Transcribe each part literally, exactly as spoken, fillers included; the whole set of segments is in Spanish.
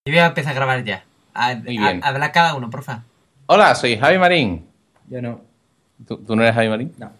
Yo voy a empezar a grabar ya. A, Muy bien. a, habla cada uno, porfa. Hola, soy Javi Marín. Yo no. ¿Tú, ¿Tú no eres Javi Marín? No.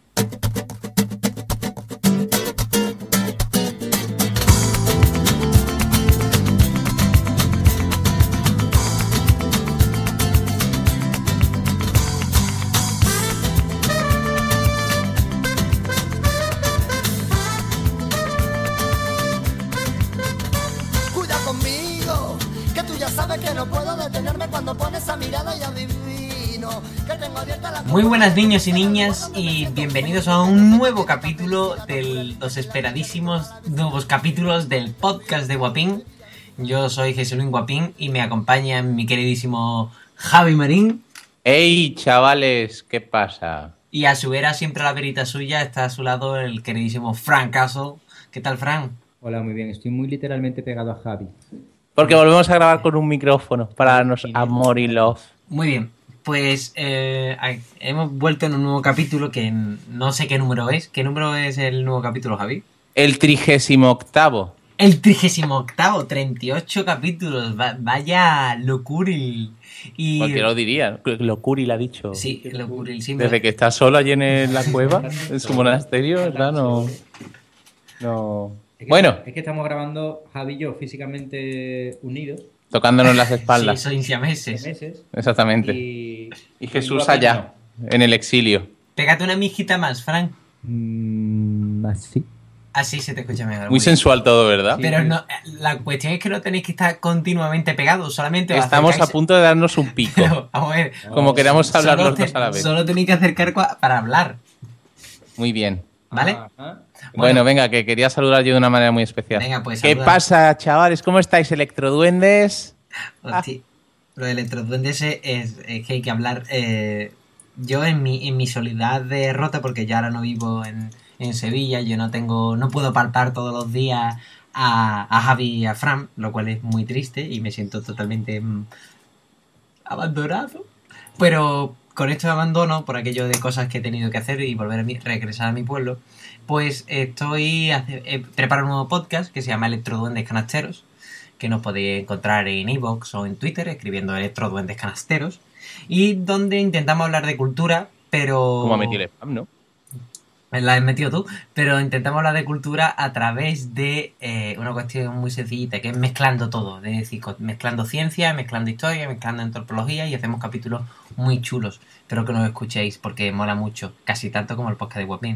Cuida conmigo, que tú ya sabes que no puedo detenerme cuando pones esa mirada y adivino que tengo abierta la... Muy buenas niños y niñas y bienvenidos a un nuevo capítulo de los esperadísimos nuevos capítulos del podcast de Guapín. Yo soy Jesulín Guapín y me acompaña mi queridísimo Javi Marín. ¡Ey, chavales! ¿Qué pasa? Y a su vera, siempre a la verita suya, está a su lado el queridísimo Fran Castle. ¿Qué tal, Fran? Hola, muy bien. Estoy muy literalmente pegado a Javi. Porque volvemos a grabar con un micrófono para darnos amor y love. Muy bien, pues eh, hemos vuelto en un nuevo capítulo que no sé qué número es. ¿Qué número es el nuevo capítulo, Javi? El trigésimo octavo. El trigésimo octavo, treinta y ocho capítulos. Va, vaya locuril. Y... Cualquiera lo diría. Locuri lo ha dicho. Sí, locuril. Sí, Desde que está solo allí en la cueva, en su monasterio, ¿verdad? No. No. Es que, Bueno. Es que estamos grabando Javi y yo físicamente unidos. Tocándonos las espaldas. Sí, soy siameses. meses. Exactamente. Y, Y Jesús allá, en el exilio. Pégate una mijita más, Frank. Mm, así. Así se te escucha mejor. Muy sensual todo, ¿verdad? Sí. Pero no, la cuestión es que no tenéis que estar continuamente pegados, solamente os Estamos a acercáis- punto de darnos un pico. Pero, vamos a ver, Como queramos hablar solo, los dos te- a la vez. solo tenéis que acercar cua- para hablar, Muy bien. ¿vale? Ajá. Bueno, venga, que quería saludar yo de una manera muy especial. Venga, pues, ¿Qué saluda. pasa, chavales? ¿Cómo estáis, electroduendes? Hostia, lo del electroduendes es, es que hay que hablar. eh, yo en mi, en mi soledad derrota, porque yo ahora no vivo en, en Sevilla, yo no tengo, no puedo palpar todos los días a, a Javi y a Fran, lo cual es muy triste y me siento totalmente mm, abandonado. Pero con esto de abandono, por aquello de cosas que he tenido que hacer y volver a mi, regresar a mi pueblo, pues estoy hace, eh, preparo un nuevo podcast que se llama Electroduendes Canasteros, que nos podéis encontrar en iVoox o en Twitter escribiendo Electroduendes Canasteros, y donde intentamos hablar de cultura, pero... Como ha metido el spam, ¿no? La has metido tú, pero intentamos hablar de cultura a través de eh, una cuestión muy sencillita, que es mezclando todo, es decir, co- mezclando ciencia, mezclando historia, mezclando antropología, y hacemos capítulos muy chulos. Espero que nos escuchéis porque mola mucho, casi tanto como el podcast de Guapín.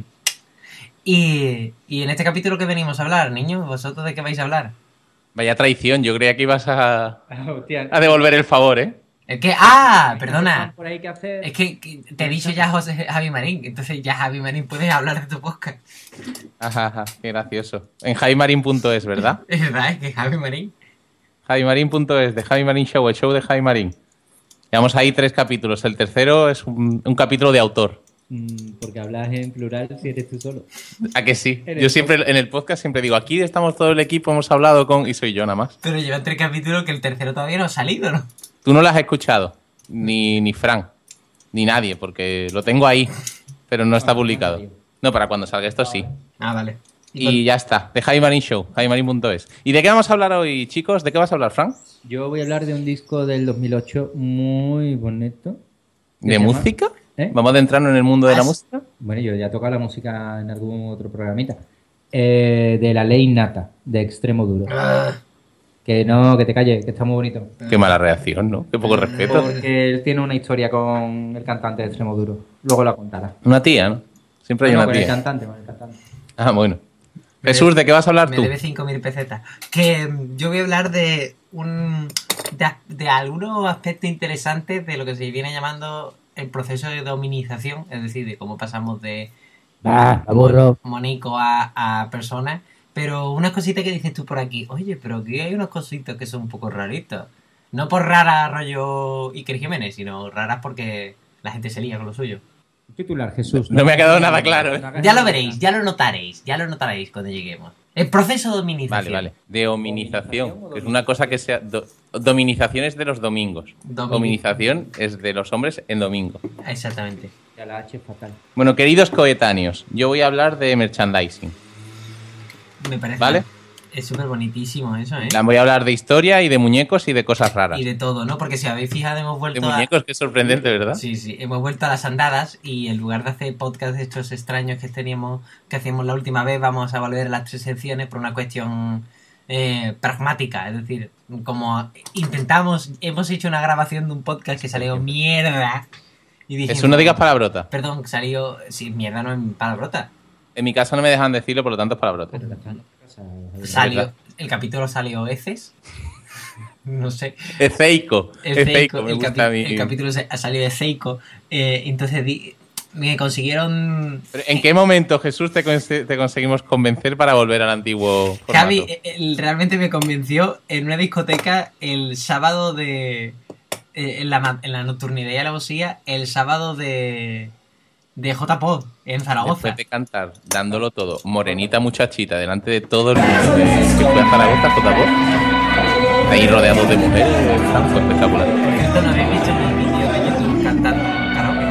Y, y en este capítulo que venimos a hablar, niños, ¿vosotros de qué vais a hablar? Vaya traición, yo creía que ibas a, Ah, hostia. a devolver el favor, ¿eh? Es que, ¡ah! Perdona. Por ahí que hacer. Es que, que te he dicho ya José Javi Marín, entonces ya Javi Marín puedes hablar de tu podcast. Ajá, ajá, qué gracioso. En javimarin punto es, ¿verdad? Es verdad, es que Javi Marín. javimarin punto es, de Javi Marín Show, el show de Javi Marín. Llevamos ahí tres capítulos. El tercero es un, un capítulo de autor. Mm, porque hablas en plural si eres tú solo. ¿A que sí? En el Yo siempre en el podcast siempre digo, aquí estamos todo el equipo, hemos hablado con... Y soy yo nada más. Pero llevan tres capítulos que el tercero todavía no ha salido, ¿no? Tú no lo has escuchado, ni, ni Fran, ni nadie, porque lo tengo ahí, pero no está Ah, publicado. nadie. No, para cuando salga esto sí. Ah, vale. Y ya está, de Javi Marín Show, javimarin punto es. ¿Y de qué vamos a hablar hoy, chicos? ¿De qué vas a hablar, Fran? Yo voy a hablar de un disco del dos mil ocho muy bonito. ¿De se llama- música? ¿Eh? ¿Vamos a adentrarnos en el mundo de la Ah, música? Bueno, yo ya he tocado la música en algún otro programita. Eh, de La Ley Nata, de Extremo Duro. Ah, Que no, que te calles, que está muy bonito. Qué mala reacción, ¿no? Qué poco respeto. Porque él tiene una historia con el cantante de Extremo Duro. Luego la contará. Una tía, ¿no? Siempre hay No, una con el tía. cantante, con el cantante. Ah, bueno. Me Jesús, debe- ¿de qué vas a hablar me tú? debe cinco mil pesetas. Que mm, yo voy a hablar de un de, de algunos aspectos interesantes de lo que se viene llamando el proceso de dominización, es decir, de cómo pasamos de Ah, aburro. monico a, a personas. Pero unas cositas que dices tú por aquí, oye, pero aquí hay unos cositos que son un poco raritos. No por raras rollo Iker Jiménez, sino raras porque la gente se lía con lo suyo. Titular, Jesús. No me ha quedado nada claro, ¿eh? No hagas Ya lo nada. veréis, ya lo notaréis, ya lo notaréis cuando lleguemos. El proceso de dominización. Vale, vale. De hominización, que es una cosa que sea... do- dominización es de los domingos. Domini- Hominización es de los hombres en domingo. Exactamente. Ya la H es fatal. Bueno, queridos coetáneos, yo voy a hablar de merchandising, Me parece. ¿vale? Es súper bonitísimo eso, ¿eh? Voy a hablar de historia y de muñecos y de cosas raras. Y de todo, ¿no? Porque si habéis fijado, hemos vuelto de muñecos, a... que es sorprendente, ¿verdad? Sí, sí, hemos vuelto a las andadas y en lugar de hacer podcast de estos extraños que teníamos, que hacíamos la última vez, vamos a volver a las tres secciones por una cuestión eh, pragmática. Es decir, como intentamos, hemos hecho una grabación de un podcast que salió mierda. Y dijimos, Eso no digas palabrota. Perdón, salió... Sí, mierda no es palabrota. En mi casa no me dejan decirlo, por lo tanto es palabrota. Salió, el capítulo salió heces. No sé. Ezeico. Ezeico, me el, gusta capi a mí. el capítulo ha salido de Ezeico. Eh, entonces di, me consiguieron... ¿Pero ¿En qué momento, Jesús, te, te conseguimos convencer para volver al antiguo formato? Javi el, realmente me convenció en una discoteca el sábado de... Eh, en, la, en la nocturnidad y alevosía, el sábado de... de J-Pod, en Zaragoza. Después de cantar, dándolo todo, morenita muchachita, delante de todo el mundo que, que fue a Zaragoza, J-Pod, ahí rodeado de mujeres, fue espectacular. Por cierto, no habéis visto el vídeo de YouTube cantando karaoke.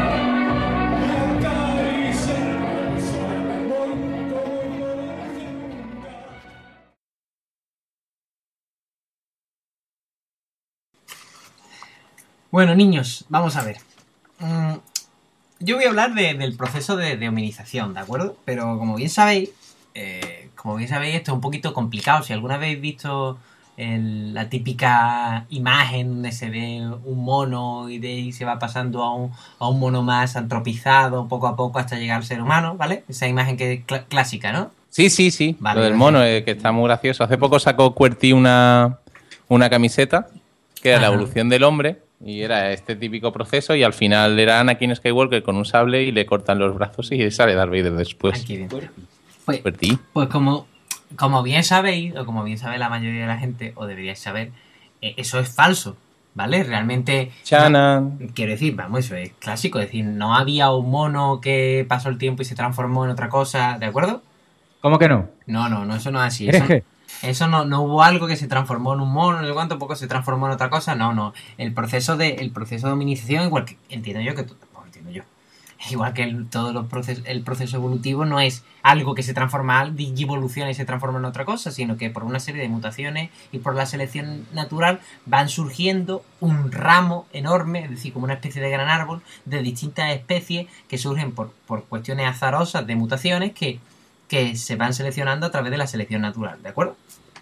Bueno, niños, vamos a ver. Mm, Yo voy a hablar de, del proceso de, de hominización, ¿de acuerdo? Pero como bien sabéis, eh, como bien sabéis, esto es un poquito complicado. Si alguna vez habéis visto el, la típica imagen donde se ve un mono y de ahí se va pasando a un, a un mono más antropizado poco a poco hasta llegar al ser humano, ¿vale? Esa imagen que es cl clásica, ¿no? Sí, sí, sí. Vale, lo del gracias. mono, eh, que está muy gracioso. Hace poco sacó QWERTY una, una camiseta que era Ajá. la evolución del hombre. Y era este típico proceso y al final era Anakin Skywalker con un sable y le cortan los brazos y sale Darth Vader después. Aquí bien. Pues, QWERTY. pues como, como bien sabéis, o como bien sabe la mayoría de la gente, o deberíais saber, eh, eso es falso, ¿vale? Realmente... Chanan. no- quiero decir, vamos, eso es clásico. Es decir, no había un mono que pasó el tiempo y se transformó en otra cosa, ¿de acuerdo? ¿Cómo que no? No, no, no, eso no es así. ¿Eres Eso, qué? eso no, no hubo algo que se transformó en un mono, no sé cuánto, poco se transformó en otra cosa. No, no. El proceso de, el proceso de hominización, igual que entiendo yo que tú, no, entiendo yo. Igual que el, todos los procesos, el proceso evolutivo no es algo que se transforma, digivoluciona y se transforma en otra cosa, sino que por una serie de mutaciones y por la selección natural van surgiendo un ramo enorme, es decir, como una especie de gran árbol de distintas especies que surgen por, por cuestiones azarosas de mutaciones que, que se van seleccionando a través de la selección natural, ¿de acuerdo?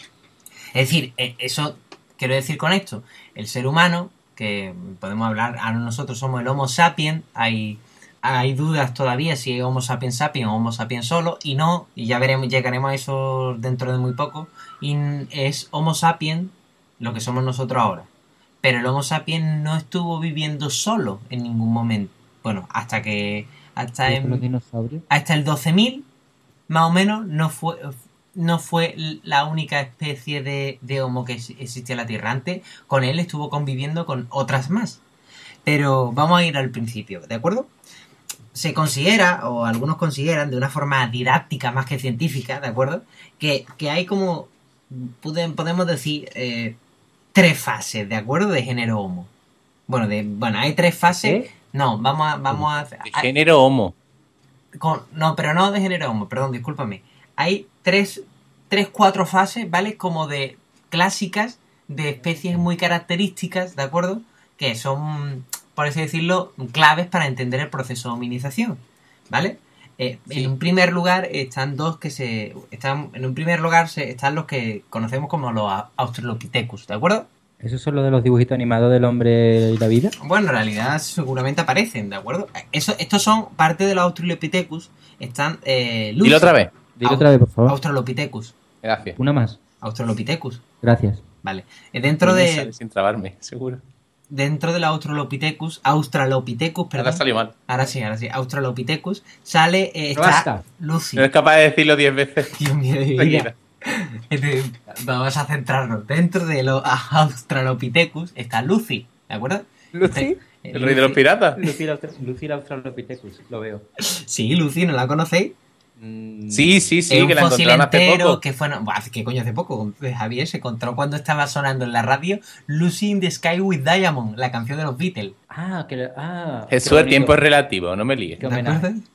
Es decir, eh, eso quiero decir con esto, el ser humano, que podemos hablar, ahora nosotros somos el Homo sapiens, hay, hay dudas todavía si es Homo sapiens sapiens o Homo sapiens solo, y no, y ya veremos, llegaremos a eso dentro de muy poco, y es Homo sapiens lo que somos nosotros ahora. Pero el Homo sapiens no estuvo viviendo solo en ningún momento. Bueno, hasta que... hasta ¿Y con los en, dinosaurios? hasta el doce mil, más o menos, no fue... no fue la única especie de, de Homo que existía en la Tierra. Antes, con él estuvo conviviendo con otras más. Pero vamos a ir al principio, ¿de acuerdo? Se considera, o algunos consideran, de una forma didáctica más que científica, ¿de acuerdo? Que, que hay como, podemos decir, eh, tres fases, ¿de acuerdo? De género Homo. Bueno, de, bueno, hay tres fases. ¿Eh? No, vamos a... Vamos a, De a género homo. con, no, pero no de género Homo, perdón, discúlpame. Hay tres, tres, cuatro fases, ¿vale? Como de clásicas, de especies muy características, ¿de acuerdo? Que son, por así decirlo, claves para entender el proceso de hominización, ¿vale? Eh, Sí. En un primer lugar están dos que se... Están, en un primer lugar se, están los que conocemos como los Australopithecus, ¿de acuerdo? ¿Esos son los de los dibujitos animados del hombre y la vida? Bueno, en realidad seguramente aparecen, ¿de acuerdo? Eso, estos son parte de los Australopithecus. Están... Eh, Dilo otra vez. Dilo otra vez, por favor. Australopithecus. Gracias. Una más. Australopithecus. Gracias. Vale. Eh, Dentro No me de... sale sin trabarme, seguro. Dentro del Australopithecus, Australopithecus, perdón. Ahora salió mal. Ahora sí, ahora sí. Australopithecus sale, eh, está Basta. Lucy. No es capaz de decirlo diez veces. Dios mío de mi vida. Seguida. Vamos a centrarnos. Dentro de los Australopithecus está Lucy, ¿de acuerdo? ¿Lucy? Eh, El rey de los piratas. Lucy el Australopithecus, lo veo. Sí, Lucy, ¿no la conocéis? Mm, Sí, sí, sí, es un que la fósil encontraron hace entero poco. que fue... No, buah, ¿qué coño hace poco? Javier se encontró cuando estaba sonando en la radio Lucy in the Sky with Diamond, la canción de los Beatles. Ah, que... Ah, Jesús, qué el bonito. tiempo es relativo, no me líes. Qué ¿Te homenaje. acuerdas?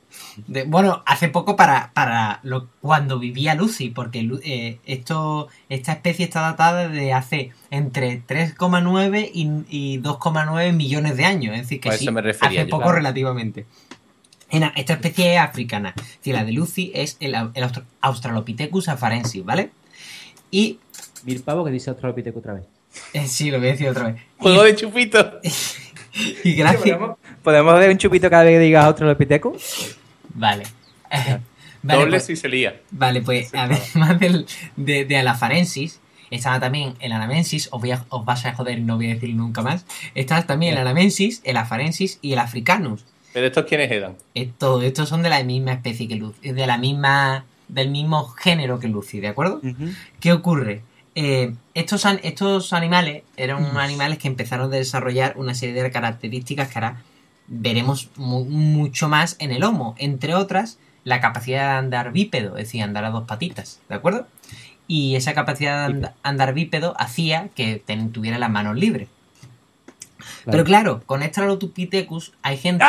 De, bueno, hace poco para, para lo, cuando vivía Lucy, porque eh, esto esta especie está datada de hace entre tres coma nueve y, y dos coma nueve millones de años. Es decir, que A sí, eso me refería hace yo, poco claro. relativamente. Esta especie es africana. Es decir, la de Lucy es el, el Australopithecus afarensis, ¿vale? Y... Mil pavo que dice Australopithecus otra vez. Eh, sí, lo voy a decir otra vez. Juego y, de chupito. Y gracias... ¿Podemos, ¿Podemos ver un chupito cada vez que digas Australopithecus? Vale. Ya. Vale, Doble pues, si se lía. Vale, pues además del, de, de Alafarensis, estaba también el Anamensis, os, voy a, os vas a joder, no voy a decir nunca más. Estaba también el Anamensis, el Afarensis y el Africanus. ¿Pero estos quiénes eran? Todos estos son de la misma especie que Lucy, de la misma, del mismo género que Lucy, ¿de acuerdo? Uh-huh. ¿Qué ocurre? Eh, estos, estos animales eran unos animales que empezaron a desarrollar una serie de características que ahora veremos mu mucho más en el Homo, entre otras la capacidad de andar bípedo, es decir, andar a dos patitas, ¿de acuerdo? Y esa capacidad de and andar bípedo hacía que tuviera las manos libres. Claro. Pero claro, con Australopithecus hay gente...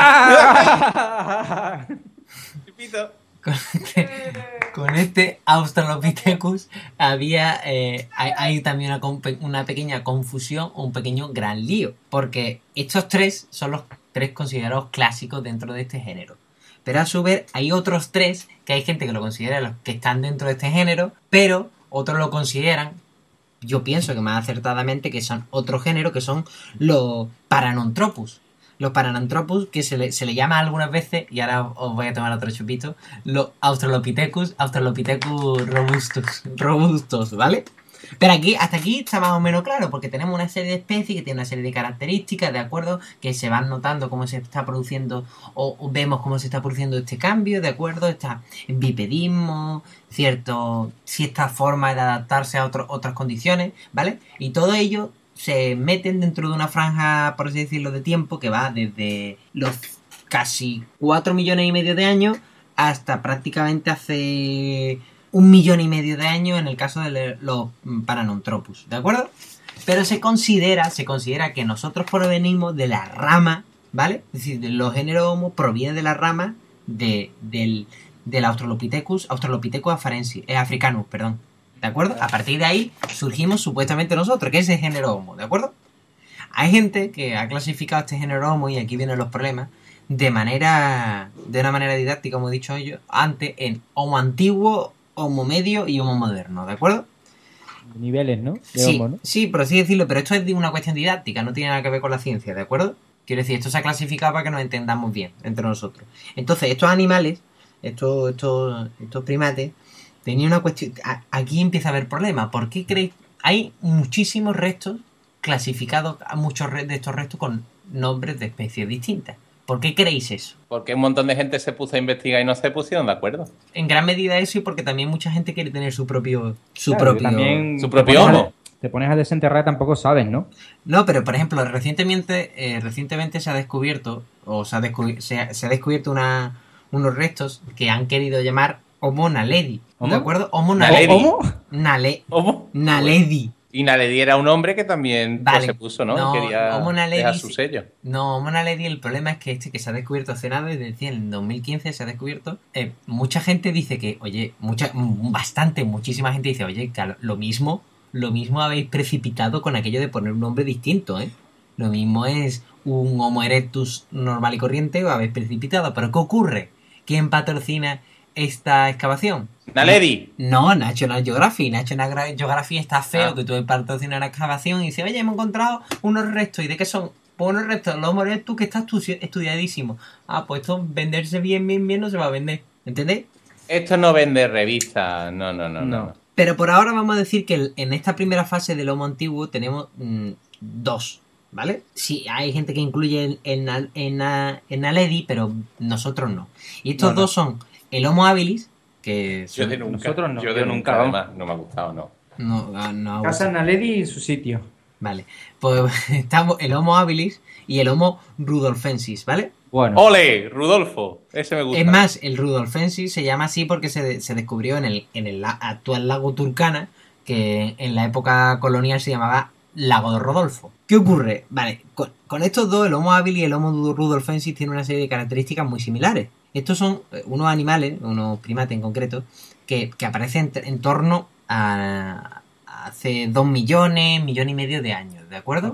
¡Ah! con, este, con este Australopithecus había eh, hay, hay también una, una pequeña confusión o un pequeño gran lío, porque estos tres son los tres considerados clásicos dentro de este género. Pero a su vez hay otros tres que hay gente que lo considera los que están dentro de este género, pero otros lo consideran, yo pienso que más acertadamente, que son otro género, que son los Paranthropus. Los Paranthropus, que se le, se le llama algunas veces, y ahora os voy a tomar otro chupito, los Australopithecus, Australopithecus robustus, robustos, ¿vale? Pero aquí, hasta aquí está más o menos claro, porque tenemos una serie de especies que tienen una serie de características, ¿de acuerdo? Que se van notando cómo se está produciendo, o, o vemos cómo se está produciendo este cambio, ¿de acuerdo? Está bipedismo, cierto, cierta forma de adaptarse a otro, otras condiciones, ¿vale? Y todo ello se meten dentro de una franja, por así decirlo, de tiempo que va desde los casi cuatro millones y medio de años hasta prácticamente hace un millón y medio de años en el caso de los Paranthropus, ¿de acuerdo? Pero se considera, se considera que nosotros provenimos de la rama, ¿vale? Es decir, de los géneros Homo provienen de la rama de, del, del Australopithecus, Australopithecus afarensis, eh, africanus, perdón. ¿De acuerdo? A partir de ahí surgimos supuestamente nosotros, que es el género Homo, ¿de acuerdo? Hay gente que ha clasificado este género Homo, y aquí vienen los problemas, de manera, de una manera didáctica, como he dicho yo antes, en Homo antiguo, Homo medio y Homo moderno, ¿de acuerdo? Niveles, ¿no? De sí, homo, ¿no? sí, por así decirlo, pero esto es de una cuestión didáctica, no tiene nada que ver con la ciencia, ¿de acuerdo? Quiero decir, esto se ha clasificado para que nos entendamos bien entre nosotros. Entonces, estos animales, estos, estos, estos primates, tenía una cuestión... Aquí empieza a haber problemas. ¿Por qué creéis? Hay muchísimos restos clasificados, muchos de estos restos con nombres de especies distintas. ¿Por qué creéis eso? Porque un montón de gente se puso a investigar y no se pusieron de acuerdo. En gran medida eso, y porque también mucha gente quiere tener su propio... Su Claro, propio... también su propio Homo. Te pones a desenterrar, tampoco sabes, ¿no? No, pero por ejemplo, recientemente eh, recientemente se ha descubierto, o se ha, descubi se ha, se ha descubierto una, unos restos que han querido llamar Homo naledi. ¿Homo? ¿De acuerdo? Homo Naledi. naledi. ¿Cómo? Nale ¿Homo? Naledi. Y Naledi era un hombre que también Vale. pues, se puso, ¿no? No, Quería Homo naledi dejar sí. su sello. No, Homo naledi, el problema es que este que se ha descubierto hace nada, es decir, en dos mil quince se ha descubierto, eh, mucha gente dice que, oye, mucha, bastante, muchísima gente dice, oye, que lo mismo, lo mismo habéis precipitado con aquello de poner un nombre distinto, ¿eh? Lo mismo es un Homo erectus normal y corriente, o habéis precipitado. Pero ¿qué ocurre? ¿Quién patrocina esta excavación? Naledi. No, National Geographic. National Geographic está feo, Ah. que tú patrocinas una excavación y dices, oye, hemos encontrado unos restos. ¿Y de qué son? Pues unos restos, los Homo erectus, que está estu- estudiadísimo. Ah, pues esto venderse bien, bien, bien no se va a vender. ¿Entendéis? Esto no vende revistas. No, no, no, no. No. no. Pero por ahora vamos a decir que el- en esta primera fase del Homo antiguo tenemos mm, dos, ¿vale? Sí, hay gente que incluye el, el, na- el na- el Naledi, pero nosotros no. Y estos No, no. dos son el Homo habilis, que Yo son- de nunca. Nosotros no, Yo de yo nunca, nunca, además. No me ha gustado, no. no, ah, no Casa Naledi y su sitio. Vale, pues estamos el Homo habilis y el Homo rudolfensis, ¿vale? Bueno, ¡Ole! Rudolfo. Ese me gusta. Es más, el rudolfensis se llama así porque se, de- se descubrió en el, en el la- actual lago Turkana, que en la época colonial se llamaba Lago de Rodolfo. ¿Qué ocurre? Vale, con, con estos dos, el Homo habilis y el Homo rudolfensis tienen una serie de características muy similares. Estos son unos animales, unos primates en concreto, que, que aparecen en, en torno a, a hace dos millones, millón y medio de años, ¿de acuerdo?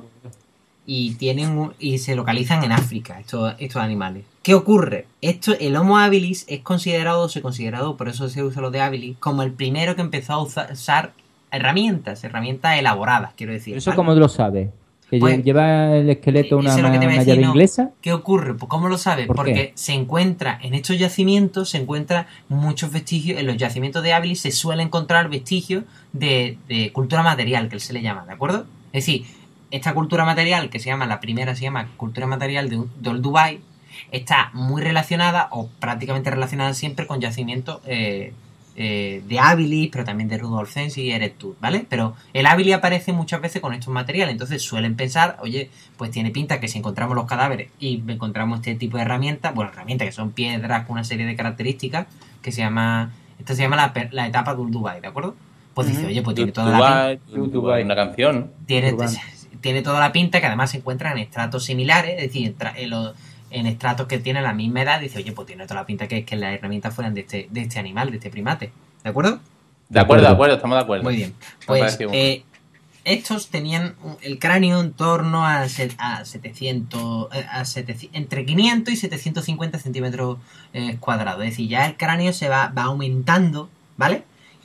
Y tienen un- y se localizan en África estos, estos animales. ¿Qué ocurre? Esto, el Homo habilis es considerado, se considerado, por eso se usa lo de habilis, como el primero que empezó a usa- usar herramientas, herramientas elaboradas, quiero decir. ¿Eso ¿vale? cómo lo sabes? ¿Que Pues, lleva el esqueleto una, Eso es lo que te iba a una decir, llave no. inglesa? ¿Qué ocurre? Pues ¿cómo lo sabes? ¿Por Porque qué? se encuentra en estos yacimientos, se encuentran muchos vestigios, en los yacimientos de Habilis se suele encontrar vestigios de, de cultura material, que se le llama, ¿de acuerdo? Es decir, esta cultura material, que se llama, la primera se llama cultura material de, de Old Dubai, está muy relacionada, o prácticamente relacionada siempre, con yacimientos eh, eh, de Habilis, pero también de Rudolfensis y Erectus, ¿vale? Pero el Habilis aparece muchas veces con estos materiales, entonces suelen pensar, oye, pues tiene pinta que si encontramos los cadáveres y encontramos este tipo de herramientas, bueno, herramientas que son piedras con una serie de características, que se llama, esto se llama la, per- la etapa de Old Dubai, ¿de acuerdo? Pues dice, oye, pues tiene toda la pinta, Dubai, Dubai, una canción. tiene, Urbano. tiene toda la pinta que además se encuentran en estratos similares, es decir, en, tra- en, los- en estratos que tienen la misma edad, dice, oye, pues tiene toda la pinta que, que las herramientas fueran de este, de este animal, de este primate, ¿de acuerdo? De acuerdo, de acuerdo, estamos de acuerdo. Muy bien. Me Pues pareció muy eh, estos tenían un- el cráneo en torno a, se- a setecientos, eh, a setecientos, entre quinientos y setecientos cincuenta centímetros eh, cuadrados. Es decir, ya el cráneo se va, va aumentando, ¿vale?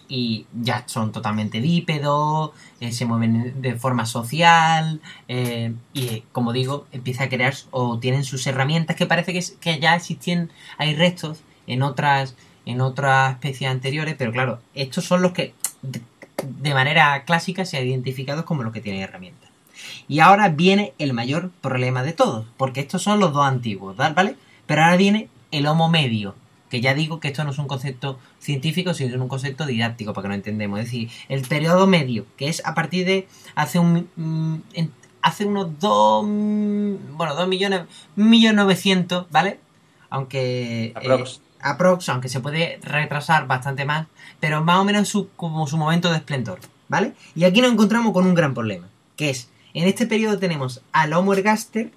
Y ya son totalmente bípedos, eh, se mueven de forma social, eh, y eh, como digo, empieza a crear o tienen sus herramientas que parece que, es- que ya existían, hay restos en otras, en otras especies anteriores, pero claro, estos son los que de, de manera clásica se han identificado como los que tienen herramientas. Y ahora viene el mayor problema de todos, porque estos son los dos antiguos, ¿vale? Pero ahora viene el Homo medio, que ya digo que esto no es un concepto científico, sino un concepto didáctico, para que lo entendamos. Es decir, el periodo medio, que es a partir de hace un mm, en- hace unos dos, mm, bueno, dos millones, un millón novecientos, ¿vale? Aunque Aprox. eh, aprox, aunque se puede retrasar bastante más, pero más o menos su, como su momento de esplendor, ¿vale? Y aquí nos encontramos con un gran problema, que es, en este periodo tenemos al Homo ergaster,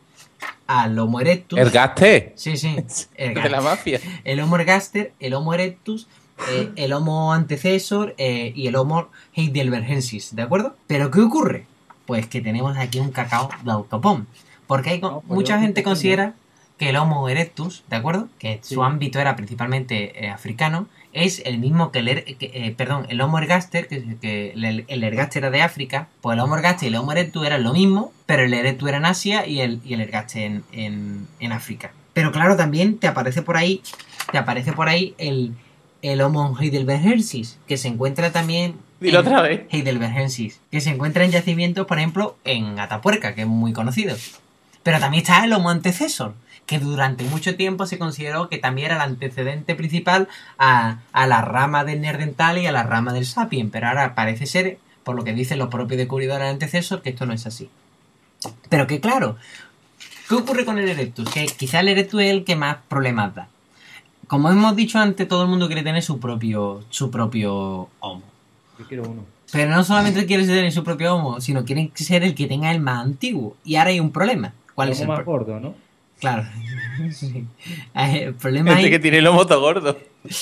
al Homo erectus. ¿Ergaste? Sí, sí. De la Ergaster. mafia. El Homo ergaster, el Homo erectus, eh, el Homo antecesor eh, y el Homo heidelbergensis, ¿de acuerdo? Pero ¿qué ocurre? Pues que tenemos aquí un cacao de autopom. Porque hay, con- No, pues mucha yo gente estoy considera que el Homo erectus, ¿de acuerdo? Que Sí. su ámbito era principalmente eh, africano, es el mismo que el, er- que, eh, perdón, el Homo ergaster, que, que el, el ergaster era de África, pues el Homo ergaster y el Homo erectus eran lo mismo, pero el erectus era en Asia y el, y el ergaster en, en, en África. Pero claro, también te aparece por ahí, te aparece por ahí el, el Homo heidelbergensis, que se encuentra también... Dilo en- otra vez. Heidelbergensis, que se encuentra en yacimientos, por ejemplo, en Atapuerca, que es muy conocido. Pero también está el Homo antecesor, que durante mucho tiempo se consideró que también era el antecedente principal a, a la rama del Neandertal y a la rama del Sapien, pero ahora parece ser, por lo que dicen los propios descubridores del antecesor, que esto no es así. Pero que claro, ¿qué ocurre con el Erectus? Que quizá el Erectus es el que más problemas da. Como hemos dicho antes, todo el mundo quiere tener su propio, su propio Homo. Yo quiero uno. Pero no solamente quiere tener su propio Homo, sino quiere ser el que tenga el más antiguo. Y ahora hay un problema. ¿Cuál es el más problema? gordo, ¿no? Claro. Sí. Eh, El problema, Este ahí- que tiene el lomo todo gordo.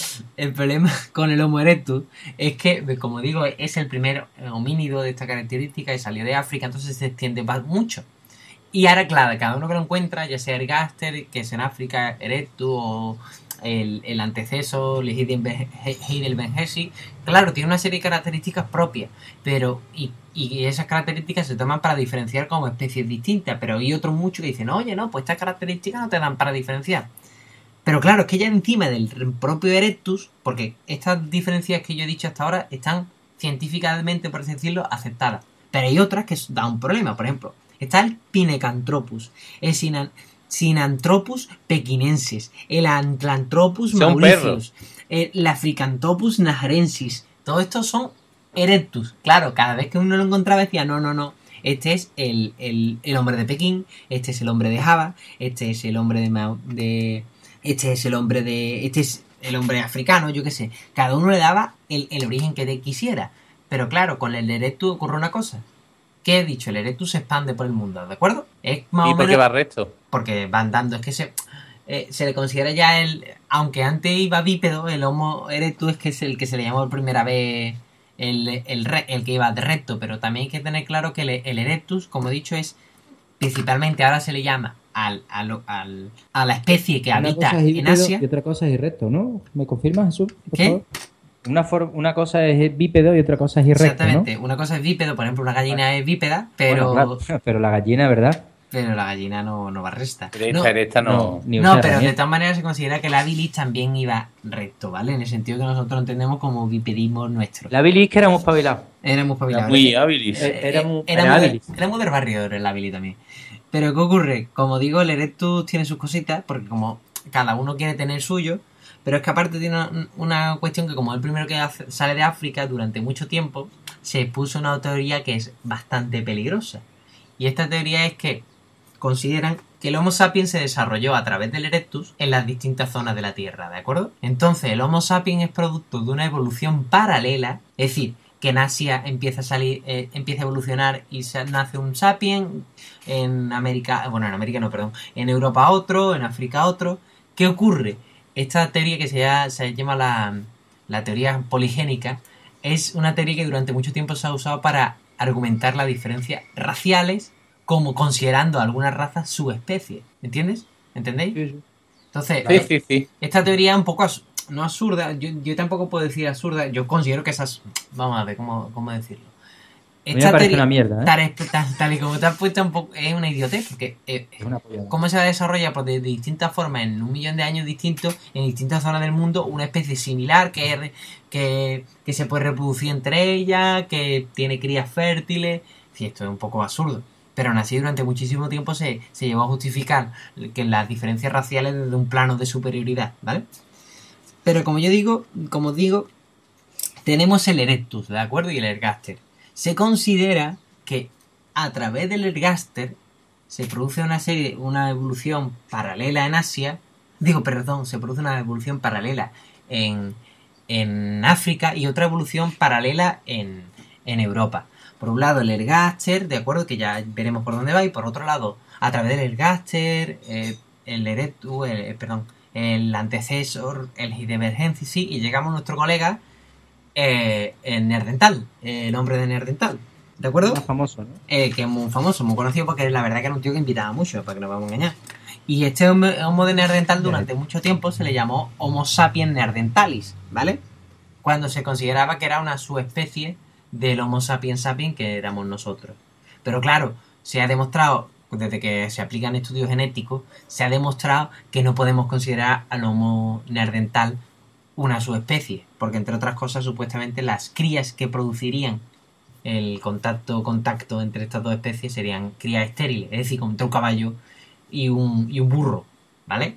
el problema con el Homo erectus es que, como digo, es el primer homínido de esta característica y salió de África, entonces se extiende ba- mucho. Y ahora, claro, cada uno que lo encuentra, ya sea Ergaster, que es en África, Erectus, o el, el antecesor, Heidelbergensis, claro, tiene una serie de características propias, pero y, y esas características se toman para diferenciar como especies distintas, pero hay otros muchos que dicen, oye, no, pues estas características no te dan para diferenciar. Pero claro, es que ya encima del propio Erectus, porque estas diferencias que yo he dicho hasta ahora están científicamente, por así decirlo, aceptadas. Pero hay otras que da un problema, por ejemplo, está el Pinecanthropus, el Sinan- Sinanthropus pequinensis, el Antlanthropus Son mauricius, el Africanthropus najarensis. Todos estos son Erectus. Claro, cada vez que uno lo encontraba decía, no, no, no, este es el, el, el hombre de Pekín, este es el hombre de Java, este es el hombre de... Mau- de este es el hombre de... Este es el hombre africano, yo qué sé. Cada uno le daba el, el origen que de quisiera. Pero claro, con el Erectus ocurre una cosa. ¿Qué he dicho? El Erectus se expande por el mundo, ¿de acuerdo? Es más ¿Y o por qué menos... va resto? Porque van dando, es que se... eh, se le considera ya el... Aunque antes iba bípedo, el Homo erectus, que es el que se le llamó por primera vez el, el, re, el que iba de recto, pero también hay que tener claro que el, el erectus, como he dicho, es principalmente, ahora se le llama al, al, al, a la especie que Una habita cosa es en bípedo Asia. y otra cosa es irrecto, ¿no? ¿Me confirmas, Jesús? Por ¿Qué? favor? Una, for- una cosa es bípedo y otra cosa es irrecto, Exactamente, ¿no? una cosa es bípedo, por ejemplo, una gallina es bípeda, pero, Bueno, claro, pero la gallina, ¿verdad? pero la gallina no, no va recta. Erecta, No, erecta no. ni no, usa pero de herramienta. todas maneras se considera que la bilis también iba recto, ¿vale? En el sentido que nosotros entendemos como bipedismo nuestro. La bilis que éramos espabilados. Éramos pabilados. Muy hábiles. Eh, éramos- era, era muy, habilis. era muy del barrio la Billy también. Pero ¿qué ocurre? Como digo, el erectus tiene sus cositas, porque como cada uno quiere tener el suyo, pero es que aparte tiene una, una cuestión que como es el primero que hace- sale de África durante mucho tiempo, se puso una teoría que es bastante peligrosa. Y esta teoría es que consideran que el Homo sapiens se desarrolló a través del erectus en las distintas zonas de la Tierra, ¿de acuerdo? Entonces el Homo sapiens es producto de una evolución paralela, es decir, que en Asia empieza a salir, eh, empieza a evolucionar y se, nace un sapiens, en América, bueno, en América no, perdón, en Europa otro, en África otro. ¿Qué ocurre? Esta teoría que se llama, se llama la, la teoría poligénica es una teoría que durante mucho tiempo se ha usado para argumentar las diferencias raciales como considerando a algunas razas subespecies. ¿Entiendes? ¿Entendéis? Entonces, Sí, sí, sí. esta teoría es un poco, as- no absurda, yo, yo tampoco puedo decir absurda, yo considero que esas, vamos a ver cómo, cómo decirlo. A mí me parece una mierda, ¿eh? Tal, tal- tal y como te has puesto un poco, es una idiotez, porque eh, Es una pollada. cómo se desarrolla pues, de, de distintas formas en un millón de años distintos, en distintas zonas del mundo, una especie similar que, es re- que, que se puede reproducir entre ellas, que tiene crías fértiles. Sí, esto es un poco absurdo. Pero aún así durante muchísimo tiempo se, se llegó a justificar que las diferencias raciales desde un plano de superioridad, ¿vale? Pero como yo digo, como digo, tenemos el erectus, ¿de acuerdo? Y el ergaster. Se considera que a través del ergaster se produce una serie, una evolución paralela en Asia. Digo, perdón, se produce una evolución paralela en, en África y otra evolución paralela en, en Europa. Por un lado el ergaster, de acuerdo, que ya veremos por dónde va, y por otro lado, a través del ergaster, eh, el erectus, el, eh, perdón, el antecesor, el Heidelbergensis, y llegamos a nuestro colega, eh, el Neandertal, el hombre de Neandertal, ¿de acuerdo? Más famoso, ¿no? Eh, que es muy famoso, muy conocido, porque la verdad que era un tío que invitaba mucho, para que no vamos a engañar. Y este hombre- homo de Neandertal durante mucho tiempo se le llamó Homo sapiens neanderthalis, ¿vale? Cuando se consideraba que era una subespecie del Homo sapiens sapiens que éramos nosotros. Pero claro, se ha demostrado, desde que se aplican estudios genéticos, se ha demostrado que no podemos considerar al Homo neandertal una subespecie, porque entre otras cosas, supuestamente las crías que producirían el contacto contacto entre estas dos especies serían crías estériles, es decir, como entre un caballo y un, y un burro, ¿vale?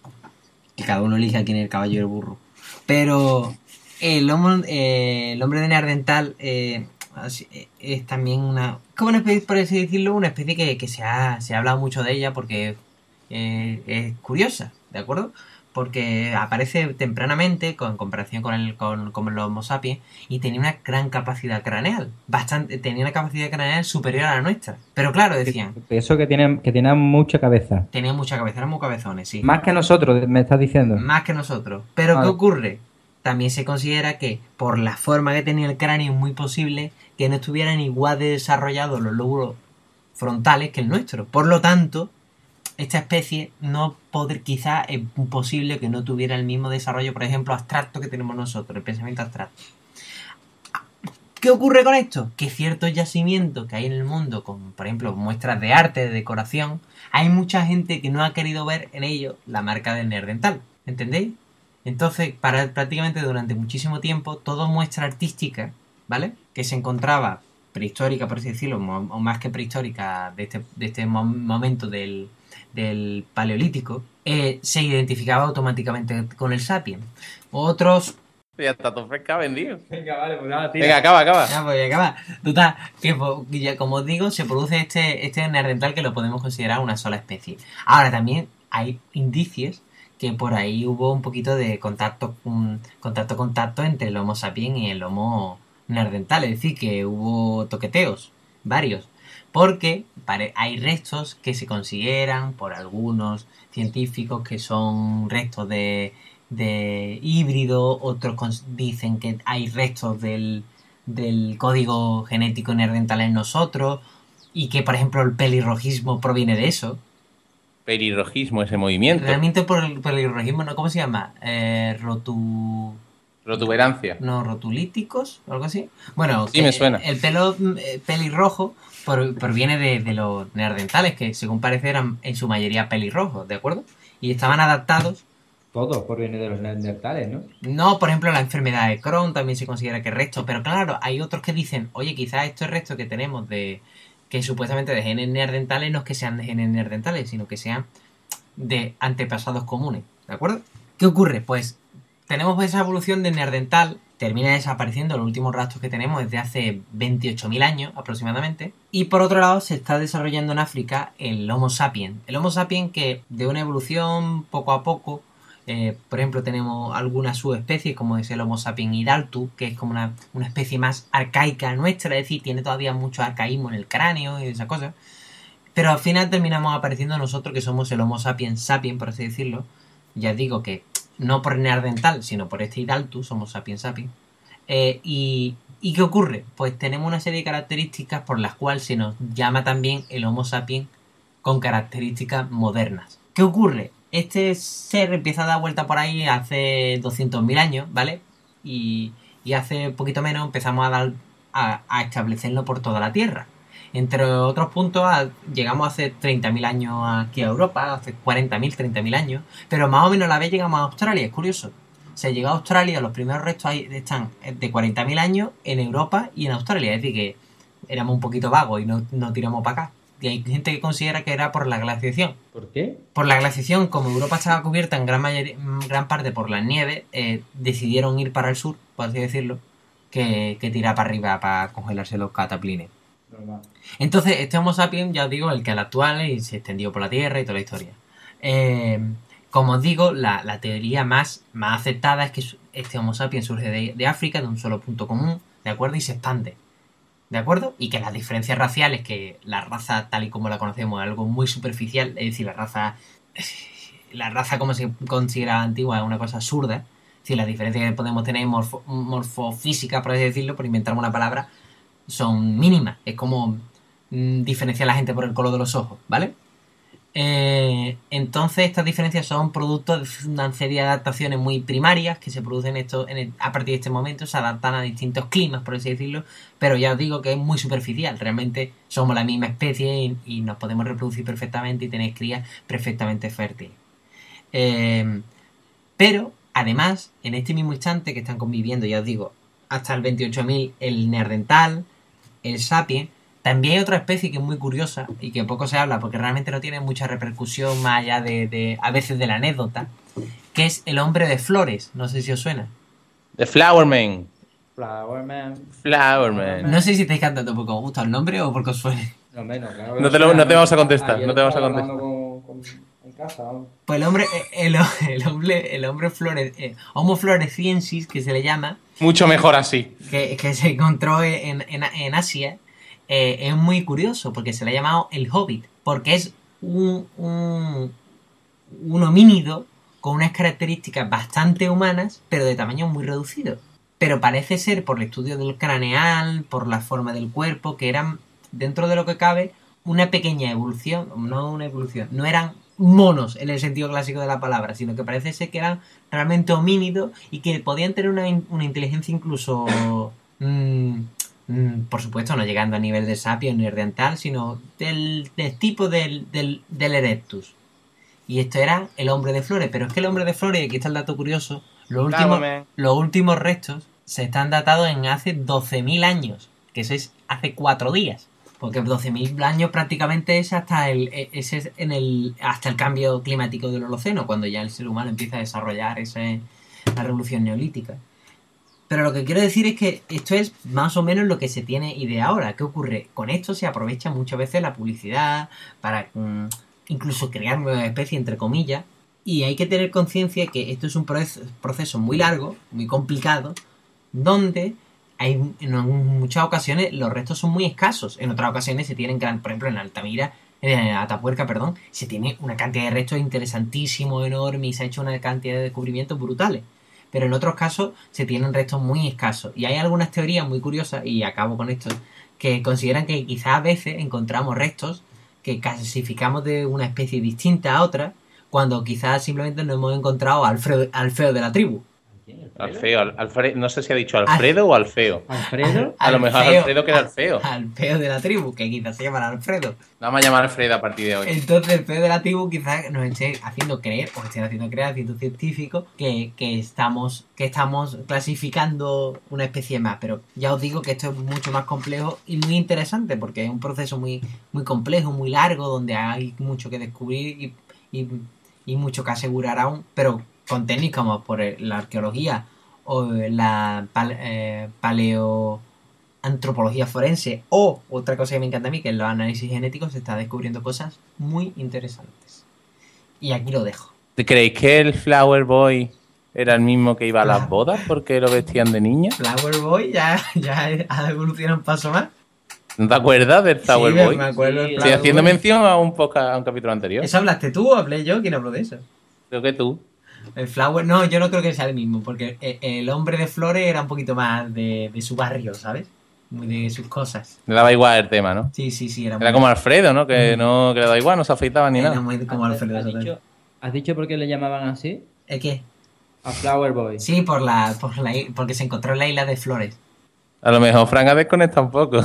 Que cada uno elija quién es el caballo y el burro. Pero el, homo, eh, el hombre de Neandertal eh, así, eh, es también una... como una especie, por así decirlo, una especie que, que se, ha, se ha hablado mucho de ella porque eh, es curiosa, ¿de acuerdo? Porque aparece tempranamente con comparación con el con, con los Homo sapiens y tenía una gran capacidad craneal, bastante tenía una capacidad craneal superior a la nuestra. Pero claro, decían, Eso que tienen, que tienen mucha cabeza. tenía mucha cabeza, eran muy cabezones, sí. Más que nosotros, me estás diciendo. Más que nosotros. Pero Vale. ¿qué ocurre? También se considera que por la forma que tenía el cráneo es muy posible que no estuvieran igual de desarrollados los lóbulos frontales que el nuestro. Por lo tanto, esta especie no poder, quizá es posible que no tuviera el mismo desarrollo, por ejemplo, abstracto que tenemos nosotros, el pensamiento abstracto. ¿Qué ocurre con esto? Que ciertos yacimientos que hay en el mundo, como por ejemplo muestras de arte, de decoración, hay mucha gente que no ha querido ver en ellos la marca del Neandertal. ¿Entendéis? Entonces, para, prácticamente durante muchísimo tiempo, toda muestra artística, ¿vale? Que se encontraba prehistórica, por así decirlo, o más que prehistórica, de este, de este momento del, del Paleolítico, eh, se identificaba automáticamente con el Sapiens. Otros... Ya está todo fresca, vendido. Venga, vale, pues nada, tira. Venga, acaba, acaba. Ya, pues ya acaba. Total, que pues, ya, como os digo, se produce este, este neandertal que lo podemos considerar una sola especie. Ahora, también hay indicios que por ahí hubo un poquito de contacto, un contacto, contacto entre el Homo sapiens y el Homo neandertal. Es decir, que hubo toqueteos, varios. porque hay restos que se consideran por algunos científicos que son restos de, de híbrido, otros dicen que hay restos del, del código genético neandertal en nosotros y que, por ejemplo, el pelirrojismo proviene de eso. Pelirrojismo, ese movimiento. Realmente por el pelirrojismo, ¿no? ¿Cómo se llama? Eh, rotu... Rotuberancia. No, rotulíticos o algo así. Bueno, sí, me suena. El pelo eh, pelirrojo por, proviene de, de los neandertales, que según parece eran en su mayoría pelirrojos, ¿de acuerdo? Y estaban adaptados. Todo proviene de los neandertales, ¿no? No, por ejemplo, la enfermedad de Crohn también se considera que es resto, pero claro, hay otros que dicen, oye, quizás estos restos que tenemos de que supuestamente de genes neandertales no es que sean de genes neandertales, sino que sean de antepasados comunes, ¿de acuerdo? ¿Qué ocurre? Pues tenemos esa evolución de neandertal, termina desapareciendo los últimos rastros que tenemos desde hace veintiocho mil años aproximadamente, y por otro lado se está desarrollando en África el Homo sapiens. El Homo sapiens que de una evolución poco a poco, eh, por ejemplo tenemos algunas subespecies como es el Homo sapiens hidaltus, que es como una, una especie más arcaica nuestra, es decir, tiene todavía mucho arcaísmo en el cráneo y esas cosas, pero al final terminamos apareciendo nosotros que somos el Homo sapiens sapiens, por así decirlo. Ya digo que no por neandertal, sino por este hidaltus, somos sapiens sapiens. Eh, y, ¿Y qué ocurre? Pues tenemos una serie de características por las cuales se nos llama también el Homo sapiens con características modernas. ¿Qué ocurre? Este ser empieza a dar vuelta por ahí hace doscientos mil años, ¿vale? Y, y hace poquito menos empezamos a, dar, a, a establecerlo por toda la Tierra. Entre otros puntos, a, llegamos hace treinta mil años aquí a Europa, hace cuarenta mil, treinta mil años, pero más o menos a la vez llegamos a Australia, es curioso. Se llegó a Australia, los primeros restos ahí están de cuarenta mil años en Europa y en Australia, es decir, que éramos un poquito vagos y no, no tiramos para acá. Y hay gente que considera que era por la glaciación. ¿Por qué? Por la glaciación, como Europa estaba cubierta en gran, mayoría, gran parte por la nieve, eh, decidieron ir para el sur, por así decirlo, que, que tirar para arriba para congelarse los cataplines. Normal. Entonces, este Homo sapiens, ya os digo, el que es el actual y se extendió por la Tierra y toda la historia. Eh, como os digo, la, la teoría más, más aceptada es que este Homo sapiens surge de, de África, de un solo punto común, ¿de acuerdo? Y se expande, ¿de acuerdo? Y que las diferencias raciales, que la raza tal y como la conocemos es algo muy superficial, es decir, la raza, la raza como se considera antigua es una cosa absurda, es decir, las diferencias que podemos tener morfo, morfofísicas, por así decirlo, por inventarme una palabra, son mínimas. Es como mmm, diferenciar a la gente por el color de los ojos, ¿vale? Eh, entonces estas diferencias son producto de una serie de adaptaciones muy primarias que se producen esto en el, a partir de este momento, se adaptan a distintos climas, por así decirlo, pero ya os digo que es muy superficial. Realmente somos la misma especie y, y nos podemos reproducir perfectamente y tener crías perfectamente fértiles. Eh, pero además, en este mismo instante que están conviviendo, ya os digo, hasta el veintiocho mil el neandertal, el sapiens. También hay otra especie que es muy curiosa y que poco se habla porque realmente no tiene mucha repercusión más allá de, de a veces de la anécdota, que es el hombre de flores. No sé si os suena. The Flowerman. Flowerman. Flowerman. No sé si estáis cantando porque os gusta el nombre o porque os suene. No, menos, claro, no, te lo, no te vamos a Ah, contestar. ayer No te vamos a estaba contestar. hablando con- con- en casa, vamos. Pues el hombre, el, el hombre, el hombre flore, eh, Homo floresiensis, que se le llama, Mucho mejor así. que, que se encontró en, en, en Asia, eh, es muy curioso porque se le ha llamado el hobbit, porque es un, un, un homínido con unas características bastante humanas, pero de tamaño muy reducido. Pero parece ser, por el estudio del craneal, por la forma del cuerpo, que eran, dentro de lo que cabe, una pequeña evolución, no una evolución, no eran monos en el sentido clásico de la palabra, sino que parece ser que eran realmente homínidos y que podían tener una, una inteligencia incluso, mmm, mmm, por supuesto, no llegando a nivel de sapiens ni neandertal, sino del, del tipo del, del, del erectus. Y esto era el hombre de flores, pero es que el hombre de flores, y aquí está el dato curioso, los últimos, Dame. los los últimos restos se están datados en hace doce mil años, que eso es hace cuatro días. Porque doce mil años prácticamente es hasta el, ese es en el hasta el cambio climático del Holoceno, cuando ya el ser humano empieza a desarrollar ese, la revolución neolítica. Pero lo que quiero decir es que esto es más o menos lo que se tiene idea ahora. ¿Qué ocurre? Con esto se aprovecha muchas veces la publicidad para mmm, incluso crear nuevas especies, entre comillas. Y hay que tener conciencia que esto es un proceso, proceso muy largo, muy complicado, donde hay en muchas ocasiones los restos son muy escasos. En otras ocasiones se tienen gran, por ejemplo en Altamira, en Atapuerca, perdón, se tiene una cantidad de restos interesantísimos, enorme, y se ha hecho una cantidad de descubrimientos brutales. Pero en otros casos se tienen restos muy escasos. Y hay algunas teorías muy curiosas, y acabo con esto, que consideran que quizás a veces encontramos restos que clasificamos de una especie distinta a otra, cuando quizás simplemente nos hemos encontrado al feo, al feo de la tribu. Alfeo, al, Alfred, no sé si ha dicho Alfredo Al, o Alfeo. ¿Alfredo? A lo mejor Alfeo, Alfredo que era Alfeo. Al, al feo de la tribu, que quizás se llama Alfredo. Vamos a llamar a Alfredo a partir de hoy. Entonces el feo de la tribu quizás nos esté haciendo creer, o esté haciendo creer al cierto científico, que, que, estamos, que estamos clasificando una especie más. Pero ya os digo que esto es mucho más complejo y muy interesante, porque es un proceso muy, muy complejo, muy largo, donde hay mucho que descubrir y, y, y mucho que asegurar aún, pero con técnicas como por la arqueología o la pal, eh, paleoantropología forense, o otra cosa que me encanta a mí, que es los análisis genéticos, se está descubriendo cosas muy interesantes. Y aquí lo dejo. ¿Creéis que el Flower Boy era el mismo que iba a las bodas porque lo vestían de niña? Flower Boy ya, ya ha evolucionado un paso más. ¿No te acuerdas del Flower sí, Boy? me acuerdo. Sí, Estoy haciendo Boy. mención a un, poca, a un capítulo anterior. ¿Eso hablaste tú o hablé yo? ¿Quién habló de eso? Creo que tú. El Flower, no, yo no creo que sea el mismo, porque el hombre de flores era un poquito más de, de su barrio, ¿sabes? Muy de sus cosas. Le daba igual el tema, ¿no? Sí, sí, sí. Era, Era muy, como Alfredo, ¿no? Que no que le daba igual, no se afeitaba ni era nada. muy como Alfredo. ¿Has dicho, ¿Has dicho por qué le llamaban así? ¿El qué? A Flower Boy. Sí, por la, por la, porque se encontró en la isla de Flores. A lo mejor Frank ha desconectado un poco.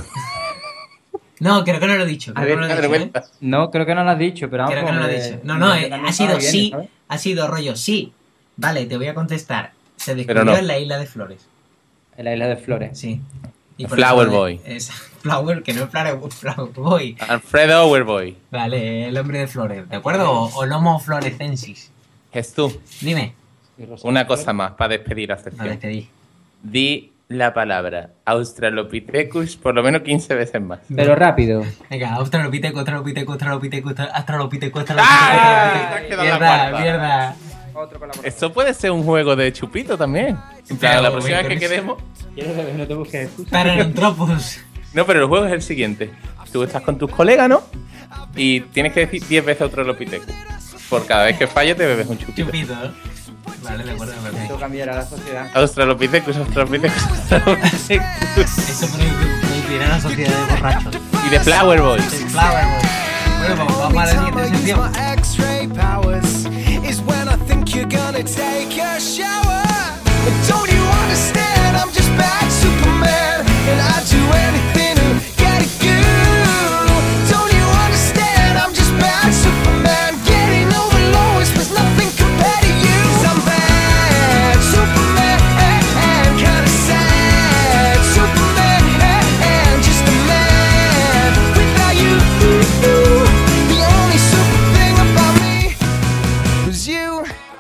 No, creo que no lo he dicho. A Creo ver, que no lo he dale dicho, ¿eh? cuenta. No, creo que no lo has dicho, pero vamos, Creo que no lo he pues, dicho. No, no, eh, eh, también ha sido estaba bien, sí, ¿sabes? ha sido rollo sí. Vale, te voy a contestar. Se Pero descubrió no. en la isla de Flores. En la isla de Flores. Sí. Y por Flower eso, Boy. Es, Flower, que no es Flower, Flower Boy. Alfredo Overboy. Vale, el hombre de Flores, ¿de acuerdo? O, o Homo florescensis. Jesús, Dime. una cosa más para despedir la sección. A despedir. Di la palabra Australopithecus por lo menos quince veces más. Pero rápido. Venga, Australopithecus, Australopithecus, Australopithecus, Australopithecus, ¡Ah! Australopithecus. Te has quedado en la Mierda, cuarta. mierda. Otro con la Esto puede ser un juego de chupito también. En plan, Pero, la próxima vez güey, que con eso- quedemos. ¿Quieres beber? No te busques excusas. Paranthropus. No, pero el juego es el siguiente. Tú estás con tus colegas, ¿no? Y tienes que decir diez veces Australopithecus. Por cada vez que falle te bebes un chupito. Chupito, ¿eh? Vale, de acuerdo, Esto perfecto. cambiará la sociedad. Australopithecus, Australopithecus, Australopithecus. Eso producirá una sociedad de borrachos. Y de Flower Boy. El Flower Boy. Bueno, pues vamos a la siguiente sección. X-ray powers is when I think you're gonna take a shower. But don't you understand? I'm just bad Superman, and I'd do anything to get at you. Don't you understand? I'm just bad Superman, getting over Lois was nothing compared to you. 'Cause I'm bad Superman, kinda sad Superman, just a man without you. The only super thing about me was you.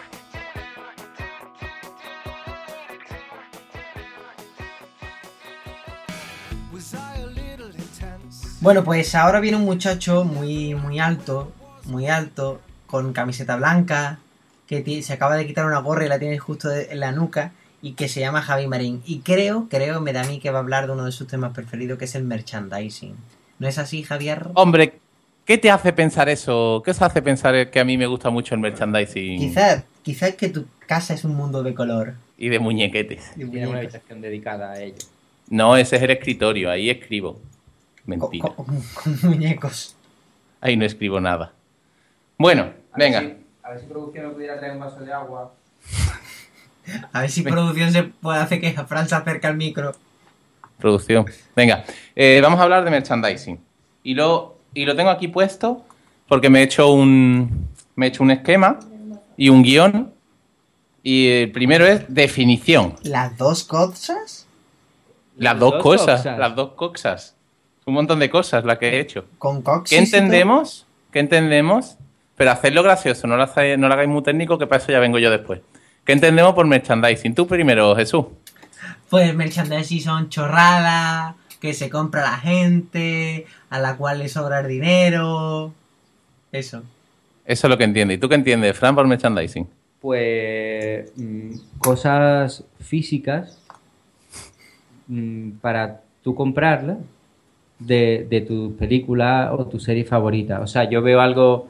Was I a little intense? Bueno, pues ahora viene un muchacho muy, muy alto, muy alto, con camiseta blanca, que ti- se acaba de quitar una gorra y la tiene justo de- en la nuca, y que se llama Javi Marín. Y creo, creo, me da a mí que va a hablar de uno de sus temas preferidos, que es el merchandising. ¿No es así, Javier? Hombre, ¿qué te hace pensar eso? ¿Qué os hace pensar que a mí me gusta mucho el merchandising Quizás, quizás que tu casa es un mundo de color. y de muñequetes? De Tiene una muñecos. habitación dedicada a ello. No, ese es el escritorio, ahí escribo. Con, Mentira, con- con muñecos. ahí no escribo nada. Bueno, venga. A ver si producción me pudiera traer un vaso de agua. A ver si producción se puede hacer que Fran se acerque al micro. Producción. Venga, eh, vamos a hablar de merchandising. Y lo, y lo tengo aquí puesto porque me he hecho un, me he hecho un esquema y un guión. Y el primero es definición. ¿Las dos cosas? Las Las dos, dos cosas, cosas. las dos cosas. Un montón de cosas las que he hecho. ¿Con coxis? ¿Qué entendemos? ¿Qué entendemos? Pero hacedlo gracioso, no lo, hace- no lo hagáis muy técnico, que para eso ya vengo yo después. ¿Qué entendemos por merchandising? Tú primero, Jesús. Pues merchandising son chorradas que se compra la gente, a la cual le sobra el dinero. Eso. Eso es lo que entiende. ¿Y tú qué entiendes, Fran, por merchandising? Pues mm, cosas físicas mm, para tú comprarla de, de tu película o tu serie favorita. O sea, yo veo algo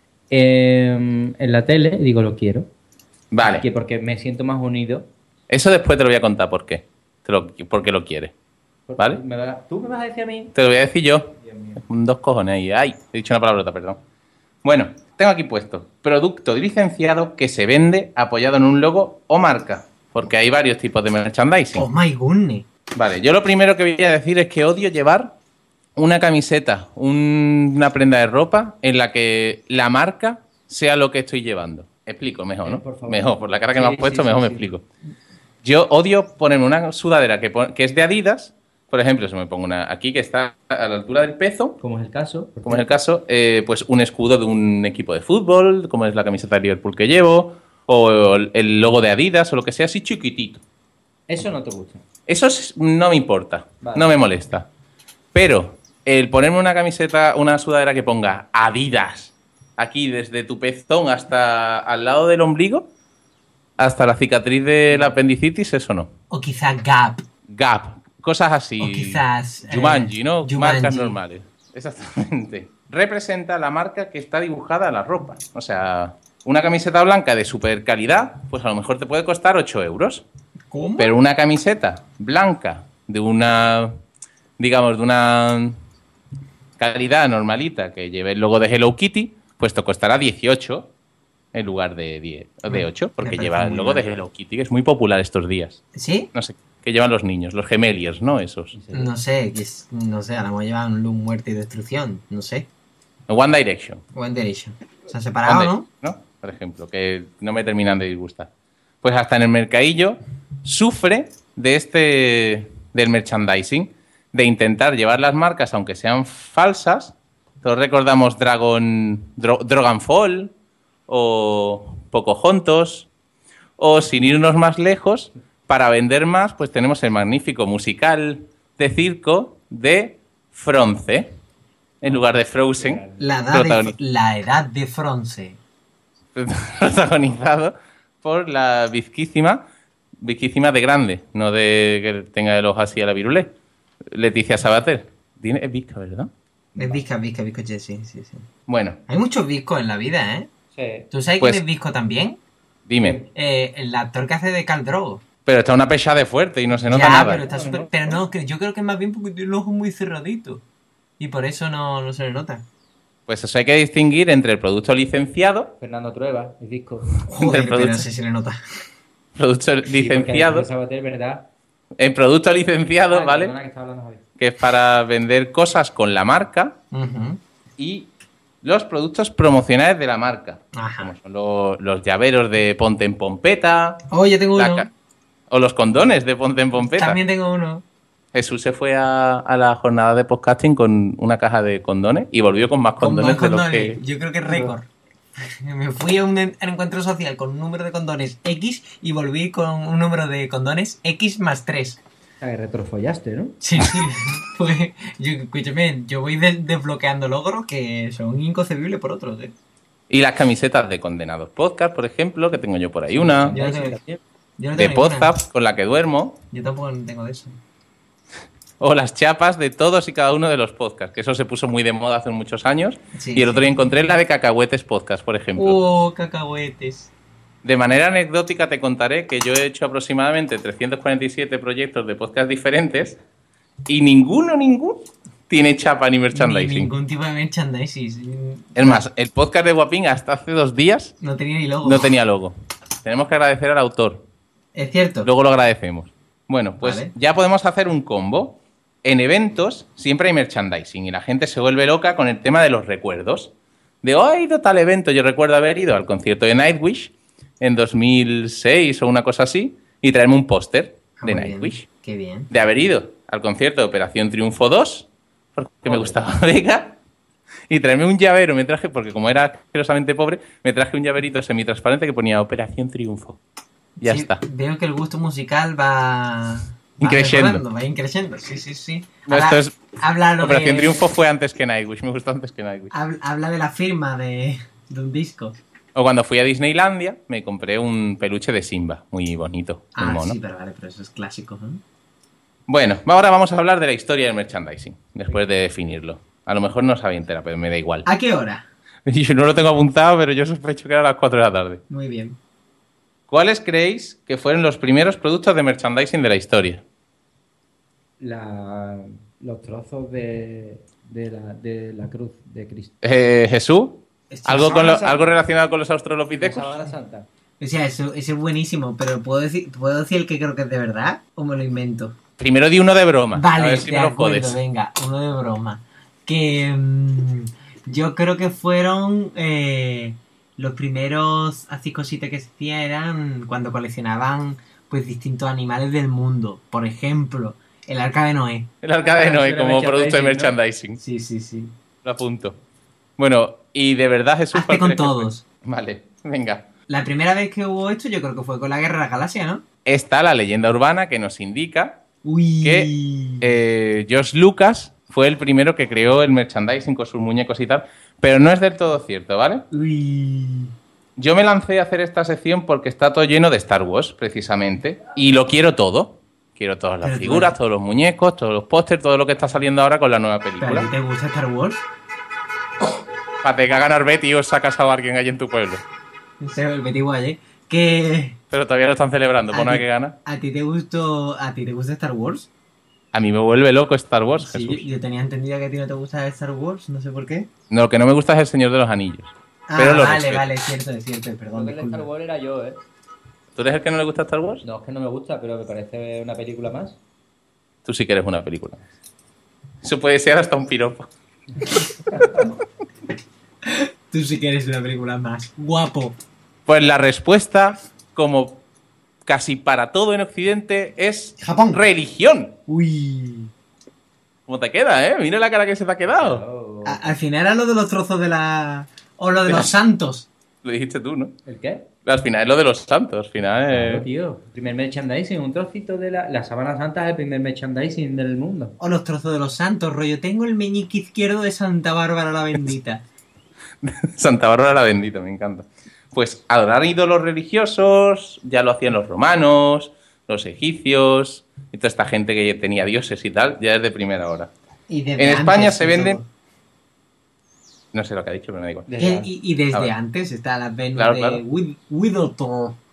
eh, en la tele y digo, lo quiero. Vale. Que porque me siento más unido. Eso después te lo voy a contar por qué. Te lo, por qué lo quieres. ¿Vale? ¿Me va- ¿Tú me vas a decir a mí? Te lo voy a decir yo. Dios mío. Dos cojones ahí. Ay, he dicho una palabrota, perdón. Bueno, tengo aquí puesto producto licenciado que se vende apoyado en un logo o marca. Porque hay varios tipos de merchandising. Oh my goodness. Vale, yo lo primero que voy a decir es que odio llevar una camiseta, un- una prenda de ropa en la que la marca sea lo que estoy llevando. Explico mejor, ¿no? Eh, por favor. Mejor, por la cara que Sí, me has puesto, sí, mejor sí, me sí. explico. Yo odio ponerme una sudadera que, pon- que es de Adidas, por ejemplo, si me pongo una aquí que está a la altura del pezo, Como es el caso. como es el caso, eh, pues un escudo de un equipo de fútbol, como es la camiseta de Liverpool que llevo, o el logo de Adidas, o lo que sea, así chiquitito. Eso no te gusta. Eso es- no me importa, Vale. no me molesta. Pero el ponerme una camiseta, una sudadera que ponga Adidas, aquí desde tu pezón hasta al lado del ombligo, hasta la cicatriz del apendicitis, eso no. O quizás Gap. Gap, cosas así. O quizás, eh, Jumanji, ¿no? Jumanji. Marcas normales. Exactamente. Representa la marca que está dibujada en la ropa. O sea, una camiseta blanca de super calidad, pues a lo mejor te puede costar ocho euros. ¿Cómo? Pero una camiseta blanca de una, digamos, de una calidad normalita que lleve el logo de Hello Kitty, pues te costará dieciocho en lugar de diez, o de ocho, porque parece lleva el muy logo de mal. Hello Kitty, que es muy popular estos días. ¿Sí? No sé, que llevan los niños, los gemeliers, ¿no? Esos. No sé, que es- no sé, ahora me llevan luz, muerte y destrucción. No sé. One Direction. One Direction. Se han separado, One ¿no? Direction, ¿no? Por ejemplo, que no me terminan de disgustar. Pues hasta en el mercadillo sufre de este, del merchandising, de intentar llevar las marcas, aunque sean falsas. Todos recordamos Dragon, Dro- Dragonfall o Pocahontas, o sin irnos más lejos, para vender más, pues tenemos el magnífico musical de circo de Fronce, en lugar de Frozen, La edad, de, protagoni- la edad de Fronce. protagonizado por la bizquísima, bizquísima de grande, no de que tenga el ojo así a la virulé, Leticia Sabater. Tiene- Es bizca, ¿verdad? Es Visca, Visca, Visco Jesse, sí, sí. Bueno, Hay muchos viscos en la vida, ¿eh? Sí. ¿Tú sabes Pues- quién es visco también? dime. Eh, el actor que hace de Khal Drogo. Pero está una pecha de fuerte y no se nota Ya, nada. pero está súper... Pero no, que yo creo que es más bien porque tiene el ojo muy cerradito. Y por eso no, no se le nota. Pues eso hay que distinguir entre el producto licenciado, Fernando Trueba, el disco. Joder, Del pero producto. no sé si le nota. producto licenciado, Sabater, ¿verdad? el producto licenciado, Ay, ¿vale? perdona que estaba hablando Javi. Que es para vender cosas con la marca Ujú. y los productos promocionales de la marca. Ajá. Como son lo- los llaveros de Ponte en Pompeta, Oh, yo tengo la uno. ca- o los condones de Ponte en Pompeta. También tengo uno. Jesús se fue a, a la jornada de podcasting con una caja de condones y volvió con más Con condones más de los condones. que... Yo creo que es récord. Me fui a un en- un encuentro social con un número de condones X y volví con un número de condones X más tres. O sea, que retrofollaste, ¿no? Sí, sí. Pues, yo, escúchame, yo voy de- desbloqueando logros que son inconcebibles por otros. ¿eh? Y las camisetas de Condenados Podcast, por ejemplo, que tengo yo por ahí una. Yo no tengo, yo no De tengo ninguna. Podzap, con la que duermo. Yo tampoco tengo de eso. O las chapas de todos y cada uno de los podcasts, que eso se puso muy de moda hace muchos años. Sí, y el otro sí. día encontré la de Cacahuetes Podcast, por ejemplo. Oh, cacahuetes. De manera anecdótica te contaré que yo he hecho aproximadamente trescientos cuarenta y siete proyectos de podcast diferentes y ninguno, ninguno tiene chapa ni Ni merchandising. ningún tipo de merchandising. Es más, el podcast de Guapín hasta hace dos días No tenía ni logo. no tenía logo. Tenemos que agradecer al autor. Es cierto. Luego lo agradecemos. Bueno, pues Vale. ya podemos hacer un combo. En eventos siempre hay merchandising y la gente se vuelve loca con el tema de los recuerdos. De, oh, he ido a tal evento. Yo recuerdo haber ido al concierto de Nightwish en dos mil seis o una cosa así y traerme un póster Ah, de muy bien. Nightwish. Qué bien. De haber ido al concierto de Operación Triunfo dos, porque me Joder. gustaba Vega, y traerme un llavero, me traje, porque como era asquerosamente pobre, me traje un llaverito semitransparente que ponía Operación Triunfo. Ya Sí, está. Veo que el gusto musical va... va Increciendo. mejorando, Va increciendo, sí, sí, sí. No, Ahora, esto es- habla lo Operación de, Triunfo fue antes que Nightwish, me gustó antes que Nightwish. hab- Habla de la firma de, de un disco. O cuando fui a Disneylandia, me compré un peluche de Simba, muy bonito, muy Ah, mono. sí, pero vale, pero eso es clásico, ¿no? Bueno, ahora vamos a hablar de la historia del merchandising, después de definirlo. A lo mejor no sabía entera, pero me da igual. ¿A qué hora? Yo no lo tengo apuntado, pero yo sospecho que era a las cuatro de la tarde. Muy bien. ¿Cuáles creéis que fueron los primeros productos de merchandising de la historia? La, los trozos de, de, la, de la cruz de Cristo. Eh, ¿Jesús? Esto- ¿Algo, con lo- Sábana ¿Algo relacionado con los La australopithecus? sábana santa. O sea, eso, ese es buenísimo, pero ¿puedo decir, ¿puedo decir el que creo que es de verdad o me lo invento? Primero di uno de broma. Vale, a ver si de me lo acuerdo, jodes. venga, uno de broma. Que mm, yo creo que fueron eh, los primeros así cositas que se hacían eran cuando coleccionaban pues distintos animales del mundo. Por ejemplo, el arca de Noé. El arca de Ah, Noé eso era como producto de merchandising, ¿no? merchandising. Sí, sí, sí. Lo apunto. Bueno, y de verdad Jesús... Hazte ¿cuál con crees que fue? todos. Vale, venga. La primera vez que hubo esto yo creo que fue con la Guerra de la Galaxia, ¿no? Está la leyenda urbana que nos indica Uy. que eh, George Lucas fue el primero que creó el merchandising con sus muñecos y tal, pero no es del todo cierto, ¿vale? Uy. Yo me lancé a hacer esta sección porque está todo lleno de Star Wars, precisamente, y lo quiero todo. Quiero todas las Pero tú- figuras, todos los muñecos, todos los pósters, todo lo que está saliendo ahora con la nueva ¿Pero a película. ti te gusta Star Wars? Para te cagan Arbeti o sacas a alguien allí en tu pueblo. No sé, el Betty White, ¿eh? Que... Pero todavía lo están celebrando, por ¿A una ti- que gana. ¿A ti te gustó, a ti te gusta Star Wars? A mí me vuelve loco Star Wars, Sí, Jesús. yo, yo tenía entendido que a ti no te gusta Star Wars, no sé por qué. No, lo que no me gusta es el Señor de los Anillos. Ah, Pero lo vale, respeto. vale, es cierto, es cierto, perdón, Creo que el disculpa. Star Wars era yo, ¿eh? ¿Tú eres el que no le gusta Star Wars? No, es que no me gusta, pero me parece una película más. Tú sí que eres una película. Eso puede ser hasta un piropo. Tú sí que eres una película más. Guapo. Pues la respuesta, como casi para todo en Occidente, es Japón. religión. Uy. ¿Cómo te queda, eh? Mira la cara que se te ha quedado. Claro. A- al final era lo de los trozos de la... O lo de los santos. Lo dijiste tú, ¿no? ¿El qué? Al final es lo de los santos. Al final Claro, es... tío. Primer merchandising, un trocito de la... La sábana santa es el primer merchandising del mundo. O los trozos de los santos, rollo. Tengo el meñique izquierdo de Santa Bárbara la bendita. Santa Bárbara la bendita, me encanta. Pues adorar ídolos religiosos ya lo hacían los romanos, los egipcios y toda esta gente que tenía dioses y tal, ya es de primera hora. Y desde En España antes, se y venden... todo. No sé lo que ha dicho, pero me da igual. Desde Que- y, y desde A ver. antes está la Venus Claro, de claro. Wid- Whittletor. No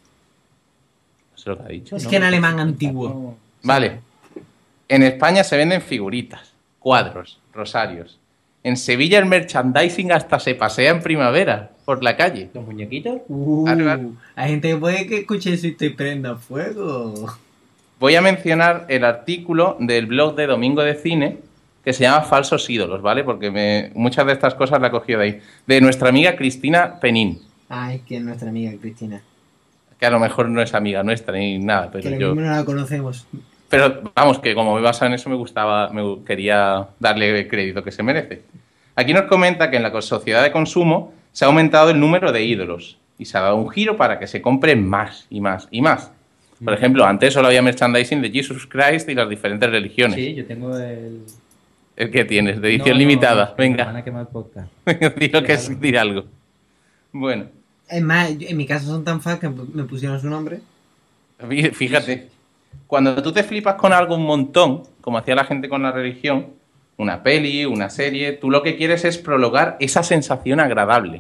sé lo que ha dicho. Es ¿no? que en alemán antiguo. No. Vale. En España se venden figuritas, cuadros, rosarios. En Sevilla el merchandising hasta se pasea en primavera por la calle. ¿Los muñequitos? Uh, Vale, vale. Hay gente que puede que escuche eso y te prenda fuego. Voy a mencionar el artículo del blog de Domingo de Cine que se llama Falsos Ídolos, ¿vale? Porque me- muchas de estas cosas la he cogido de ahí. De nuestra amiga Cristina Penín. Ay, que es nuestra amiga Cristina. Que a lo mejor no es amiga nuestra ni nada, Que pero lo yo... mismo no la conocemos. Pero vamos, que como me basa en eso me gustaba, me quería darle el crédito que se merece. Aquí nos comenta que en la sociedad de consumo se ha aumentado el número de ídolos y se ha dado un giro para que se compren más y más y más. Por ejemplo, antes solo había merchandising de Jesus Christ y las diferentes religiones. Sí, yo tengo el... ¿El que tienes? De edición No, no, limitada. que me van Venga, a quemar el podcast. digo que es decir algo. Bueno, Es más, yo- en mi caso son tan fans que me pusieron su nombre. fí- fíjate, cuando tú te flipas con algo un montón, como hacía la gente con la religión, una peli, una serie, tú lo que quieres es prolongar esa sensación agradable.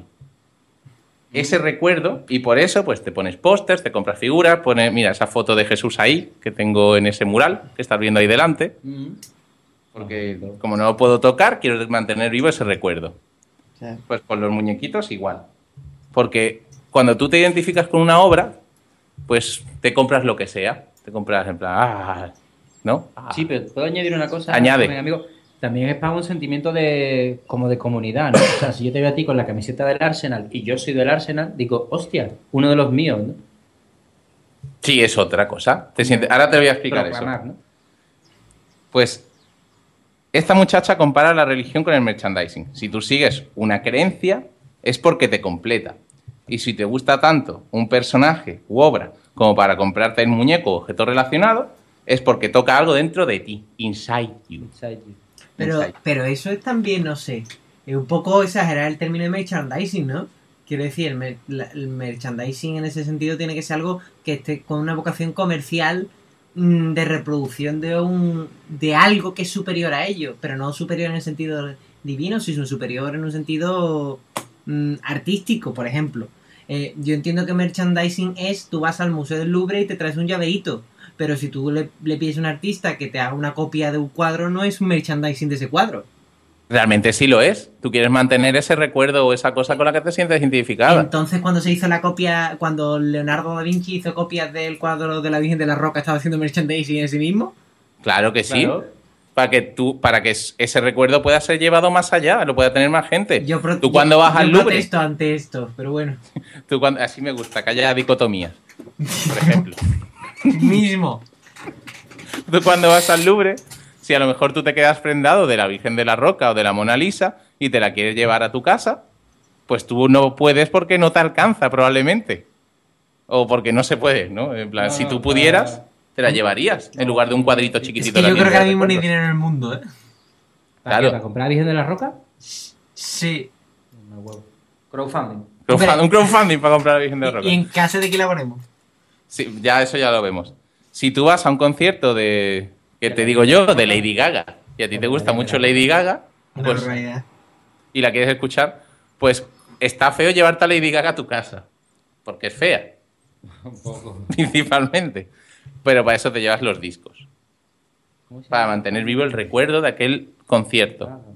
Ese recuerdo, y por eso pues te pones pósters, te compras figuras, pones, mira, esa foto de Jesús ahí, que tengo en ese mural, que estás viendo ahí delante, Mm. porque como no lo puedo tocar, quiero mantener vivo ese recuerdo. O sea, Pues con los muñequitos igual. Porque cuando tú te identificas con una obra, pues te compras lo que sea. Te compras en plan, ah, ¿no? Ah. Sí, pero puedo añadir una cosa. Añade. mi amigo. También es para un sentimiento de como de comunidad, ¿no? O sea, si yo te veo a ti con la camiseta del Arsenal y yo soy del Arsenal, digo, hostia, uno de los míos, ¿no? Sí, es otra cosa. Te sientes... Ahora te voy a explicar eso. Proclamar, ¿no? Pues esta muchacha compara la religión con el merchandising. Si tú sigues una creencia, es porque te completa. Y si te gusta tanto un personaje u obra como para comprarte el muñeco o objeto relacionado, es porque toca algo dentro de ti, inside you. Inside you. pero, Inside. pero eso es también, no sé, es un poco exagerar el término de merchandising, ¿no? Quiero decir, el, mer- la- el merchandising en ese sentido tiene que ser algo que esté con una vocación comercial mm, de reproducción de un de algo que es superior a ello, pero no superior en el sentido divino, sino superior en un sentido mm, artístico, por ejemplo. Eh, yo entiendo que merchandising es, tú vas al Museo del Louvre y te traes un llaverito, pero si tú le, le pides a un artista que te haga una copia de un cuadro, no es un merchandising de ese cuadro. Realmente sí lo es. Tú quieres mantener ese recuerdo o esa cosa con la que te sientes identificada. Entonces, cuando se hizo la copia, cuando Leonardo da Vinci hizo copias del cuadro de la Virgen de la Roca, ¿estaba haciendo merchandising en sí mismo? Claro que sí. Claro. Para que tú, para que ese recuerdo pueda ser llevado más allá, lo pueda tener más gente. Yo pro- tú cuando yo- vas yo al Louvre, protesto ante esto, pero bueno. tú cuando, así me gusta, que haya dicotomías, por ejemplo. Mismo. Tú cuando vas al Louvre, si a lo mejor tú te quedas prendado de la Virgen de la Roca o de la Mona Lisa y te la quieres llevar a tu casa, pues tú no puedes porque no te alcanza probablemente. O porque no se puede, ¿no? En plan, No, si no, tú pudieras, para- te la llevarías en lugar de un cuadrito Es chiquitito. que yo también creo que de ahora mismo no hay recuerdo. dinero en el mundo, ¿eh? ¿Para Claro. qué? ¿Para comprar Virgen de la Roca? Sí. No, huevo. Crowdfunding. Crowdfunding- un crowdfunding para comprar la Virgen de la Roca. ¿Y en casa de qué la ponemos? Sí, ya eso ya lo vemos. Si tú vas a un concierto de, que te digo yo, de Lady Gaga, y a ti te gusta mucho Lady Gaga, Una pues, barbaridad. y la quieres escuchar, pues está feo llevarte a Lady Gaga a tu casa, porque es fea, Un poco. principalmente. Pero para eso te llevas los discos, ¿Cómo se para llama? mantener vivo el recuerdo de aquel concierto, Ah,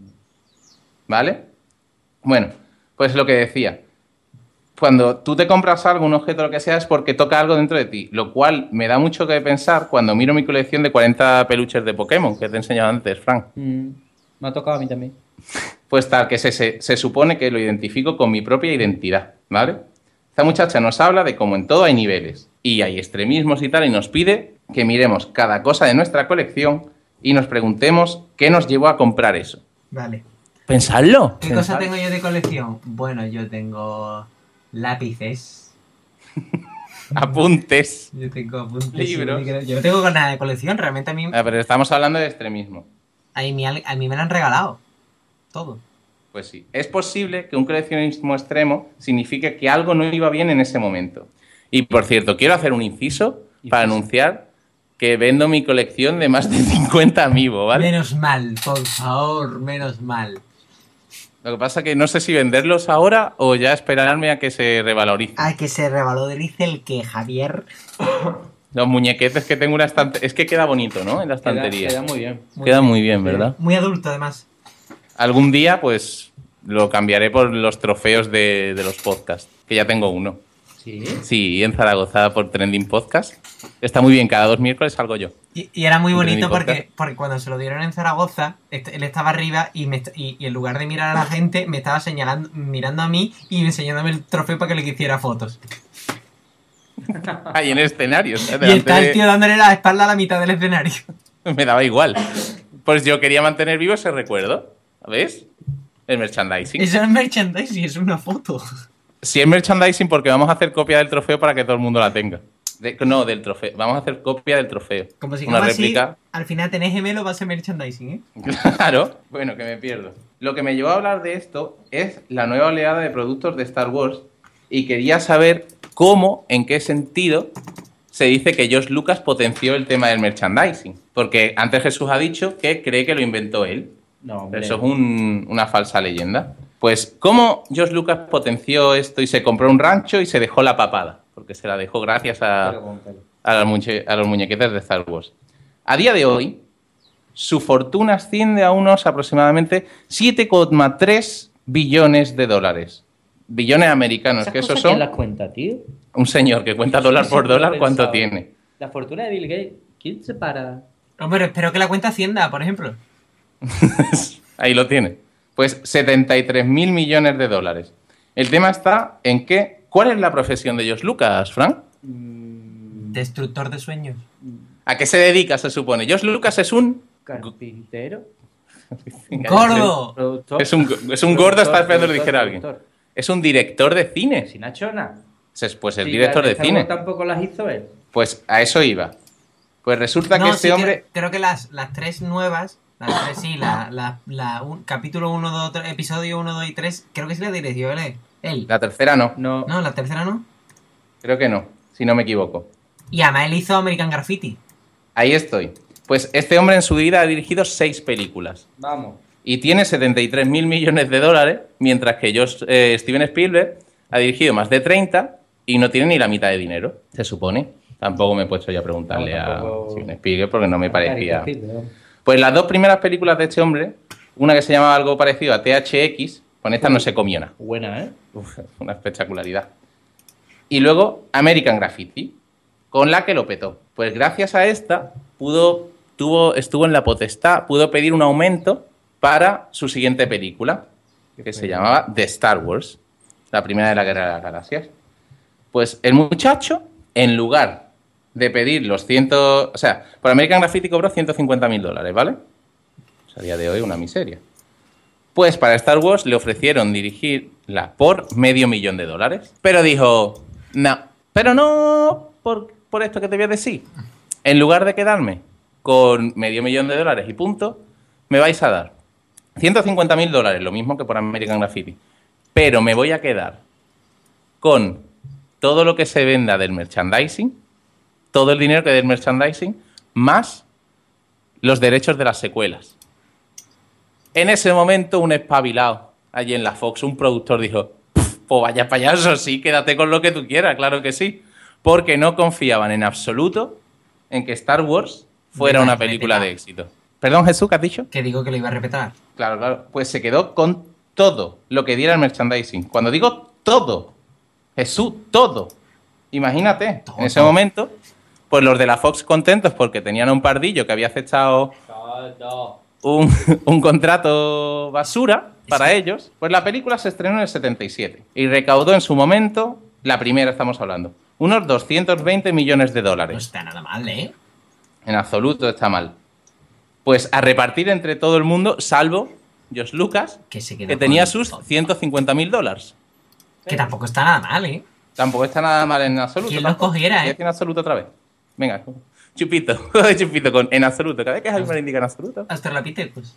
¿vale? Bueno, pues lo que decía. Cuando tú te compras algo, un objeto, lo que sea, es porque toca algo dentro de ti. Lo cual me da mucho que pensar cuando miro mi colección de cuarenta peluches de Pokémon, que te he enseñado antes, Frank. mm, me ha tocado a mí también. Pues tal, que se, se, se supone que lo identifico con mi propia identidad, ¿vale? Esta muchacha nos habla de cómo en todo hay niveles y hay extremismos y tal, y nos pide que miremos cada cosa de nuestra colección y nos preguntemos qué nos llevó a comprar eso. Vale. Pensadlo. ¿Qué cosa tengo yo de colección? Bueno, yo tengo lápices. Apuntes. Yo tengo apuntes. Libros. Yo yo no tengo con nada de colección. Realmente a mí, Ah, pero estamos hablando de extremismo. a mí, a mí me lo han regalado. Todo. Pues sí. Es posible que un coleccionismo extremo signifique que algo no iba bien en ese momento. Y por cierto, quiero hacer un inciso para anunciar que vendo mi colección de más de cincuenta Amiibo, ¿vale? Menos mal, por favor, menos mal. Lo que pasa es que no sé si venderlos ahora o ya esperarme a que se revaloricen. Ay, que se revalorice el que, Javier. Los muñequetes que tengo en la estantería. Es que queda bonito, ¿no? En la Queda, estantería. queda muy bien. Queda muy bien, ¿verdad? Muy adulto, además. Algún día, pues, lo cambiaré por los trofeos de, de los podcasts, que ya tengo uno. Sí. Sí, en Zaragoza por Trending Podcast. Está muy bien, cada dos miércoles salgo yo. Y, y era muy Un bonito trending porque, podcast. porque cuando se lo dieron en Zaragoza, est- él estaba arriba y, me, est- y, y en lugar de mirar a la gente, me estaba señalando, mirando a mí y enseñándome el trofeo para que le hiciera fotos. Ahí en el escenario. o sea, Y delante está el de- tío dándole la espalda a la mitad del escenario. Me daba igual. Pues yo quería mantener vivo ese recuerdo. ¿Ves? El merchandising. Eso es merchandising, es una foto. Si es merchandising, porque vamos a hacer copia del trofeo para que todo el mundo la tenga. De- no, del trofeo. Vamos a hacer copia del trofeo. Como si Una como así, réplica. al final tenés gemelo, va a ser merchandising, ¿eh? Claro. Bueno, que me pierdo. Lo que me llevó a hablar de esto es la nueva oleada de productos de Star Wars y quería saber cómo, en qué sentido se dice que George Lucas potenció el tema del merchandising. Porque antes Jesús ha dicho que cree que lo inventó él. No, hombre. Eso es un- una falsa leyenda. Pues, ¿cómo George Lucas potenció esto y se compró un rancho y se dejó la papada? Porque se la dejó gracias a, Pero con pelo. a, los, muñe- a los muñequetes de Star Wars. A día de hoy, su fortuna asciende a unos aproximadamente siete coma tres billones de dólares. Billones americanos, ¿Esas que esos cosas son quién las cuenta, tío? un señor que cuenta dólar por Siempre lo he dólar cuánto pensado. tiene. La fortuna de Bill Gates. ¿Quién se para? Hombre, espero que la cuenta Hacienda, por ejemplo. Ahí lo tiene. Pues setenta y tres mil millones de dólares. El tema está en que, ¿cuál es la profesión de George Lucas, Frank? Mm, Destructor de sueños. ¿A qué se dedica, se supone? George Lucas es un... carpintero. ¡Gordo! Productor. Es un, es un gordo, está esperando que lo dijera alguien. productor. Es un director de cine. Sin achona. Es, Pues el Sí, director las de Star cine. Wars tampoco las hizo él. Pues a eso iba. Pues resulta que No, este sí, hombre... creo, creo que las, las tres nuevas, las tres sí, la, la, la un- capítulo uno, dos, tres, episodio uno, dos y tres, creo que sí la dirigió él. él. La tercera no. No. No, la tercera no. Creo que no, si no me equivoco. Y además él hizo American Graffiti. Ahí estoy. Pues este hombre en su vida ha dirigido seis películas. Vamos. Y tiene setenta y tres mil millones de dólares, mientras que yo, eh, Steven Spielberg ha dirigido más de treinta y no tiene ni la mitad de dinero, se supone. Tampoco me he puesto ya a preguntarle No, tampoco... a Steven Spielberg porque no me parecía... Caricatil, Pues las dos primeras películas de este hombre, una que se llamaba algo parecido a T H X, con esta no se comió nada. Buena, ¿eh? Uf, una espectacularidad. Y luego American Graffiti, con la que lo petó. Pues gracias a esta pudo, tuvo, estuvo en la potestad, pudo pedir un aumento para su siguiente película, que se llamaba The Star Wars, la primera de la Guerra de las Galaxias. Pues el muchacho, en lugar de pedir los ciento... O sea, por American Graffiti cobró ciento cincuenta mil dólares, ¿vale? O sea, a día de hoy una miseria. Pues para Star Wars le ofrecieron dirigirla por medio millón de dólares. Pero dijo, no, pero no por, por esto que te voy a decir. En lugar de quedarme con medio millón de dólares y punto, me vais a dar ciento cincuenta mil dólares, lo mismo que por American Graffiti. Pero me voy a quedar con todo lo que se venda del merchandising, todo el dinero que dé el merchandising, más los derechos de las secuelas. En ese momento, un espabilado allí en la Fox, un productor dijo, pues vaya payaso, sí, quédate con lo que tú quieras, claro que sí. Porque no confiaban en absoluto en que Star Wars fuera Venga, una película de éxito. Perdón, Jesús, ¿qué has dicho? Que digo que lo iba a repetir. Claro, claro. Pues se quedó con todo lo que diera el merchandising. Cuando digo todo, Jesús, todo. Imagínate, Todo. en ese momento, pues los de la Fox contentos porque tenían a un pardillo que había aceptado un, un contrato basura para Sí. ellos. Pues la película se estrenó en el setenta y siete y recaudó en su momento, la primera estamos hablando, unos doscientos veinte millones de No dólares. está nada mal, ¿eh? En absoluto está mal. Pues a repartir entre todo el mundo, salvo George Lucas, Que se quedó que tenía con sus todo. ciento cincuenta mil dólares. Que tampoco está nada mal, ¿eh? Tampoco está nada mal en absoluto. ¿Quién lo tampoco. cogiera, Voy a eh? decir en absoluto otra vez. Venga, chupito, chupito con en absoluto. Cada vez que Jaime me indica en absoluto. Australopithecus.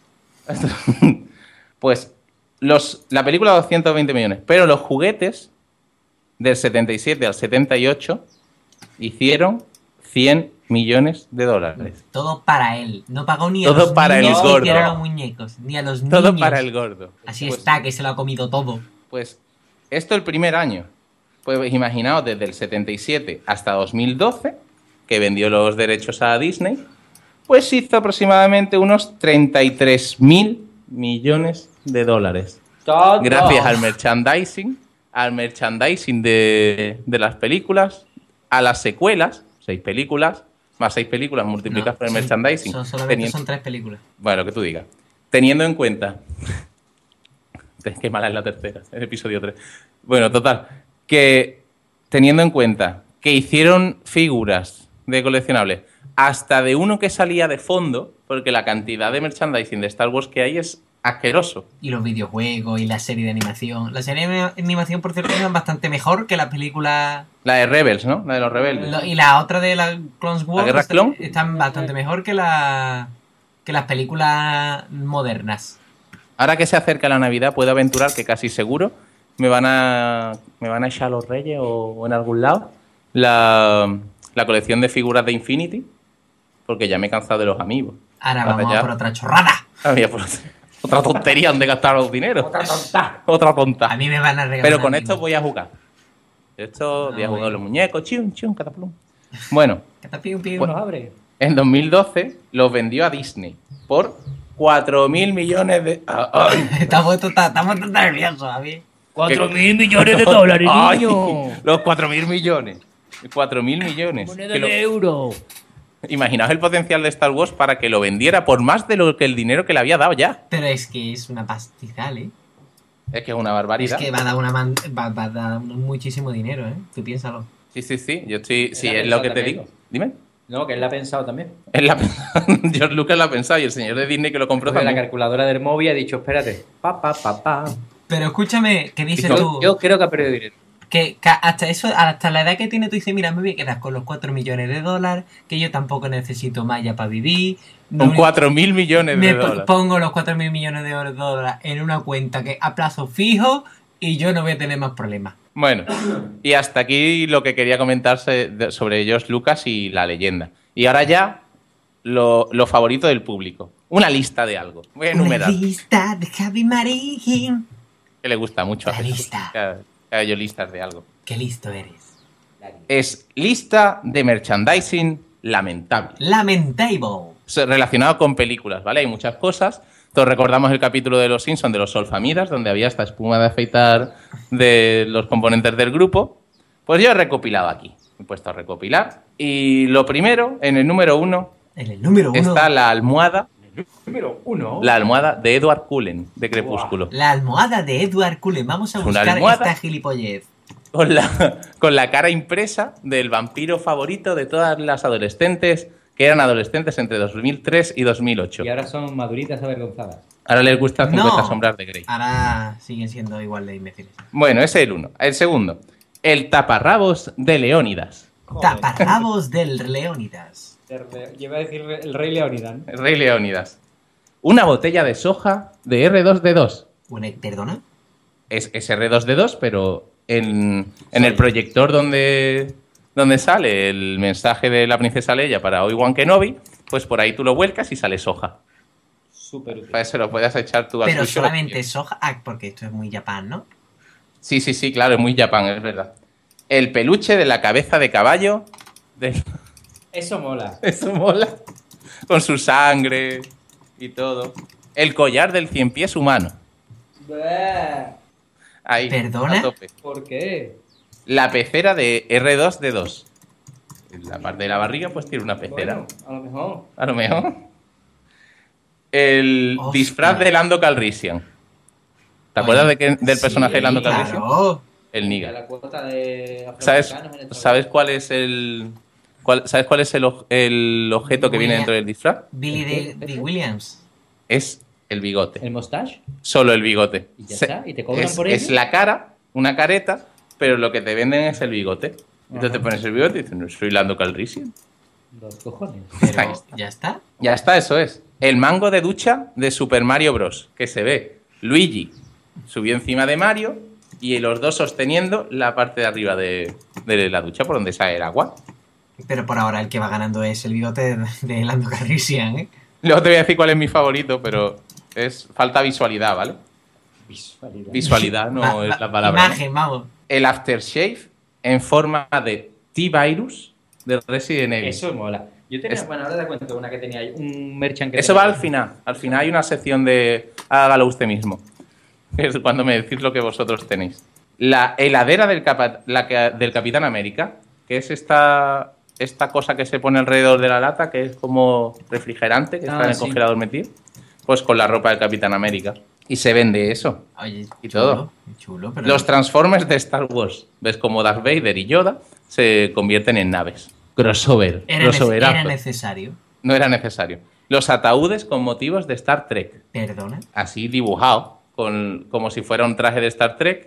Pues los, la película doscientos veinte millones, pero los juguetes del setenta y siete al setenta y ocho hicieron cien millones de dólares. Todo para él. No pagó ni a Todo los para el niños que gordo. hicieron los muñecos. Ni a los niños. Todo para el gordo. Así Pues- está, que se lo ha comido todo. Pues esto el primer año. Pues imaginaos, desde el setenta y siete hasta dos mil doce, que vendió los derechos a Disney, pues hizo aproximadamente unos treinta y tres mil millones de dólares. Todo. Gracias al merchandising, al merchandising de, de las películas, a las secuelas, seis películas, más seis películas multiplicadas No, por el sí, merchandising. son- solamente Teniendo- son tres películas. Bueno, lo que tú digas. Teniendo en cuenta... Qué mala es la tercera, el episodio tres. Bueno, total. Que teniendo en cuenta que hicieron figuras de coleccionables hasta de uno que salía de fondo, porque la cantidad de merchandising de Star Wars que hay es asqueroso. Y los videojuegos y la serie de animación. La serie de animación, por cierto, es bastante mejor que la película. La de Rebels, ¿no? La de los rebeldes. Lo- y la otra de la Clone Wars guerra está- clon? están bastante mejor que la que las películas modernas. Ahora que se acerca la Navidad, puedo aventurar que casi seguro me van a me van a echar los Reyes o, o en algún lado la, la colección de figuras de Infinity, porque ya me he cansado de los amigos. Ahora Ahora vamos ya- a por otra chorrada. Había por otra, otra tontería donde gastar los dineros. Otra tonta. Otra tonta. A mí me van a regalar. Pero con a mí. esto voy a jugar. Esto voy a No, jugar bueno. los muñecos, chum, chum, cataplum. Bueno, Catapium, pium. Bueno, abre. en dos mil doce los vendió a Disney por cuatro mil millones de... Ah, ¡Ay! Estamos total- estamos tan nerviosos, a mí. Cuatro mil millones de dólares, ¡Ay! niño. Los cuatro mil millones. cuatro mil millones. Moneda Que lo- de euro. Imaginaos el potencial de Star Wars para que lo vendiera por más de lo que el dinero que le había dado ya. Pero es que es una pastizal, ¿eh? Es que es una Es barbaridad. que va a dar, una man- va, va a dar un- muchísimo dinero, ¿eh? Tú piénsalo. Sí, sí, sí. Yo estoy... Sí, Era es lo que te también. digo. Dime. No, que él la ha pensado también. Él la... George Lucas lo ha pensado y el señor de Disney que lo compró Porque la también. calculadora del móvil ha dicho, espérate, pa, pa, pa, pa. Pero escúchame, ¿qué dices Yo- tú? Yo creo que ha perdido dinero. Que, que hasta eso, hasta la edad que tiene tú dices, mira, me voy a quedar con los cuatro millones de dólares, que yo tampoco necesito más ya para vivir. Con No- cuatro mil millones me de po- dólares. pongo los cuatro mil millones de dólares en una cuenta que a plazo fijo y yo no voy a tener más problemas. Bueno, y hasta aquí lo que quería comentarse de- sobre George Lucas y la leyenda. Y ahora ya lo, lo favorito del público. Una lista de algo. Voy a Una enumerar. lista de Javi Marín. Que le gusta mucho La hacer eso, lista. que haga- que haga yo listas de algo. Qué listo eres. Es lista de merchandising lamentable. Lamentable. So- Relacionado con películas, ¿vale? Hay muchas cosas. Todos recordamos el capítulo de Los Simpsons de los Solfamidas, donde había esta espuma de afeitar de los componentes del grupo. Pues yo he recopilado aquí. Me he puesto a recopilar. Y lo primero, en el número uno, En el número uno. está la almohada, Número uno. la almohada de Edward Cullen, de Crepúsculo. La almohada de Edward Cullen. Vamos a Es una buscar almohada. esta gilipollez. Con la, con la cara impresa del vampiro favorito de todas las adolescentes, que eran adolescentes entre dos mil tres y dos mil ocho. Y ahora son maduritas avergonzadas. Ahora les gusta cincuenta No. sombras de Grey. Ahora siguen siendo igual de imbéciles. Bueno, ese es el uno. El segundo, el taparrabos de Leónidas. Taparrabos del Leónidas. Lleva a decir el rey Leónidas. El rey Leónidas. Una botella de soja de erre dos de dos. Una, ¿Perdona? Es, es erre dos de dos, pero en, en el proyector donde, donde sale el mensaje de la princesa Leia para Obi-Wan Kenobi, pues por ahí tú lo vuelcas y sale soja. Súper útil. Para eso lo puedes echar tú al Pero suyo. solamente soja. Ah, porque esto es muy Japón, ¿no? Sí, sí, sí, claro, es muy Japón, es verdad. El peluche de la cabeza de caballo. De... Eso mola. Eso mola. Con su sangre y todo. El collar del cien pies humano. Ahí. ¿Perdona? a tope. ¿Por qué? La pecera de erre dos de dos. En la parte de la barriga, pues tiene una pecera. Bueno, a lo mejor. A lo mejor. El Hostia. disfraz de Lando Calrissian. ¿Te acuerdas de que- del personaje de Lando Calrissian? Claro. El Ya Niga. la cuota de ¿Sabes, afroamericanos en esta ¿Sabes cuál es el cuál, ¿sabes cuál es el, oj- el objeto que viene William- dentro del disfraz? Billy de, de Williams. Es el bigote. ¿El mustache? Solo el bigote. ¿Y ya Se- está? ¿Y te cobran es, por ello? es la cara, una careta, pero lo que te venden es el bigote. Entonces te Ajá. pones el bigote y dices, no soy Lando Calrissian. Dos cojones. Ahí Pero está. ya está. Ya está, eso es. El mango de ducha de Super Mario Bros. Que se ve Luigi subió encima de Mario y los dos sosteniendo la parte de arriba de, de la ducha por donde sale el agua. Pero por ahora el que va ganando es el bigote de, de Lando Calrissian, ¿eh? Luego te voy a decir cuál es mi favorito, pero es falta visualidad, ¿vale? Visualidad. Visualidad no Va- es va- la palabra. ¿no? Imagen, vamos. El aftershave en forma de T-Virus de Resident Evil. Eso mola. Yo tenía, Es- bueno, ahora te cuento una que tenía ahí, un merchant que Eso tenía. va al final. Al final hay una sección de hágalo usted mismo. Que es cuando me decís lo que vosotros tenéis. La heladera del, capa- la que- del Capitán América, que es esta, esta cosa que se pone alrededor de la lata, que es como refrigerante, que Ah, está en el sí. congelador metido. Pues con la ropa del Capitán América. Y se vende eso. Oye, Y chulo, todo. chulo, pero Los Transformers de Star Wars. ¿Ves cómo Darth Vader y Yoda se convierten en naves? Crossover. era, nece- Crossoverazo. era necesario. No era necesario. Los ataúdes con motivos de Star Trek. Perdona. Así dibujado, con, como si fuera un traje de Star Trek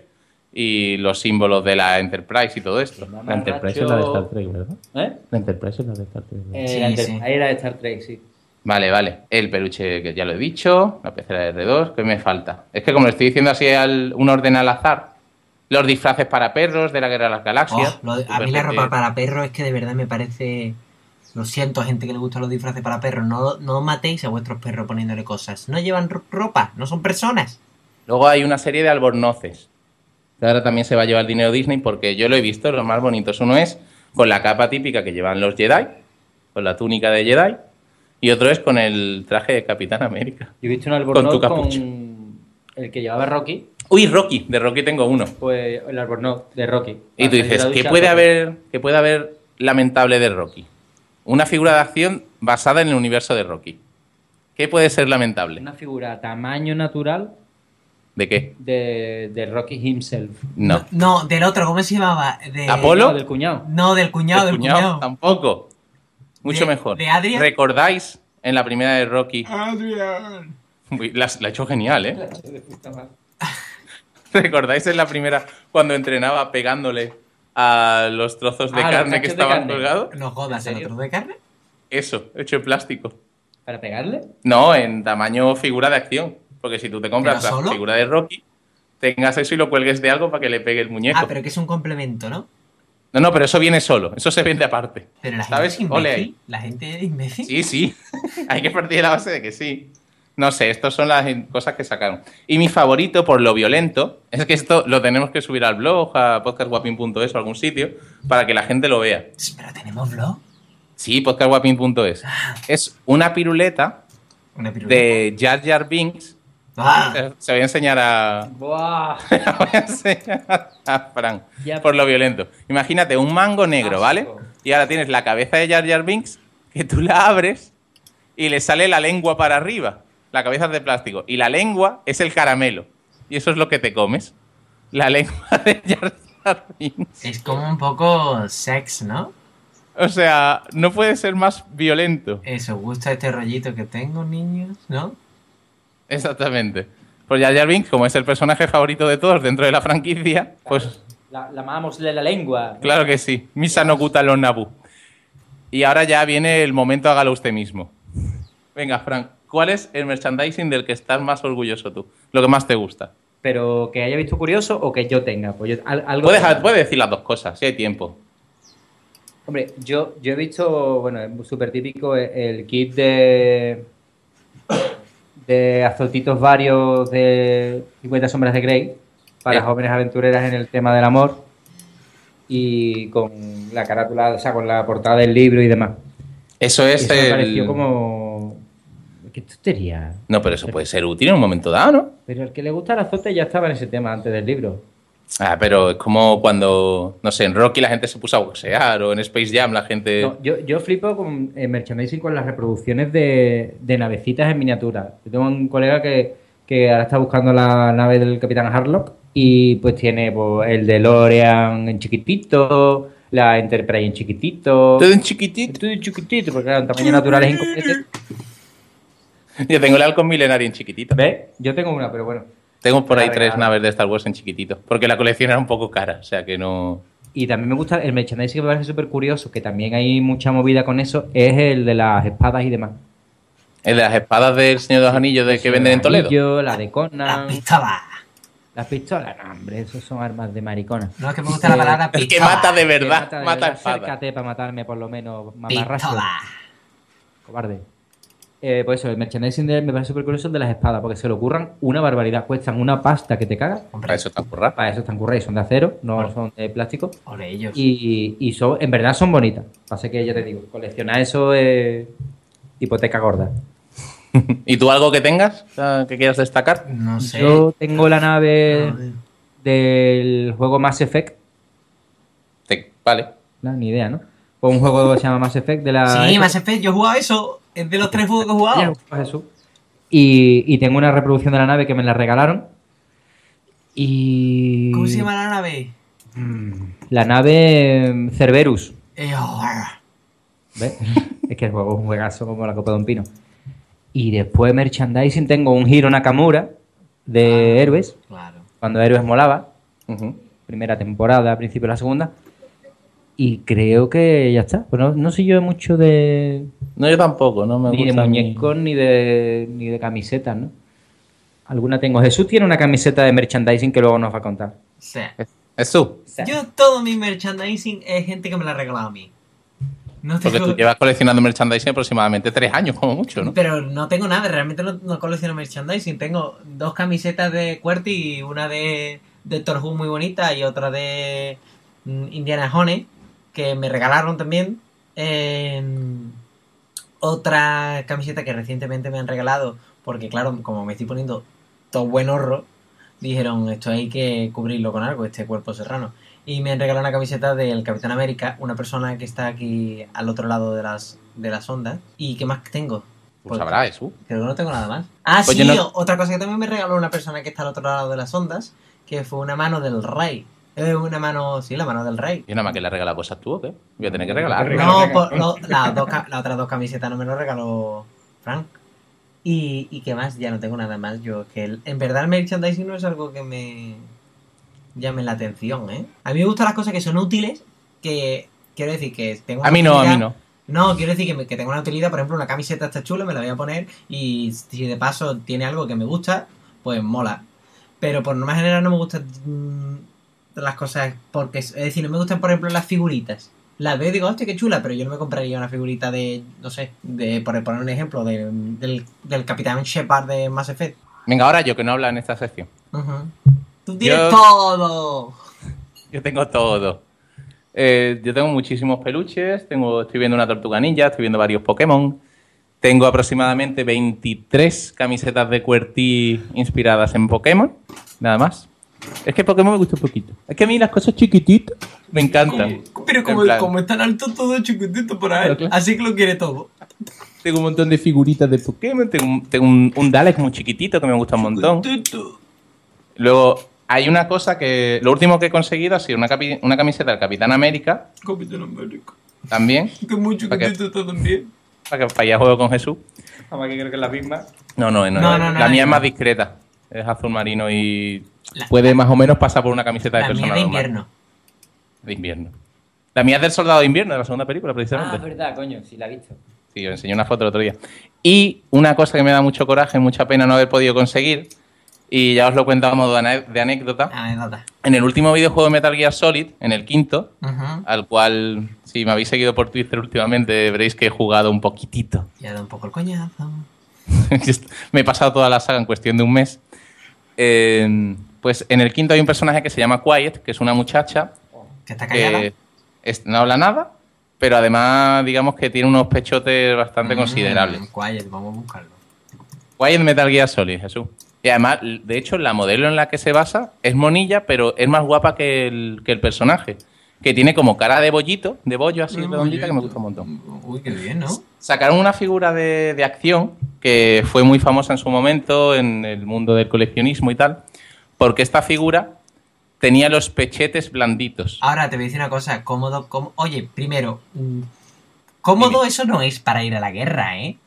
y los símbolos de la Enterprise y todo esto. Nada La más Enterprise racho- es la de Star Trek, ¿verdad? ¿Eh? La Enterprise es la de Star Trek. ¿verdad? Eh, Sí, la Enter- sí. Ahí era de Star Trek, sí. Vale, vale. El peluche que ya lo he dicho, la pecera de erre dos, ¿qué me falta? Es que como le estoy diciendo así al, un orden al azar, los disfraces para perros de la Guerra de las Galaxias. Oh, lo de- a Súper mí la gente- ropa para perro es que de verdad me parece... Lo siento, gente que le gustan los disfraces para perros. No, no matéis a vuestros perros poniéndole cosas. No llevan ro- ropa, no son personas. Luego hay una serie de albornoces. Que ahora también se va a llevar dinero Disney porque yo lo he visto, los más bonitos. Uno es con la capa típica que llevan los Jedi, con la túnica de Jedi, y otro es con el traje de Capitán América. Yo he visto un Con albornoz tu con, capucha. el que llevaba Rocky, Uy, Rocky, de Rocky tengo uno. pues el albornoz de Rocky. Y tú Para salir dices, a la ¿qué ducha, puede porque- haber, qué puede haber lamentable de Rocky? Una figura de acción basada en el universo de Rocky. ¿Qué puede ser lamentable? Una figura a tamaño natural ¿De qué? de, de Rocky himself. No. No, del otro, ¿cómo se llamaba? De... ¿Apolo? No, del cuñado. No, del cuñado, ¿El del cuñado? cuñado. Tampoco. Mucho ¿De- mejor. de Adrian? ¿Recordáis en la primera de Rocky? Adrián. Uy, La, la ha hecho genial, ¿eh? ¿Recordáis en la primera cuando entrenaba pegándole a los trozos de Ah, los carne que cachos de estaban carne. colgados? No jodas, ¿En ¿el serio? otro de carne? Eso, hecho en plástico. ¿Para pegarle? No, en tamaño figura de acción. Porque si tú te compras ¿Pero la solo? figura de Rocky, tengas eso y lo cuelgues de algo para que le pegue el muñeco. Ah, pero que es un complemento, ¿no? No, no, pero eso viene solo. Eso se vende aparte. Pero la gente ¿Sabes? es Ole imbécil. ahí. La gente es imbécil. Sí, sí. Hay que partir de la base de que sí. No sé, estas son las cosas que sacaron. Y mi favorito, por lo violento, es que esto lo tenemos que subir al blog, a podcast guapin punto es o a algún sitio, para que la gente lo vea. Pero tenemos blog. Sí, podcast guapin punto es. Es una piruleta Una piruleta. de Jar Jar Binks. ¡Ah! Se, se voy a enseñar a... ¡Buah! voy a enseñar a Fran, Ya. por lo violento. Imagínate un mango negro, Asco. ¿vale? Y ahora tienes la cabeza de Jar Jar Binks, que tú la abres y le sale la lengua para arriba. La cabeza es de plástico. Y la lengua es el caramelo. Y eso es lo que te comes. La lengua de Jar Jar Binks. Es como un poco sex, ¿no? O sea, no puede ser más violento. Eso, ¿os gusta este rollito que tengo, niños? ¿No? Exactamente. Pues Jar Jar Binks, como es el personaje favorito de todos dentro de la franquicia, pues La, la mamámosle la lengua. claro que sí. Misa no gusta los Nabu. Y ahora ya viene el momento, hágalo usted mismo. Venga, Frank, ¿cuál es el merchandising del que estás más orgulloso tú? Lo que más te gusta. Pero que haya visto curioso o que yo tenga. Pues yo- al- algo Puedes, puedes decir las dos cosas, si hay tiempo. Hombre, yo, yo he visto, bueno, es súper típico el, el kit de, de azotitos varios de cincuenta sombras de Grey para Eh. jóvenes aventureras en el tema del amor y con la carátula, o sea, con la portada del libro y demás. Eso Y es eso me el... pareció como... ¡Qué tontería! No, pero eso puede ser útil en un momento dado, ¿no? Pero el que le gusta el azote ya estaba en ese tema antes del libro. Ah, pero es como cuando, no sé, en Rocky la gente se puso a boxear o en Space Jam la gente... No, yo, yo flipo con el merchandising con las reproducciones de, de navecitas en miniatura. Yo tengo un colega que, que ahora está buscando la nave del Capitán Harlock y pues tiene pues, el DeLorean en chiquitito, la Enterprise en chiquitito. Todo en chiquitito. Todo en chiquitito, porque claro, en tamaño natural es incompleto. Yo tengo el halcón milenario en chiquitito. ¿Ves? Yo tengo una, pero bueno. Tengo por Me ahí la tres regalaron. naves de Star Wars en chiquitito. Porque la colección era un poco cara, o sea que no... Y también me gusta el merchandising que me parece súper curioso, que también hay mucha movida con eso, es el de las espadas y demás. El de las espadas del Señor de los Anillos de que venden en Toledo. Anillo, la de La Conan, pistola. las pistolas. No, hombre, esos son armas de maricona. No es que me gusta la palabra El pistola. que mata de Que verdad, mata mata, de verdad, espada. acércate para matarme por lo menos, mamarracho. Pistola. Cobarde. Eh, pues eso, el merchandising de- me parece súper curioso el de las espadas, porque se le ocurran una barbaridad. Cuestan una pasta que te caga. Para eso está currado. Para eso están curradas y son de acero, no Bueno. son de plástico. Por ellos. Y, y son, en verdad son bonitas. Pasa que ya te digo, coleccionar eso es hipoteca gorda. ¿Y tú algo que tengas eh, que quieras destacar? No sé. Yo tengo la nave No, eh. del juego Mass Effect. Te- Vale. No, ni idea, ¿no? Pues un juego que se llama Mass Effect de la... Sí, Mass Effect, yo he jugado eso. Es de los tres juegos que he Ya, jugado. pues eso. Y, y tengo una reproducción de la nave que me la regalaron. Y... ¿Cómo se llama la nave? Mm, La nave mm, Cerberus. Eh, oh, ¿Ves? Es que el juego es un juegazo como la copa de un pino. Y después merchandising tengo un Hiro Nakamura de Héroes, claro. cuando Héroes molaba, Ujú. primera temporada, principio de la segunda. Y creo que ya está. Pues no, no soy yo mucho de... No, yo tampoco, no me Ni de gusta. ni- muñecos ni de, ni de camisetas, ¿no? Alguna tengo. Jesús tiene una camiseta de merchandising que luego nos va a contar. O sea, ¿Es tú? O sea, yo todo mi merchandising es gente que me la ha regalado a mí. No Porque tengo, tú llevas coleccionando merchandising aproximadamente tres años, como mucho, ¿no? Pero no tengo nada, realmente no, no colecciono merchandising. Tengo dos camisetas de QWERTY y una de, de Doctor Who muy bonita y otra de mm, Indiana Jones, que me regalaron también. Eh, otra camiseta que recientemente me han regalado, porque claro, como me estoy poniendo todo buen horro, dijeron, esto hay que cubrirlo con algo, este cuerpo serrano. Y me han regalado una camiseta del Capitán América, una persona que está aquí al otro lado de las, de las ondas. ¿Y qué más tengo? Pues habrá eso. Creo que no tengo nada más. Ah, Oye, sí, no- otra cosa que también me regaló una persona que está al otro lado de las ondas, que fue una mano del rey. Eh, una mano, sí, la mano del rey. ¿Y nada más que le regala cosas tú o qué? Voy a tener que regalar. Regala, No, regala. por, no, las dos ca- las otras dos camisetas no me lo regaló Frank. Y, y qué más, ya no tengo nada más. Yo, que el- en verdad el merchandising no es algo que me llame la atención, ¿eh? A mí me gustan las cosas que son útiles, que quiero decir que tengo una A mí no, a utilidad- mí no. No, quiero decir que, me- que tengo una utilidad, por ejemplo, una camiseta está chula, me la voy a poner y si de paso tiene algo que me gusta, pues mola. Pero por norma general no me gusta mm, las cosas porque... Es decir, no me gustan, por ejemplo, las figuritas. Las veo y digo, hostia, qué chula, pero yo no me compraría una figurita de, no sé, de por poner un ejemplo, de, del, del Capitán Shepard de Mass Effect. Venga, ahora yo que no habla en esta sección. Uh-huh. Tú tienes Yo- todo. Yo tengo todo. Eh, yo tengo muchísimos peluches, tengo, estoy viendo una tortuga ninja, estoy viendo varios Pokémon. Tengo aproximadamente veintitrés camisetas de QWERTY inspiradas en Pokémon, nada más. Es que Pokémon me gusta un poquito. Es que a mí las cosas chiquititas me encantan. Pero como, En plan, como es tan alto, todo chiquitito por ahí. Claro, claro. Así que lo quiere todo. Tengo un montón de figuritas de Pokémon, tengo, un- tengo un, un Dalek muy chiquitito que me gusta un montón. Chiquitito. Luego, hay una cosa que... Lo último que he conseguido ha sido una, capi- una camiseta del Capitán América, Capitán América. también, Que muy ¿Para qué? chiquitito está también. para que para allá juego con Jesús. Además que creo que es la misma. No, no, no, No, no, no, la mía no. es más discreta. Es azul marino y La- puede más o menos pasar por una camiseta de La mía persona de normal. invierno. De invierno. La mía es del Soldado de Invierno, de la segunda película, Ah, precisamente. es verdad, coño, sí la he visto. Sí, os enseñé una foto el otro día. Y una cosa que me da mucho coraje, mucha pena no haber podido conseguir, y ya os lo cuento a modo de ane- de anécdota. Anécdota. En el último videojuego de Metal Gear Solid, en el quinto, Ujú. al cual, si me habéis seguido por Twitter últimamente, veréis que he jugado un poquitito. Ya da un poco el coñazo. Me he pasado toda la saga en cuestión de un mes. Eh, pues en el quinto hay un personaje que se llama Quiet, que es una muchacha Que está callada. que es- no habla nada, pero además digamos que tiene unos pechotes bastante Mm, considerables. Quiet, vamos a buscarlo. Quiet Metal Gear Solid, Jesús. Y además, de hecho, la modelo en la que se basa es monilla, pero es más guapa que el, que el personaje. Que tiene como cara de bollito, de bollo así, redondita, que me gusta un montón. Uy, qué bien, ¿no? Sacaron una figura de, de acción que fue muy famosa en su momento en el mundo del coleccionismo y tal, porque esta figura tenía los pechetes blanditos. Ahora te voy a decir una cosa, cómodo, cómo... Oye, primero, mm, cómodo eso no es para ir a la guerra, ¿eh?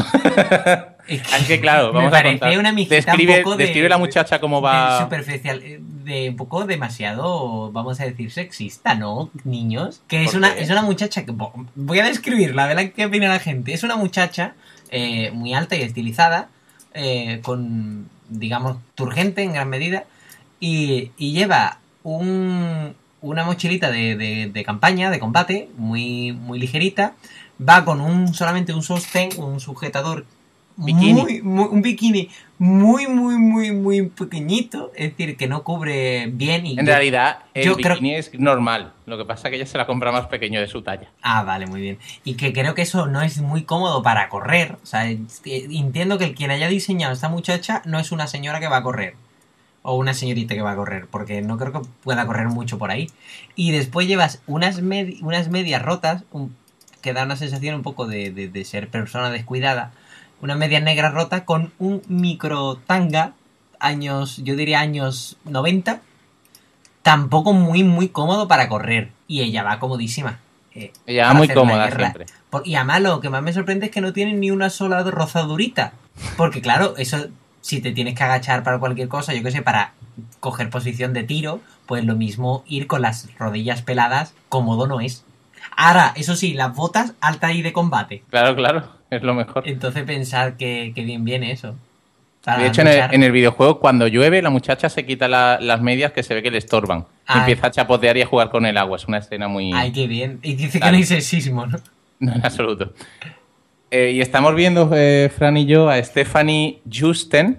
Es que Aunque claro, me vamos a parece contar. una mijita Describe, un poco de... describe la muchacha cómo de va... superficial, eh, de un poco demasiado, vamos a decir, sexista, ¿no, niños? Que es ¿Por una, qué? es una muchacha que... bo- Voy a describirla, a ver qué opina la gente. Es una muchacha eh, muy alta y estilizada, eh, con, digamos, turgente en gran medida, y, y lleva un, una mochilita de, de, de campaña, de combate, muy, muy ligerita. Va con un solamente un sostén, un sujetador Bikini. muy, muy- un bikini muy, muy, muy, muy pequeñito, es decir, que no cubre bien y En yo- realidad, el yo creo- bikini es normal. Lo que pasa es que ella se la compra más pequeño de su talla. Ah, vale, muy bien. Y que creo que eso no es muy cómodo para correr. O sea, es- eh, entiendo que el quien haya diseñado esta muchacha no es una señora que va a correr. O una señorita que va a correr, porque no creo que pueda correr mucho por ahí. Y después llevas unas, medi- unas medias rotas, un- que da una sensación un poco de, de- de ser persona descuidada. Unas medias negras rotas con un micro tanga, años, yo diría años noventa. Tampoco muy, muy cómodo para correr. Y ella va comodísima. eh, Ella va para muy hacer la cómoda guerra. siempre. Por- y además lo que más me sorprende es que no tienen ni una sola rozadurita. Porque claro, eso, si te tienes que agachar para cualquier cosa, yo qué sé, para coger posición de tiro, pues lo mismo ir con las rodillas peladas, cómodo no es. Ahora, eso sí, las botas alta y de combate. Claro, claro, es lo mejor. Entonces pensar que, que bien viene eso. Para De hecho, en el, luchar. en el videojuego, cuando llueve, la muchacha se quita la- las medias que se ve que le estorban. Y Ay. empieza a chapotear y a jugar con el agua. Es una escena muy... Ay, qué bien. Y dice que Claro. no hay sexismo, ¿no? No, en absoluto. Eh, y estamos viendo, eh, Fran y yo, a Stephanie Justen,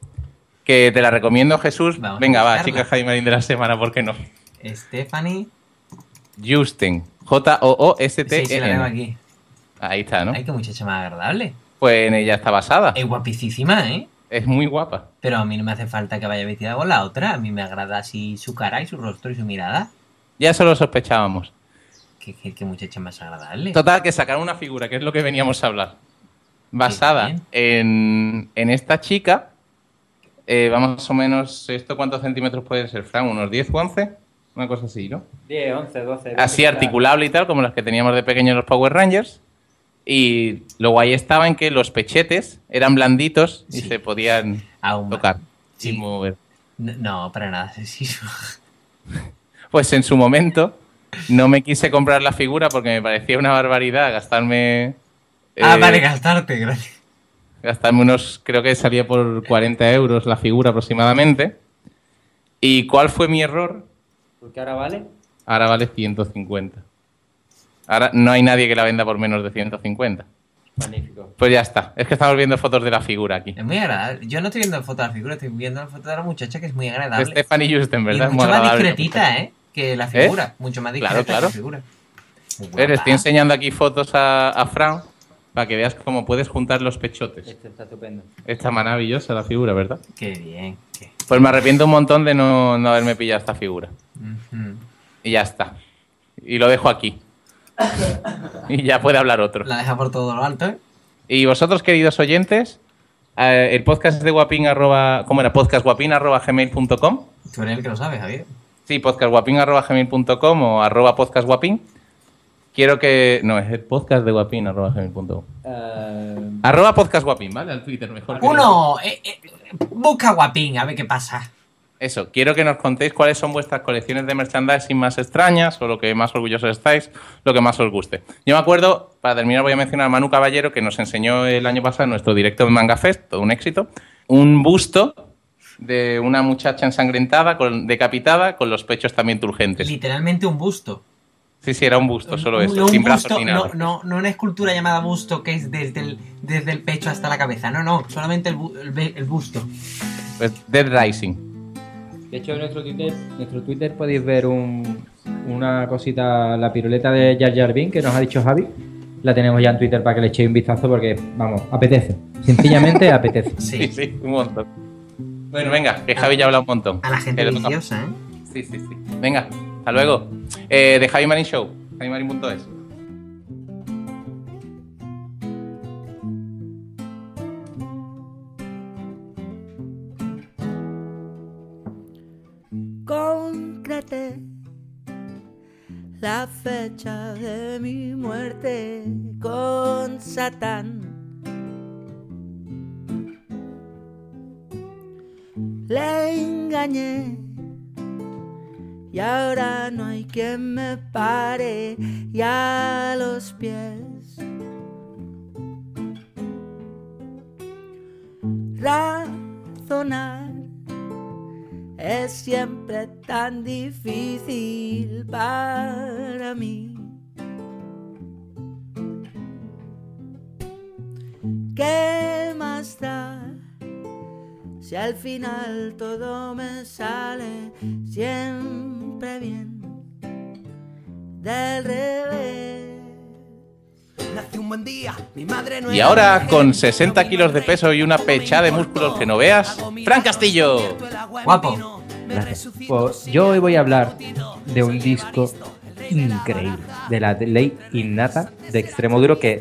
que te la recomiendo, Jesús. Vamos a Venga, va, buscarla. chica Jaime Marín de la semana, ¿por qué no? Stephanie. Justen, J O O S T Sí, sí, E la tengo N. aquí. Ahí está, ¿no? Ay, qué muchacha más agradable. Pues en ella está basada. Es guapísima, ¿eh? Es muy guapa. Pero a mí no me hace falta que vaya vestida con la otra. A mí me agrada así su cara y su rostro y su mirada. Ya eso lo sospechábamos. Qué, qué, qué muchacha más agradable. Total, que sacaron una figura, que es lo que veníamos a hablar. Basada bien. en, en esta chica. Eh, vamos más o menos, ¿esto cuántos centímetros puede ser, Fran? ¿Unos diez o once? Una cosa así, ¿no? diez, once, doce. Así veinte, articulable y tal, como las que teníamos de pequeños en los Power Rangers. Y lo guay estaba en que los pechetes eran blanditos y Sí. se podían Aún más. tocar Sí. y mover. No, no, para nada sexismo. Pues en su momento no me quise comprar la figura porque me parecía una barbaridad gastarme... ah, eh, vale, gastarte, gracias. gastarme unos, creo que salía por cuarenta euros la figura aproximadamente. ¿Y cuál fue mi error? ¿Por qué ahora vale? Ahora vale ciento cincuenta. Ahora no hay nadie que la venda por menos de ciento cincuenta. Magnífico. Pues ya está. Es que estamos viendo fotos de la figura aquí. Es muy agradable. Yo no estoy viendo la foto de la figura, estoy viendo la foto de la muchacha, que es muy De agradable. Stephanie Justen, Y ¿verdad? Es mucho muy más agradable. discretita, ¿eh? Que la figura. Mucho más discreta Claro, claro. que la figura. Muy Eh, guapa. Le estoy enseñando aquí fotos a, a Fran para que veas cómo puedes juntar los pechotes. Este está estupendo. Está maravillosa la figura, ¿verdad? Qué bien. Qué... Pues me arrepiento un montón de no, no haberme pillado esta figura. Ujú. Y ya está. Y lo dejo aquí. Y ya puede hablar otro. La deja por todo lo alto, ¿eh? Y vosotros, queridos oyentes, eh, el podcast de guapín arroba, ¿cómo era? podcastguapín arroba gmail punto com. Tú eres el que lo sabes, Javier. Sí, podcastguapín arroba gmail punto com o arroba podcastguapín. Quiero que... No, es el podcast de guapín arroba gmail punto com. Eh, Arroba podcastguapín, ¿vale? Al Twitter mejor. que- Uno, eh, eh, busca guapín, a ver qué pasa. Eso, quiero que nos contéis cuáles son vuestras colecciones de merchandising más extrañas o lo que más orgullosos estáis, lo que más os guste. Yo me acuerdo, para terminar voy a mencionar a Manu Caballero, que nos enseñó el año pasado en nuestro directo de Manga Fest, todo un éxito, un busto de una muchacha ensangrentada, con, decapitada, con los pechos también turgentes. Literalmente un busto. Sí, sí, era un busto, solo Un- eso, no un sin brazos busto, ni no, nada. no, no una escultura llamada busto que es desde el, desde el pecho hasta la cabeza. No, no, solamente el, bu- el, be- el busto. Pues Dead Rising. de hecho, en nuestro Twitter, nuestro Twitter podéis ver un, una cosita, la piruleta de Jar Jar Binks que nos ha dicho Javi. La tenemos ya en Twitter para que le echéis un vistazo porque, vamos, apetece. Sencillamente apetece. Sí, Sí. sí, un montón. Bueno, venga, que Javi ya ha hablado un montón. A la gente Que le toca- viciosa, ¿eh? Sí, sí, sí. Venga, hasta luego. Eh, de Javi Marín Show, javi marín punto es. Concrete la fecha de mi muerte con Satán. Le engañé y ahora no hay quien me pare y a los pies. Razonar es siempre tan difícil para mí. ¿Qué más da si al final todo me sale siempre bien del revés? Nace un buen día, mi madre no Y era ahora, mujer, con pero sesenta vino kilos el de rey, peso y una no me pechada de importó. músculos que no veas, Hago mi Fran vida, Castillo. convierto el agua en Guapo. vino, me Gracias. resucito Pues sin yo hoy voy a haber hablar podido. de un Soy disco Evaristo, el rey de la increíble, raza. de la de ley innata de Extremoduro que...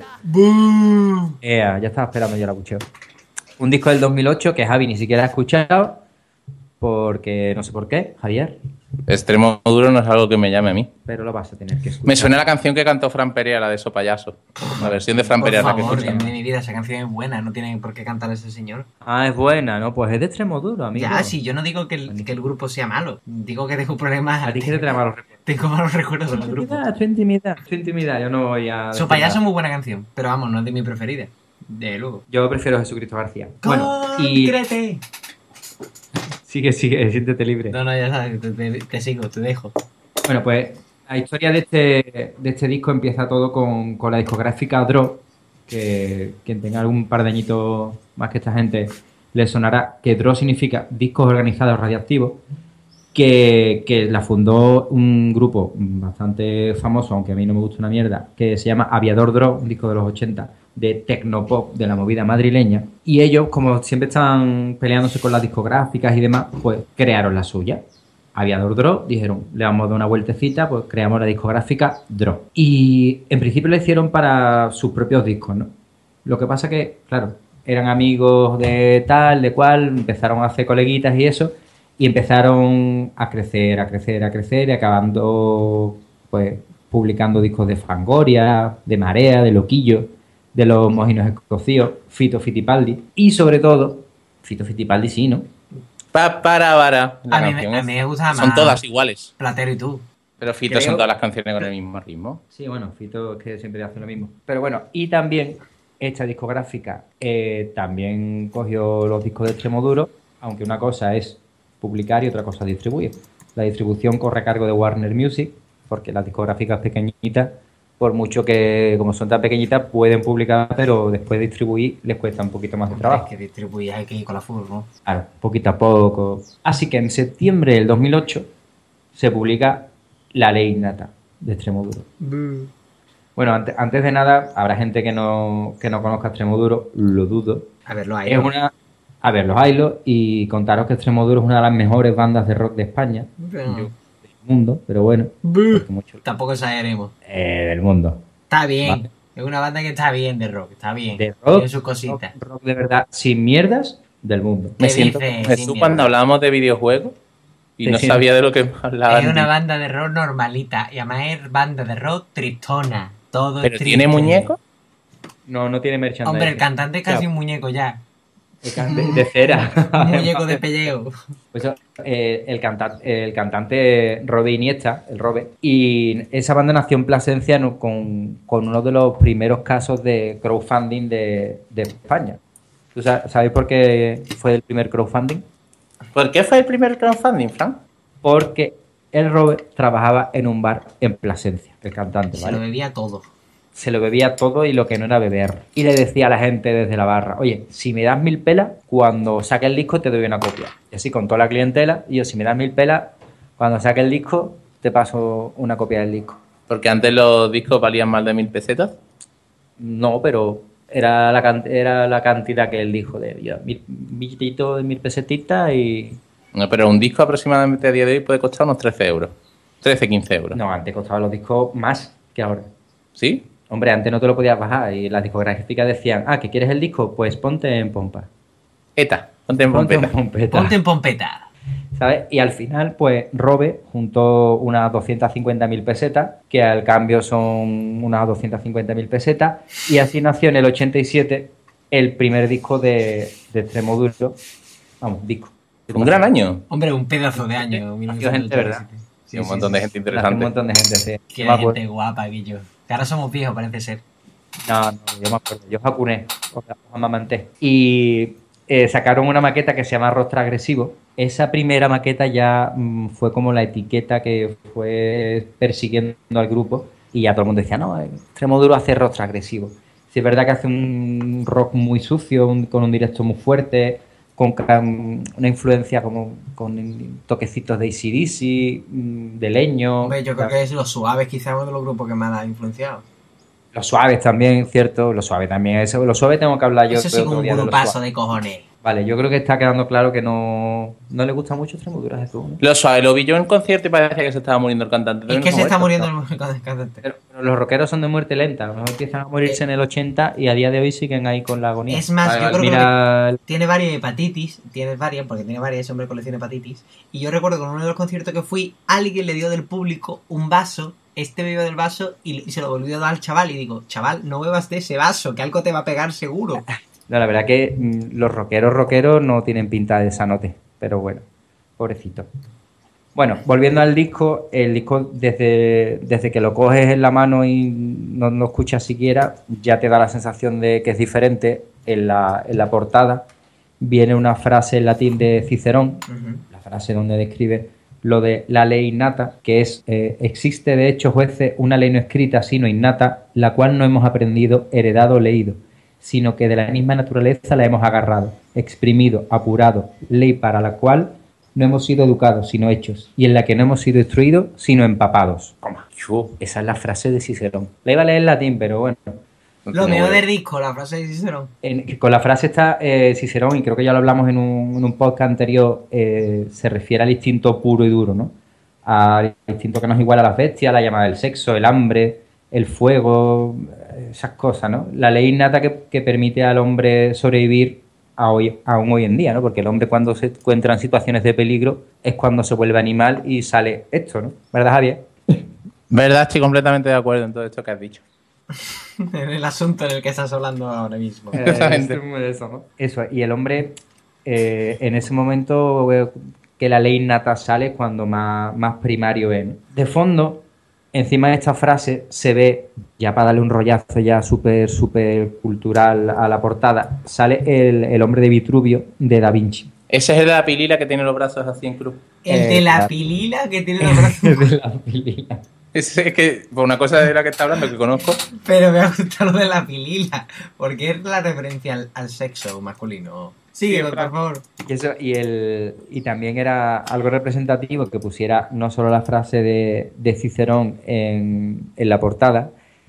Ea, ya estaba esperando yo la bucheo. Un disco del dos mil ocho que Javi ni siquiera ha escuchado porque no sé por qué, Javier, Extremo duro no es algo que me llame a mí. pero lo vas a tener que escuchar. Me suena la canción que cantó Fran Perea, la de So Payaso. La versión de Fran Por Perea es la que favor, escuchamos. de mi vida, esa canción es buena, no tiene por qué cantar ese señor. Ah, es buena, ¿no? Pues es de Extremoduro, amigo. Ya, sí, yo no digo que el, que el grupo sea malo, digo que tengo problemas. A ti que te trae malos recuerdos. Tengo malos recuerdos con el grupo. Intimidad, tu intimidad, tu intimidad. Yo no voy a... Su decir payaso es nada. muy buena canción, pero vamos, no es de mi preferida. De luego. Yo prefiero Jesucristo García. Bueno, y... Concrete. Sigue, sigue, siéntete libre. No, no, ya sabes, te, te- te sigo, te dejo. Bueno, pues la historia de este, de este disco empieza todo con, con la discográfica Draw, que quien tenga algún par de añitos más que esta gente le sonará que Draw significa Discos Organizados Radiactivos, que, que la fundó un grupo bastante famoso, aunque a mí no me gusta una mierda, que se llama Aviador Draw, un disco de los ochenta, de tecnopop de la movida madrileña. Y ellos, como siempre están peleándose con las discográficas y demás, pues crearon la suya. Aviador Draw, dijeron, le vamos a dar una vueltecita, pues creamos la discográfica Draw. Y en principio lo hicieron para sus propios discos, ¿no? Lo que pasa que, claro, eran amigos de tal, de cual, empezaron a hacer coleguitas y eso, y empezaron a crecer, a crecer, a crecer, y acabando, pues, publicando discos de Fangoria, de Marea, de Loquillo, de los Mojinos Escocíos, Fito Fitipaldi, y sobre todo, Fito Fitipaldi sí, ¿no? Pa, para, para. La A mí, me- canción a es- mí me gusta más. Son todas iguales. Platero y tú. Pero Fito Creo- son todas las canciones con el mismo ritmo. Sí, bueno, Fito es que siempre hace lo mismo. Pero bueno, y también esta discográfica eh, también cogió los discos de Extremoduro, aunque una cosa es publicar y otra cosa distribuir. La distribución corre a cargo de Warner Music, porque las discográficas pequeñitas, por mucho que, como son tan pequeñitas, pueden publicar, pero después de distribuir les cuesta un poquito más de Hombre, trabajo. es que distribuir hay que ir con la furgo, ¿no? Claro, poquito a poco. Así que en septiembre del dos mil ocho se publica La Ley Innata de Extremoduro. Bueno, antes, antes de nada, habrá gente que no, que no conozca Extremoduro, lo dudo. A ver, lo hay. Es una... A ver, los haylos, y contaros que Extremoduro es una de las mejores bandas de rock de España, Pero- del mundo, pero bueno, porque mucho- Tampoco exageremos. eh, del mundo. Está bien. Vale. Es una banda que está bien de rock, está bien. De rock, Tiene sus cositas. rock, rock de verdad, sin mierdas, del mundo. Me ¿Qué siento dices, como Jesús Jimmy? cuando hablábamos de videojuegos y Te no siento- sabía de lo que hablaban. Es una banda de rock normalita. Y además es banda de rock tristona. Todo ¿Pero es tiene triste. muñecos? No, no tiene merchandising. Hombre, el cantante es casi Claro. un muñeco ya. El can- de, de cera. Un muñeco de pellejo. Pues eso, eh, el, canta- el cantante Robe Iniesta, el Robe, y esa banda nació en Plasencia no- con, con uno de los primeros casos de crowdfunding de, de España. ¿Tú sa- sabes por qué fue el primer crowdfunding? ¿Por qué fue el primer crowdfunding, Frank? Porque el Robe trabajaba en un bar en Plasencia, el cantante, Se ¿vale? lo bebía todo. Se lo bebía todo y lo que no era beber. Y le decía a la gente desde la barra, oye, si me das mil pelas, cuando saque el disco te doy una copia. Y así con toda la clientela, y yo, si me das mil pelas, cuando saque el disco te paso una copia del disco. Porque antes los discos valían más de mil pesetas. No, pero era la, can- era la cantidad que él dijo de yo, mil billetitos de mil pesetitas y... No, pero un disco aproximadamente a día de hoy puede costar unos trece euros. trece, quince euros. No, antes costaban los discos más que ahora. ¿Sí? Hombre, antes no te lo podías bajar y las discográficas decían, ah, ¿que quieres el disco? Pues ponte en pompa. Eta, ponte en Ponte en pompeta. pompeta. Ponte en pompeta. ¿Sabes? Y al final, pues, Robe juntó unas doscientas cincuenta mil pesetas, que al cambio son unas doscientas cincuenta mil pesetas, y así nació en el ochenta y siete el primer disco de, de Extremoduro. Vamos, disco. Un gran año. Hombre, un pedazo de año. Nació gente, ¿verdad? Sí, un montón de gente Nació un interesante. montón de gente, sí. Qué Yo me acuerdo. gente guapa, Guillo. Que ahora somos viejos, parece ser. No, no, yo me acuerdo. Yo vacuné, os amamanté. Y eh, sacaron una maqueta que se llama Rostro Agresivo. Esa primera maqueta ya mm, fue como la etiqueta que fue persiguiendo al grupo. Y ya todo el mundo decía, no, Extremoduro hace Rostro Agresivo. Sí, es verdad que hace un rock muy sucio, un- con un directo muy fuerte, con ca- una influencia como con toquecitos de A C D C, mm, de leño. Hombre, yo creo que es Los Suaves, quizás uno de los grupos que más la ha influenciado. Los Suaves también, cierto. Los Suaves también. Eso, los Suaves tengo que hablar yo. Eso sí, otro con un día de Los grupazo Suaves. de cojones. Vale, yo creo que está quedando claro que no, no le gusta mucho Extremoduro a Jesús, ¿no? Lo suave, lo vi yo en concierto y parecía que se estaba muriendo el cantante. Es También que no se está muerto. muriendo el cantante. Pero, pero los rockeros son de muerte lenta. A lo mejor empiezan a morirse en el ochenta y a día de hoy siguen ahí con la agonía. Es más, Vale, yo vale. creo que Mira, el- tiene varias hepatitis, tiene varias, porque tiene varias, ese hombre colecciona hepatitis. Y yo recuerdo que en uno de los conciertos que fui, alguien le dio del público un vaso, este bebió del vaso y, y se lo volvió a dar al chaval. Y digo, chaval, no bebas de ese vaso, que algo te va a pegar seguro. no, la verdad que mm, los rockeros rockeros no tienen pinta de sanote. Pero bueno, pobrecito. Bueno, volviendo al disco, el disco desde, desde que lo coges en la mano y no lo escuchas siquiera, ya te da la sensación de que es diferente. En la, en la portada viene una frase en latín de Cicerón, Ujú. la frase donde describe lo de la ley innata, que es, eh, existe de hecho, jueces, una ley no escrita, sino innata, la cual no hemos aprendido, heredado o leído, sino que de la misma naturaleza la hemos agarrado, exprimido, apurado, ley para la cual no hemos sido educados, sino hechos, y en la que no hemos sido instruidos, sino empapados. Toma. Esa es la frase de Cicerón. La iba a leer en latín, pero bueno. No Lo tiene mejor huevo. del disco, la frase de Cicerón. En- con la frase está eh, Cicerón, y creo que ya lo hablamos en un, en un podcast anterior, eh, se refiere al instinto puro y duro, ¿no? Al instinto que nos iguala a las bestias, la llamada del sexo, el hambre, el fuego, eh, esas cosas, ¿no? La ley innata que, que permite al hombre sobrevivir a hoy, aún hoy en día, ¿no? Porque el hombre cuando se encuentra en situaciones de peligro es cuando se vuelve animal y sale esto, ¿no? ¿Verdad, Javier? Verdad, estoy completamente de acuerdo en todo esto que has dicho. En el asunto en el que estás hablando ahora mismo. Exactamente. Eh, eso, ¿no? Eso, y el hombre, eh, en ese momento eh, que la ley innata sale es cuando más, más primario es, ¿no? De fondo, encima de esta frase se ve, ya para darle un rollazo ya súper, súper cultural a la portada, sale el, el hombre de Vitruvio de Da Vinci. Ese es el de la pilila que tiene los brazos así en cruz. El Eh, de la claro. pilila que tiene los brazos. de la pilila. Ese es que, por una cosa de la que está hablando que conozco, Pero me ha gustado lo de la pilila. Porque es la referencia al, al sexo masculino. Sigue, por Siempre. favor. Y, eso, y, el, y también era algo representativo que pusiera no solo la frase de, de Cicerón en, en la portada,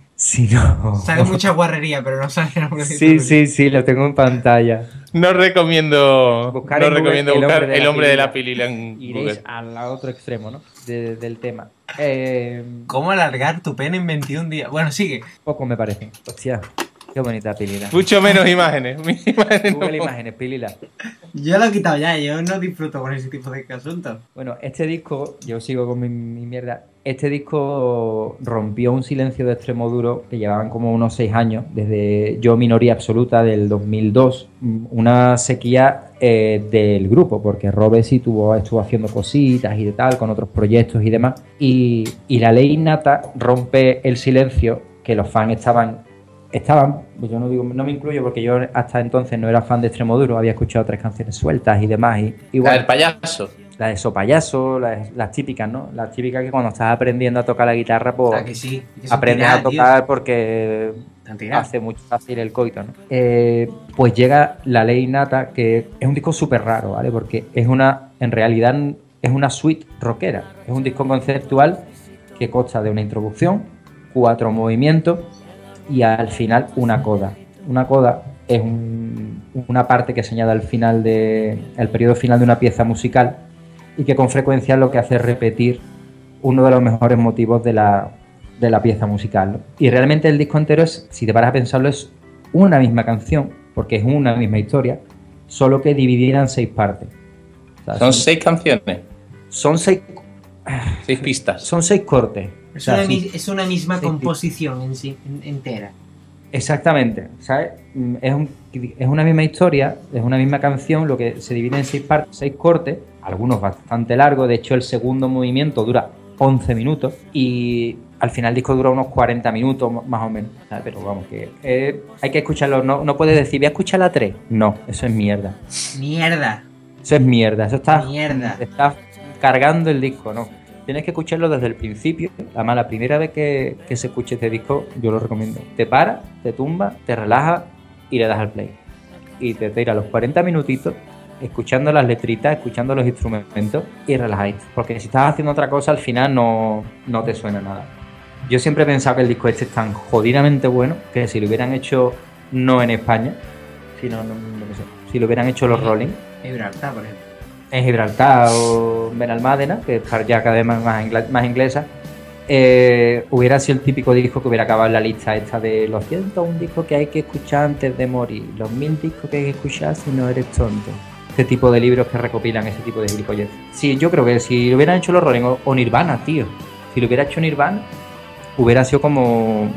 sino... Sale mucha guarrería, pero no sale algo de Sí, sí, sí, lo tengo en pantalla. no recomiendo, Buscar no en Google recomiendo el buscar hombre de el la hombre de la pilila. pilila en Iréis Google. al otro extremo, ¿no? De- del tema. Eh, ¿Cómo alargar tu pene en veintiún días? Bueno, sigue. poco me parece. Hostia, qué bonita pilila. Mucho menos imágenes. Mis imágenes no- Google Imágenes, pilila. Yo lo he quitado ya, yo no disfruto con ese tipo de asuntos. Bueno, este disco, yo sigo con mi, mi mierda. Este disco rompió un silencio de extremo duro que llevaban como unos seis años, desde Yo Minoría Absoluta del dos mil dos, una sequía eh, del grupo, porque Robe sí tuvo, estuvo haciendo cositas y de tal, con otros proyectos y demás. Y, y La Ley Innata rompe el silencio que los fans estaban. Estaban, pues yo no digo, no me incluyo porque yo hasta entonces no era fan de extremo duro, había escuchado tres canciones sueltas y demás. Y, y La bueno, del payaso. la de Sopayaso, las, las típicas, ¿no? Las típicas que cuando estás aprendiendo a tocar la guitarra, pues Ah, que sí. que son aprendes tiradas, a tocar porque Están tiradas. hace mucho fácil el coito, ¿no? Eh, pues llega La Ley Innata, que es un disco súper raro, ¿vale? Porque es una, en realidad, es una suite rockera. Es un disco conceptual que consta de una introducción, cuatro movimientos y al final una coda. Una coda es un- una parte que se añade al final de, el periodo final de una pieza musical y que con frecuencia lo que hace es repetir uno de los mejores motivos de la, de la pieza musical, ¿no? Y realmente el disco entero es, si te paras a pensarlo, es una misma canción, porque es una misma historia, solo que dividida en seis partes. O sea, Son seis canciones, son seis, seis pistas. son seis cortes. O Es, sea, una, sí, mi- es una misma Sí, composición en sí, en- entera. exactamente, ¿sabes? Mm, Es, un- es una misma historia, es una misma canción, lo que se divide en seis partes, seis cortes, algunos bastante largos, de hecho el segundo movimiento dura once minutos y al final el disco dura unos cuarenta minutos m- más o menos, ¿sabes? Pero vamos, que eh, hay que escucharlo, no, no puedes decir, voy a escuchar la tres, no, eso es mierda, Mierda. eso es mierda, eso está, Mierda. está cargando el disco, no. Tienes que escucharlo desde el principio. Además, la primera vez que, que se escuche este disco, yo lo recomiendo. Te paras, te tumbas, te relajas y le das al play. Y te tiras los cuarenta minutitos escuchando las letritas, escuchando los instrumentos y relajáis. Porque si estás haciendo otra cosa, al final no, no te suena nada. Yo siempre he pensado que el disco este es tan jodidamente bueno que si lo hubieran hecho no en España, sino, no, no sé, si lo hubieran hecho los Rolling, Gibraltar, por ejemplo. en Gibraltar o Benalmádena, que es ya cada vez más, más, ingla- más inglesa, eh, hubiera sido el típico disco que hubiera acabado en la lista esta de los ciento un discos que hay que escuchar antes de morir, los mil discos que hay que escuchar si no eres tonto. Este tipo de libros que recopilan ese tipo de gilipollas. Sí, yo creo que si lo hubieran hecho los Rolling o, o Nirvana, tío, si lo hubiera hecho Nirvana, hubiera sido como...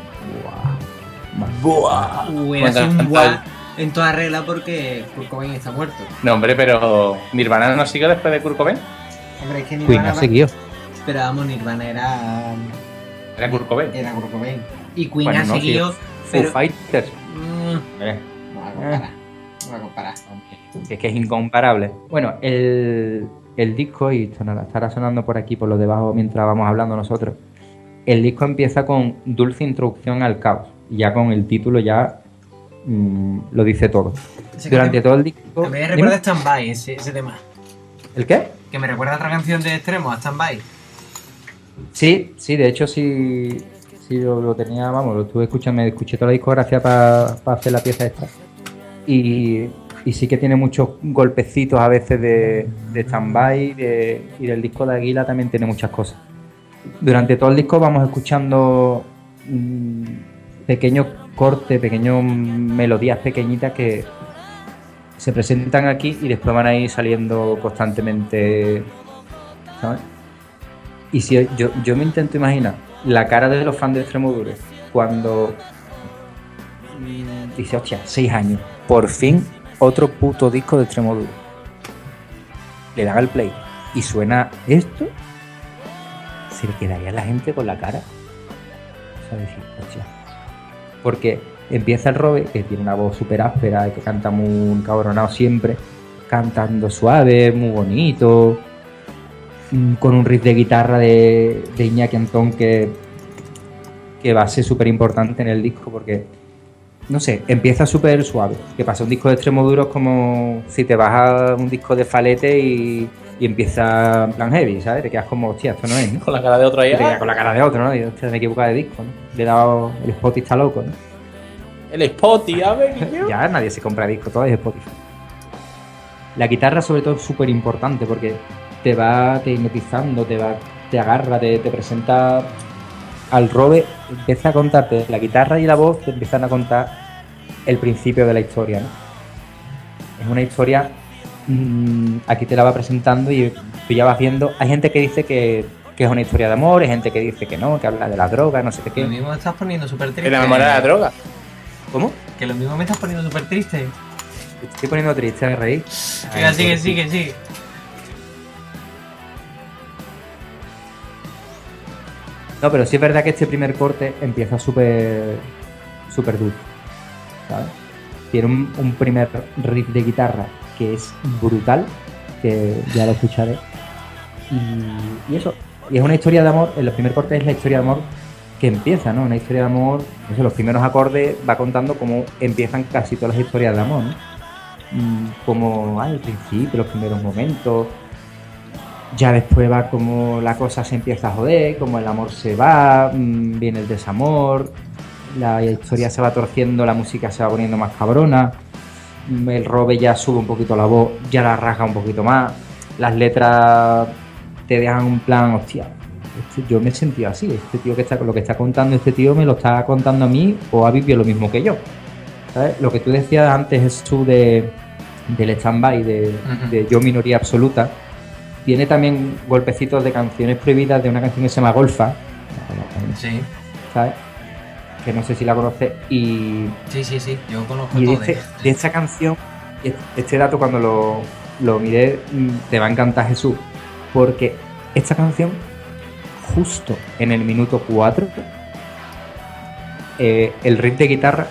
¡buah! Hubiera Me sido un encanta guau en toda regla porque Kurt Cobain está muerto. No, hombre, pero ¿Nirvana no sigue después de Kurt Cobain? Hombre, es que Queen Nirvana... ha seguido. Pero vamos, Nirvana era... Era Kurt Cobain. Era Kurt Cobain. Y Queen Bueno, ha no, seguido... Foo pero... Fighters. Mm, Eh. no va a comparar. No va a comparar. Que es que es incomparable. Bueno, el, el disco, y esto nada, estará sonando por aquí, por lo debajo, mientras vamos hablando nosotros. El disco empieza con Dulce Introducción al Caos. Y ya con el título ya mm, lo dice todo. Ese que Durante me- todo el disco... que me Dime. recuerda a Stand By, ese, ese tema. ¿El qué? Que me recuerda a otra canción de Extremo, a Stand By. Sí, sí, de hecho sí, sí lo, lo tenía, vamos, lo estuve escuchando, me escuché toda la discografía para hacer la pieza esta. Y, y sí que tiene muchos golpecitos a veces de, de stand-by de- y del disco de Aguila también tiene muchas cosas. Durante todo el disco vamos escuchando mm, pequeños cortes, pequeñas melodías pequeñitas que se presentan aquí y después van a ir saliendo constantemente, ¿sabes? Y si yo, yo me intento imaginar la cara de los fans de Extremoduro cuando mm, dice, hostia, seis años, por fin otro puto disco de Extremoduro. Le dan al play y suena esto, se le quedaría la gente con la cara. O sea, decir, hostia. Porque empieza el Robe, que tiene una voz súper áspera y que canta muy cabronado siempre, cantando suave, muy bonito, mm, con un riff de guitarra de, de Iñaki Antón que, que va a ser súper importante en el disco porque, no sé, empieza súper suave. Que pasa un disco de extremo duro es como si te vas a un disco de Falete y, y empieza en plan heavy, ¿sabes? Te quedas como, hostia, esto no es, ¿no? Con la cara de otro ahí. Y te quedas con la cara de otro, ¿no? Y hostia, me he equivocado de disco, ¿no? Le he dado, el Spotify está loco, ¿no? El Spotify, a ver, que yo. Ya nadie se compra disco, todo es Spotify. La guitarra sobre todo es súper importante porque te va te hipnotizando, te va, te agarra, te, te presenta al Robe, empieza a contarte la guitarra y la voz, te empiezan a contar el principio de la historia, ¿no? Es una historia, mmm, aquí te la va presentando y tú ya vas viendo. Hay gente que dice que, que es una historia de amor, hay gente que dice que no, que habla de las drogas, no sé qué. Lo mismo me estás poniendo súper triste. En la memoria de la droga. ¿Cómo? Que lo mismo me estás poniendo súper triste. Te estoy poniendo triste, Rey. Venga, sigue, sigue, sigue. No, pero sí es verdad que este primer corte empieza súper súper dulce, ¿sabes? Tiene un, un primer riff de guitarra que es brutal, que ya lo escucharé. Y, y eso, y es una historia de amor. El primer corte es la historia de amor que empieza, ¿no? Una historia de amor, eso, los primeros acordes va contando cómo empiezan casi todas las historias de amor, ¿no? Mm, Como al principio, los primeros momentos. Ya después va como la cosa se empieza a joder, como el amor se va, mmm, viene el desamor, la historia se va torciendo, la música se va poniendo más cabrona, mm, el Robe ya sube un poquito la voz, ya la rasga un poquito más, las letras te dejan un plan, hostia, este, yo me he sentido así, este tío que está, lo que está contando este tío me lo está contando a mí o ha vivido lo mismo que yo, ¿sabes? Lo que tú decías antes, Jesús, de, del stand-by, de, uh-huh. de Yo Minoría Absoluta, tiene también golpecitos de canciones prohibidas de una canción que se llama Golfa. Sí. ¿Sabes? Que no sé si la conoces. Y. Sí, sí, sí. Yo conozco y de, todo este, de, de esta canción, este dato cuando lo, lo miré, te va a encantar, Jesús. Porque esta canción, justo en el minuto cuatro, eh, el riff de guitarra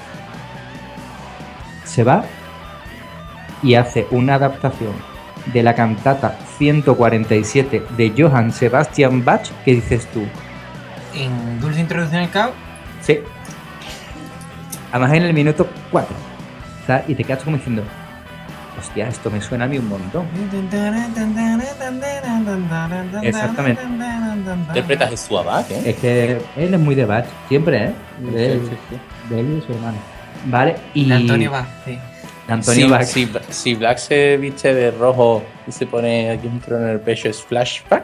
se va y hace una adaptación de la cantata ciento cuarenta y siete de Johann Sebastian Bach. ¿Qué dices tú? ¿En Dulce Introducción al Caos? Sí. Además en el minuto cuatro. ¿Sabes? Y te quedas como diciendo, hostia, esto me suena a mí un montón. Exactamente. ¿Interpretas Jesús a Bach, eh? Es que él es muy de Bach, siempre, ¿eh? De él, Sí, sí, sí. de él y su hermano. Vale, y... De Antonio Bach, sí. Antonio si, Bach. si, si Black se viste de rojo y se pone aquí un trono en el pecho, ¿es flashback?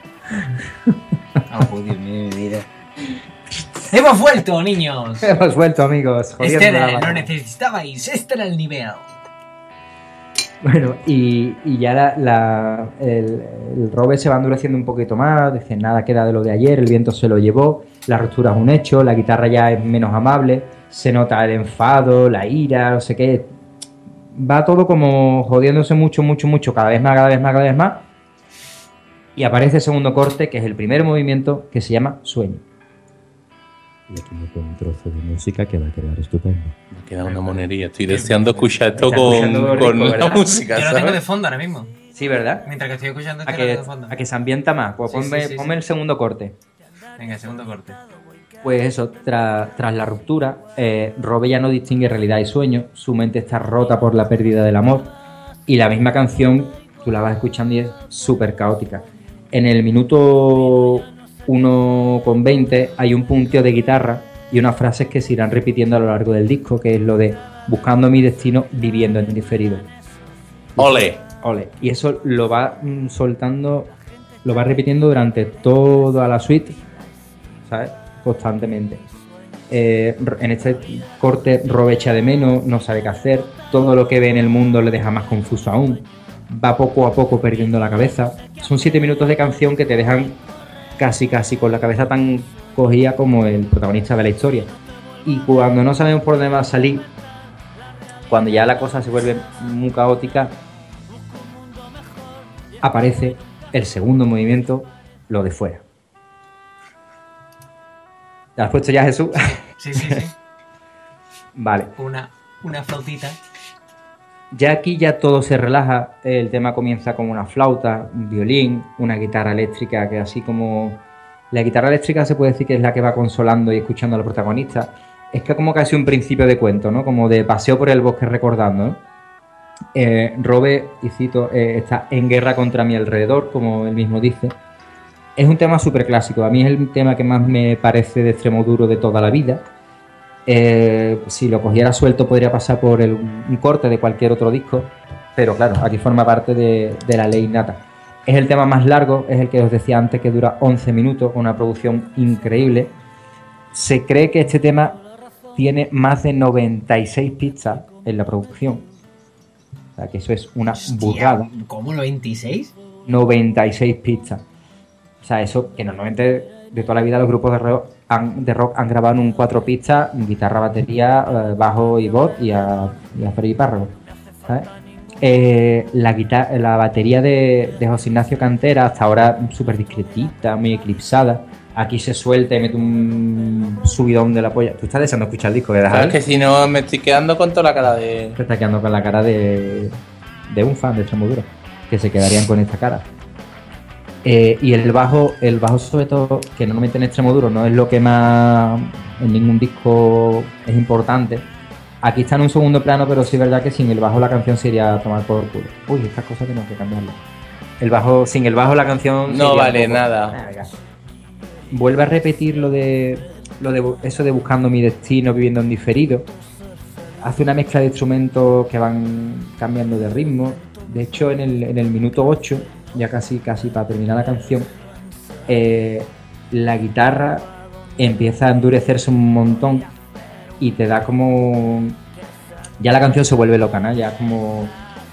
Oh, Dios mío, mi vida. ¡Hemos vuelto, niños! Hemos vuelto, amigos. Este jodiendo era, la lo mano. necesitabais, este era el nivel. Bueno, y, y ya la, la- el, el Robe se va endureciendo un poquito más, dice nada queda de lo de ayer, el viento se lo llevó, la ruptura es un hecho, la guitarra ya es menos amable, se nota el enfado, la ira, no sé qué. Va todo como jodiéndose mucho, mucho, mucho, cada vez más, cada vez más, cada vez más. Y aparece el segundo corte, que es el primer movimiento, que se llama Sueño. Y aquí me pongo un trozo de música que va a quedar estupendo. Me queda una monería. Estoy deseando escuchar esto Está con, escuchando con rico, la ¿verdad? música, Yo lo tengo de ¿sabes? fondo ahora mismo. Sí, ¿verdad? Mientras que estoy escuchando A este lo que, tengo de fondo. a que se ambienta más. Pues Sí, ponme, sí, sí, ponme sí. el segundo corte. Venga, segundo corte. Pues eso, tra- tras la ruptura, eh, Robe ya no distingue realidad y sueño, su mente está rota por la pérdida del amor y la misma canción, tú la vas escuchando y es súper caótica. En el minuto uno con veinte hay un punteo de guitarra y unas frases que se irán repitiendo a lo largo del disco, que es lo de buscando mi destino, viviendo en diferido. Ole. Ole. Y eso lo va mm, soltando, lo va repitiendo durante toda la suite, ¿sabes? Constantemente. Eh, en este corte Robe echa de menos, no sabe qué hacer, todo lo que ve en el mundo le deja más confuso aún, va poco a poco perdiendo la cabeza. Son siete minutos de canción que te dejan casi casi con la cabeza tan cogida como el protagonista de la historia. Y cuando no sabemos por dónde va a salir, cuando ya la cosa se vuelve muy caótica, aparece el segundo movimiento, lo de fuera. ¿Te has puesto ya, Jesús? Sí, sí, sí. Vale. Una, una flautita. Ya aquí ya todo se relaja, el tema comienza con una flauta, un violín, una guitarra eléctrica que así como... La guitarra eléctrica se puede decir que es la que va consolando y escuchando a los protagonistas. Es que como casi un principio de cuento, ¿no? Como de paseo por el bosque recordando, ¿no? Eh, Robe, y cito, eh, está en guerra contra mi alrededor, como él mismo dice. Es un tema súper clásico. A mí es el tema que más me parece de Extremoduro de toda la vida. Eh, si lo cogiera suelto podría pasar por el, un corte de cualquier otro disco, pero claro, aquí forma parte de, de la ley innata. Es el tema más largo, es el que os decía antes, que dura once minutos, con una producción increíble. Se cree que este tema tiene más de noventa y seis pistas en la producción. O sea, que eso es una burrada. ¿Cómo noventa y seis? noventa y seis pistas. O sea, eso que normalmente de toda la vida los grupos de rock han, de rock han grabado en un cuatro pistas, guitarra, batería, eh, bajo y voz y a, y a Freddy Párrago, ¿sabes? Eh, la, guitarra, la batería de, de José Ignacio Cantera, hasta ahora súper discretita, muy eclipsada. Aquí se suelta y mete un subidón de la polla. Tú estás deseando escuchar el disco, ¿verdad? Sabes que si no me estoy quedando con toda la cara de... Te estás quedando con la cara de, de un fan de Extremoduro, que se quedarían con esta cara. Eh, y el bajo, el bajo sobre todo, que normalmente en Extremoduro no es lo que más en ningún disco es importante. Aquí está en un segundo plano, pero sí es verdad que sin el bajo la canción se iría a tomar por culo. Uy, estas cosas tengo que cambiarlas. El bajo, sin el bajo la canción... No sería vale un poco- nada. Ah, venga. Vuelve a repetir lo de, lo de eso de buscando mi destino, viviendo en diferido. Hace una mezcla de instrumentos que van cambiando de ritmo. De hecho, en el, en el minuto ocho, ya casi, casi para terminar la canción, eh, la guitarra empieza a endurecerse un montón y te da como... Ya la canción se vuelve loca, ¿no? Ya como...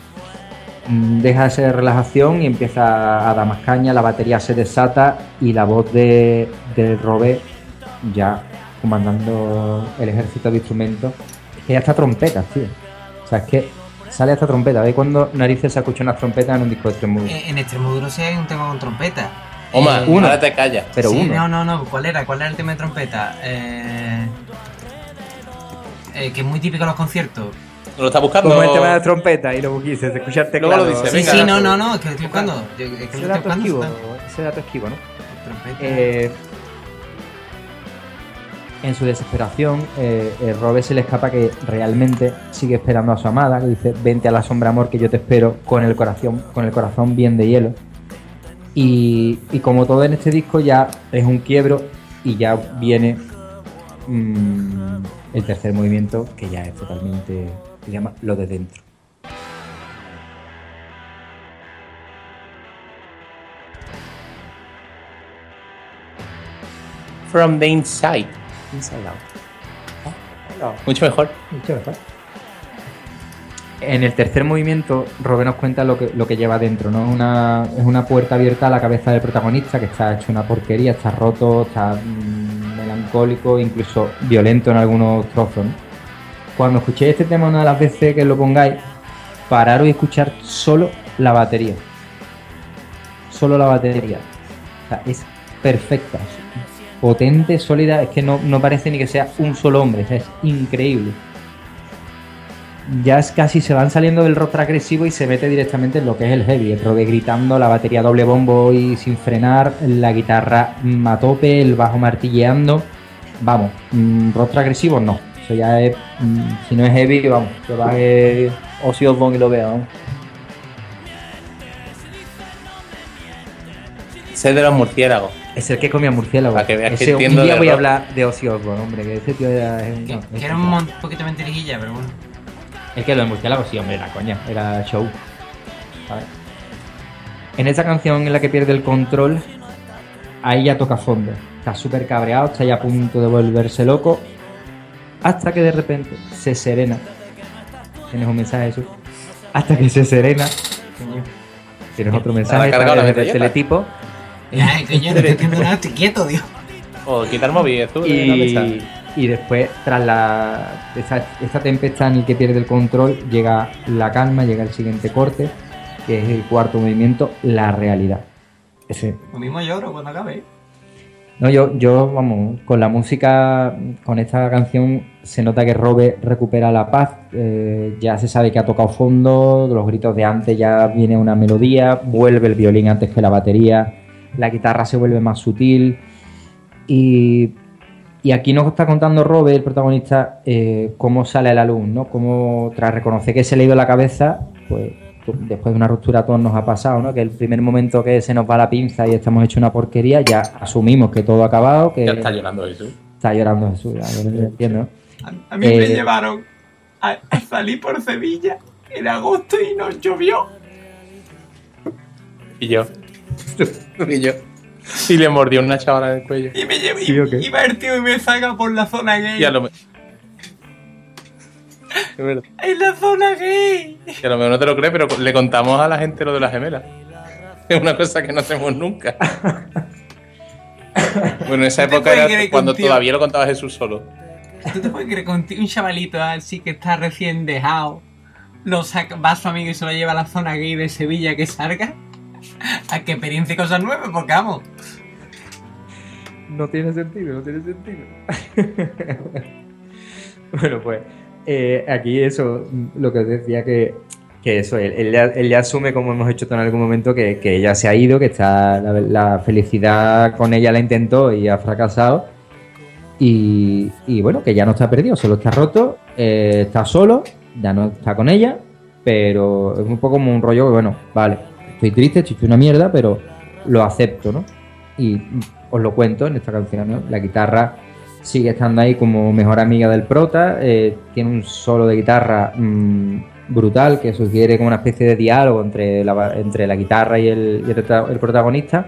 mm, deja de ser relajación y empieza a dar más caña, la batería se desata y la voz de, de Robert ya comandando el ejército de instrumentos. Es que ya está trompeta, tío. O sea, es que sale hasta trompeta. ¿Veis cuando narices se escuchan unas trompetas en un disco de Extremoduro? En, en Extremoduro sí hay un tema con trompeta. Oma, Eh, uno. ahora te callas. Pero sí, uno. No, no, no. ¿Cuál era? ¿Cuál era el tema de trompeta? Eh, eh, que es muy típico en los conciertos. ¿Lo está buscando? Como el tema de trompeta y luego quise escuchar Luego teclado. lo dice, Sí, venga. sí, no, no, no. Es que lo estoy buscando. Yo- es que lo Ese estoy dato buscando. esquivo, está- ese dato esquivo, ¿no? Trompeta. Eh, en su desesperación, eh, eh, Robert se le escapa que realmente sigue esperando a su amada, que dice: vente a la sombra, amor, que yo te espero con el corazón, con el corazón bien de hielo. Y, y como todo en este disco ya es un quiebro y ya viene mm, el tercer movimiento, que ya es totalmente, se llama Lo de Dentro. From the inside. Inside Out. Mucho mejor. Mucho mejor. En el tercer movimiento, Robert nos cuenta lo que, lo que lleva dentro, ¿no? Una, es una puerta abierta a la cabeza del protagonista, que está hecho una porquería, está roto, está mm, melancólico, incluso violento en algunos trozos, ¿no? Cuando escuchéis este tema una de las veces que lo pongáis, pararos y escuchar solo la batería. Solo la batería. O sea, es perfecta, es potente, sólida, es que no, no parece ni que sea un solo hombre, o sea, es increíble. Ya es casi se van saliendo del rock agresivo y se mete directamente en lo que es el heavy, el Robert gritando, la batería doble bombo y sin frenar, la guitarra mm, a tope, el bajo martilleando. Vamos, mm, rock agresivo no, eso ya es, mm, si no es heavy, vamos, que va a Ozzy Osbourne y lo vea, vamos. Sé de los murciélagos. Es el que comía murciélago. Para que veas que Ese, un entiendo día de voy a rock. hablar de Ozzy Osbourne, hombre, que ese tío era... es un- Que, no, que es era un- un mon- poquito mentiriguilla, pero bueno. Es que lo de murciélago sí, hombre, era coña, era show. ¿Sabes? En esa canción en la que pierde el control, ahí ya toca fondo. Está súper cabreado, está ya a punto de volverse loco, hasta que de repente se serena. Tienes un mensaje, Jesús. Hasta que se serena. Tienes otro mensaje cargado la para el metralleta. teletipo. Ay, que yo no entiendo nada, estoy quieto, Dios. O quitar móvil, tú. de la mesa. Y, y después, tras la esta, esta tempestad en el que pierde el control, llega la calma, llega el siguiente corte, que es el cuarto movimiento, la realidad. Ese. Lo mismo lloro cuando acabe. No, yo, yo, vamos, con la música, con esta canción, se nota que Robert recupera la paz, eh, ya se sabe que ha tocado fondo, los gritos de antes ya viene una melodía, vuelve el violín antes que la batería, la guitarra se vuelve más sutil y, y aquí nos está contando Robert, el protagonista, eh, cómo sale a la luz, ¿no? Cómo tras reconocer que se le ha ido la cabeza, pues después de una ruptura a todos nos ha pasado, ¿no? Que el primer momento que se nos va la pinza y estamos hechos una porquería, ya asumimos que todo ha acabado, que Ya está llorando Jesús. está llorando Jesús, ya lo entiendo, ¿no? A, a mí Eh, me llevaron a, a salir por Sevilla en agosto y nos llovió. Y yo. y yo. Y le mordió una chavala en el cuello. Y me llevé, Sí, y, ok. iba el tío y me saca por la zona gay. Y a lo, me- Es verdad. ¡En la zona gay! Y a lo mejor no te lo crees, pero le contamos a la gente lo de las gemelas. Es una cosa que no hacemos nunca. Bueno, en esa ¿Tú te época puedes era creer que cuando un tío- todavía lo contaba Jesús solo. ¿Tú te puedes creer que un, tío- un chavalito así que está recién dejado lo saca, va a su amigo y se lo lleva a la zona gay de Sevilla que salga? ¿A qué experiencia y cosas nuevas? Porque vamos. No tiene sentido, no tiene sentido. Bueno, pues eh, aquí eso, lo que os decía que, que eso, él, él, ya- él ya asume, como hemos hecho todo en algún momento, que, que ella se ha ido, que está la, la felicidad con ella la intentó y ha fracasado. Y, y bueno, que ya no está perdido, solo está roto, eh, está solo, ya no está con ella, pero es un poco como un rollo que, bueno, vale, estoy triste, estoy hecho una mierda, pero lo acepto, ¿no? Y mm, os lo cuento en esta canción, ¿no? La guitarra sigue estando ahí como mejor amiga del prota, eh, tiene un solo de guitarra mmm, brutal que sugiere como una especie de diálogo entre la, entre la guitarra y el, y el, el protagonista.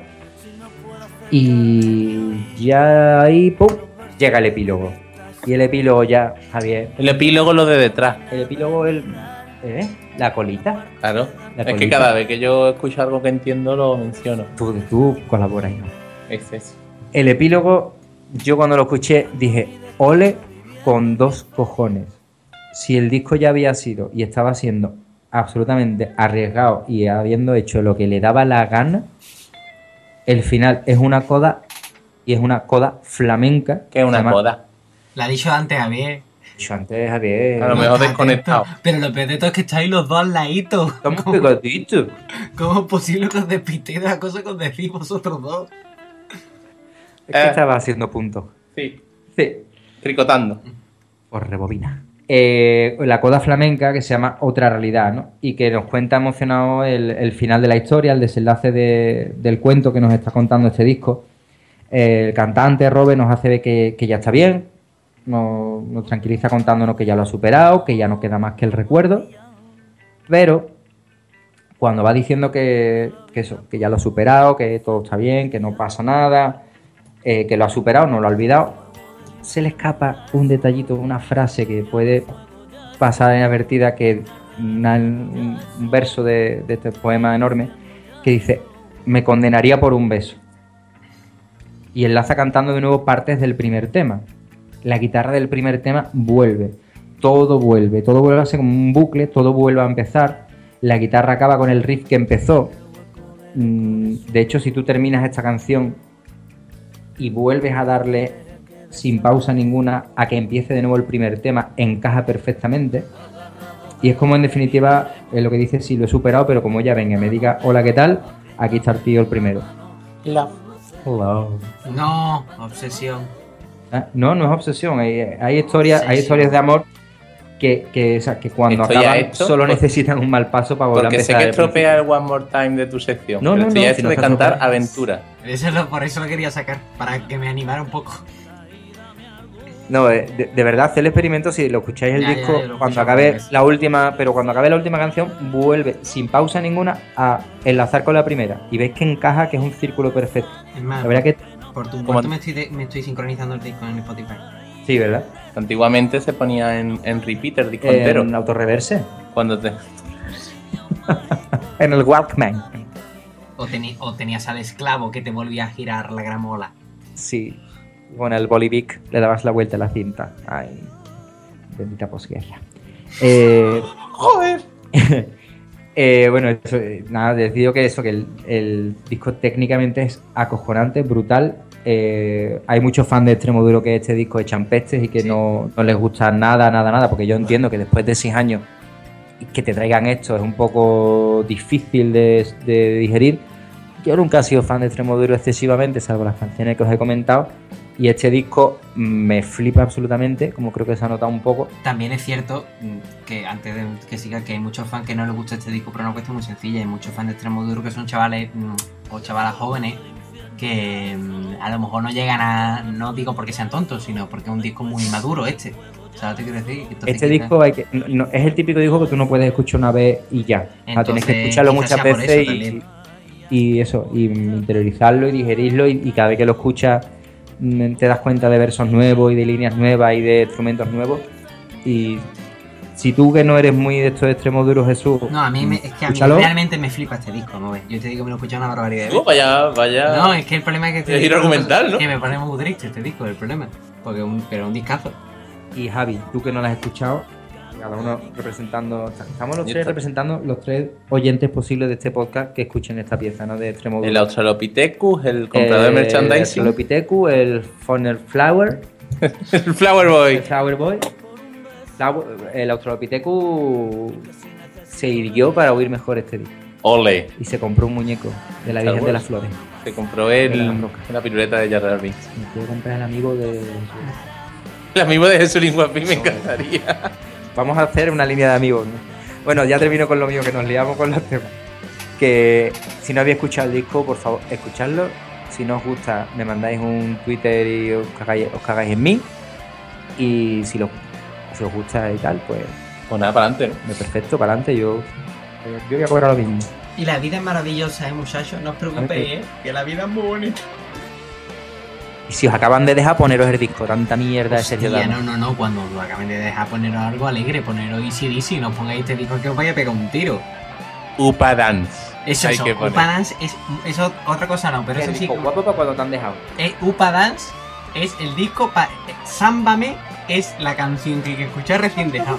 Y ya ahí, ¡pum!, llega el epílogo. Y el epílogo ya, Javier, El epílogo lo de detrás. el epílogo el, ¿eh? La colita. Claro. La es que colita. cada vez que yo escucho algo que entiendo lo menciono. Tú, tú colaboras ahí, ¿no? Es eso. El epílogo, yo cuando lo escuché dije, ole con dos cojones. Si el disco ya había sido y estaba siendo absolutamente arriesgado y habiendo hecho lo que le daba la gana, el final es una coda y es una coda flamenca. Que es una Se llama- coda. La ha dicho antes, Javier. Yo antes, Javier, A lo mejor Está desconectado. atento. Pero lo peor de todo es que estáis los dos al ladito. estamos pegaditos. ¿Cómo es posible que os despistéis de la cosa que os decís vosotros dos? Es que Eh. estaba haciendo puntos. Sí. Sí. Tricotando. Por rebobina. Eh, la coda flamenca que se llama Otra Realidad, ¿no? Y que nos cuenta emocionado el, el final de la historia, el desenlace de- del cuento que nos está contando este disco. Eh, el cantante Robert nos hace ver que, que ya está bien, nos, nos tranquiliza contándonos que ya lo ha superado, que ya no queda más que el recuerdo, pero cuando va diciendo que, que eso, que ya lo ha superado, que todo está bien, que no pasa nada, eh, que lo ha superado, no lo ha olvidado, se le escapa un detallito, una frase que puede pasar inadvertida, que una- un un verso de, de este poema enorme, que dice, me condenaría por un beso. Y enlaza cantando de nuevo partes del primer tema. La guitarra del primer tema vuelve, todo vuelve, todo vuelve a ser como un bucle, todo vuelve a empezar. La guitarra acaba con el riff que empezó. Mm, De hecho, si tú terminas esta canción y vuelves a darle sin pausa ninguna a que empiece de nuevo el primer tema, encaja perfectamente. Y es como en definitiva es lo que dice, sí, lo he superado, pero como ella venga y me diga hola, ¿qué tal? Aquí está el tío el primero. Hello. No, obsesión. Ah, no, no es obsesión. Hay, hay historias, Sí, hay sí. historias de amor que, que, o sea, que cuando Esto ya acaban hecho, solo por- necesitan un mal paso para volver a Porque sé empezar. que del estropea principio. el One More Time de tu sección. No, pero no, estoy no, ya si hecho no de está cantar estropeado. aventura. Eso es lo- por eso lo quería sacar, para que me animara un poco. No, eh, de, de verdad, hacer el experimento, si lo escucháis el Ya, ya, disco, ya lo he cuando escuchado acabe varias veces. la última, pero cuando acabe la última canción, vuelve sin pausa ninguna a enlazar con la primera. Y veis que encaja, que es un círculo perfecto. Es más, La verdad que por tu Como- cuarto me estoy, de- me estoy sincronizando el disco en Spotify. sí, ¿verdad? Antiguamente se ponía en, en repeat el disco entero. En autorreverse. Cuando te... En el Walkman. O, teni- o tenías al esclavo que te volvía a girar la gramola. Sí. Con el Bolivic le dabas la vuelta a la cinta. Ay, bendita posguerra. Eh, ¡Joder! eh, bueno, eso, eh, nada, decido que eso, que el, el disco técnicamente es acojonante, brutal. eh, hay muchos fans de Extremoduro que este disco echan pestes y que Sí. no, no les gusta nada, nada, nada, porque yo entiendo que después de seis años que te traigan esto es un poco difícil de, de digerir. Yo nunca he sido fan de Extremoduro excesivamente, salvo las canciones que os he comentado, y este disco me flipa absolutamente, como creo que se ha notado un poco. También es cierto mm, que antes de que siga que hay muchos fans que no les gusta este disco por una cuestión muy sencilla. Hay muchos fans de Extremoduro que son chavales mm, o chavalas jóvenes que mm, a lo mejor no llegan a... No digo porque sean tontos, sino porque es un disco muy maduro este. ¿Sabes lo que quiero decir? Entonces, Este quizás- disco hay que, no- no- es el típico disco que tú no puedes escuchar una vez y ya. O sea, tienes Entonces, que escucharlo quizás muchas sea por veces eso y, también. y eso, y interiorizarlo y digerirlo, y, y cada vez que lo escuchas mm, te das cuenta de versos nuevos y de líneas nuevas y de instrumentos nuevos. Y si tú que no eres muy de estos extremos duros, Jesús, No, a mí me- es que a mí escúchalo. realmente me flipa este disco, ¿no ves? Yo te digo que me lo he escuchado una barbaridad de Oh, veces. vaya, vaya. No, es que el problema es que este Es giro disco- argumental, ¿no? Que me pone muy triste este disco, es el problema. Porque es un, pero es un discazo. Y Javi, tú que no lo has escuchado, cada uno representando, estamos los Yo tres está- representando los tres oyentes posibles de este podcast que escuchen esta pieza, ¿no? De extremo duro. El Australopithecus, el comprador de El merchandising, Australopithecus, el Funnel Flower, el Flower Boy. el Flower Boy. Flower- El Australopithecus se irguió para oír mejor este disco Ole. y se compró un muñeco de la Virgen Star de las Wars. Flores. Se compró el, De la roca. la piruleta de Jar Jar Binks. Me quiero comprar el amigo de... El amigo de Jesús Guapín me encantaría. Vamos a hacer una línea de amigos, ¿no? Bueno, ya termino con lo mío, que nos liamos con los temas. Que si no habéis escuchado el disco, por favor, escuchadlo. Si no os gusta, me mandáis un Twitter y os cagáis, os cagáis en mí. Y si, lo, si os gusta y tal, pues Pues nada, para adelante, ¿no? de perfecto, para adelante. Yo, yo voy a cobrar lo mismo. Y la vida es maravillosa, ¿eh, muchachos? No os preocupéis, ¿eh? Que la vida es muy bonita. Y si os acaban de dejar, poneros el disco. Tanta mierda de Sergio Hostia, Dalma. no, no, no. Cuando os acaben de dejar poneros algo alegre, poneros Easy Dizzy, no pongáis este disco que os vaya a pegar un tiro. Upa Dance. Eso, Hay eso. que poner. Upa Dance es, eso otra cosa no, pero El eso sí. disco guapo para cuando te han dejado. Es Upa Dance es el disco para... Sámbame es la canción que hay que escuchar recién dejado.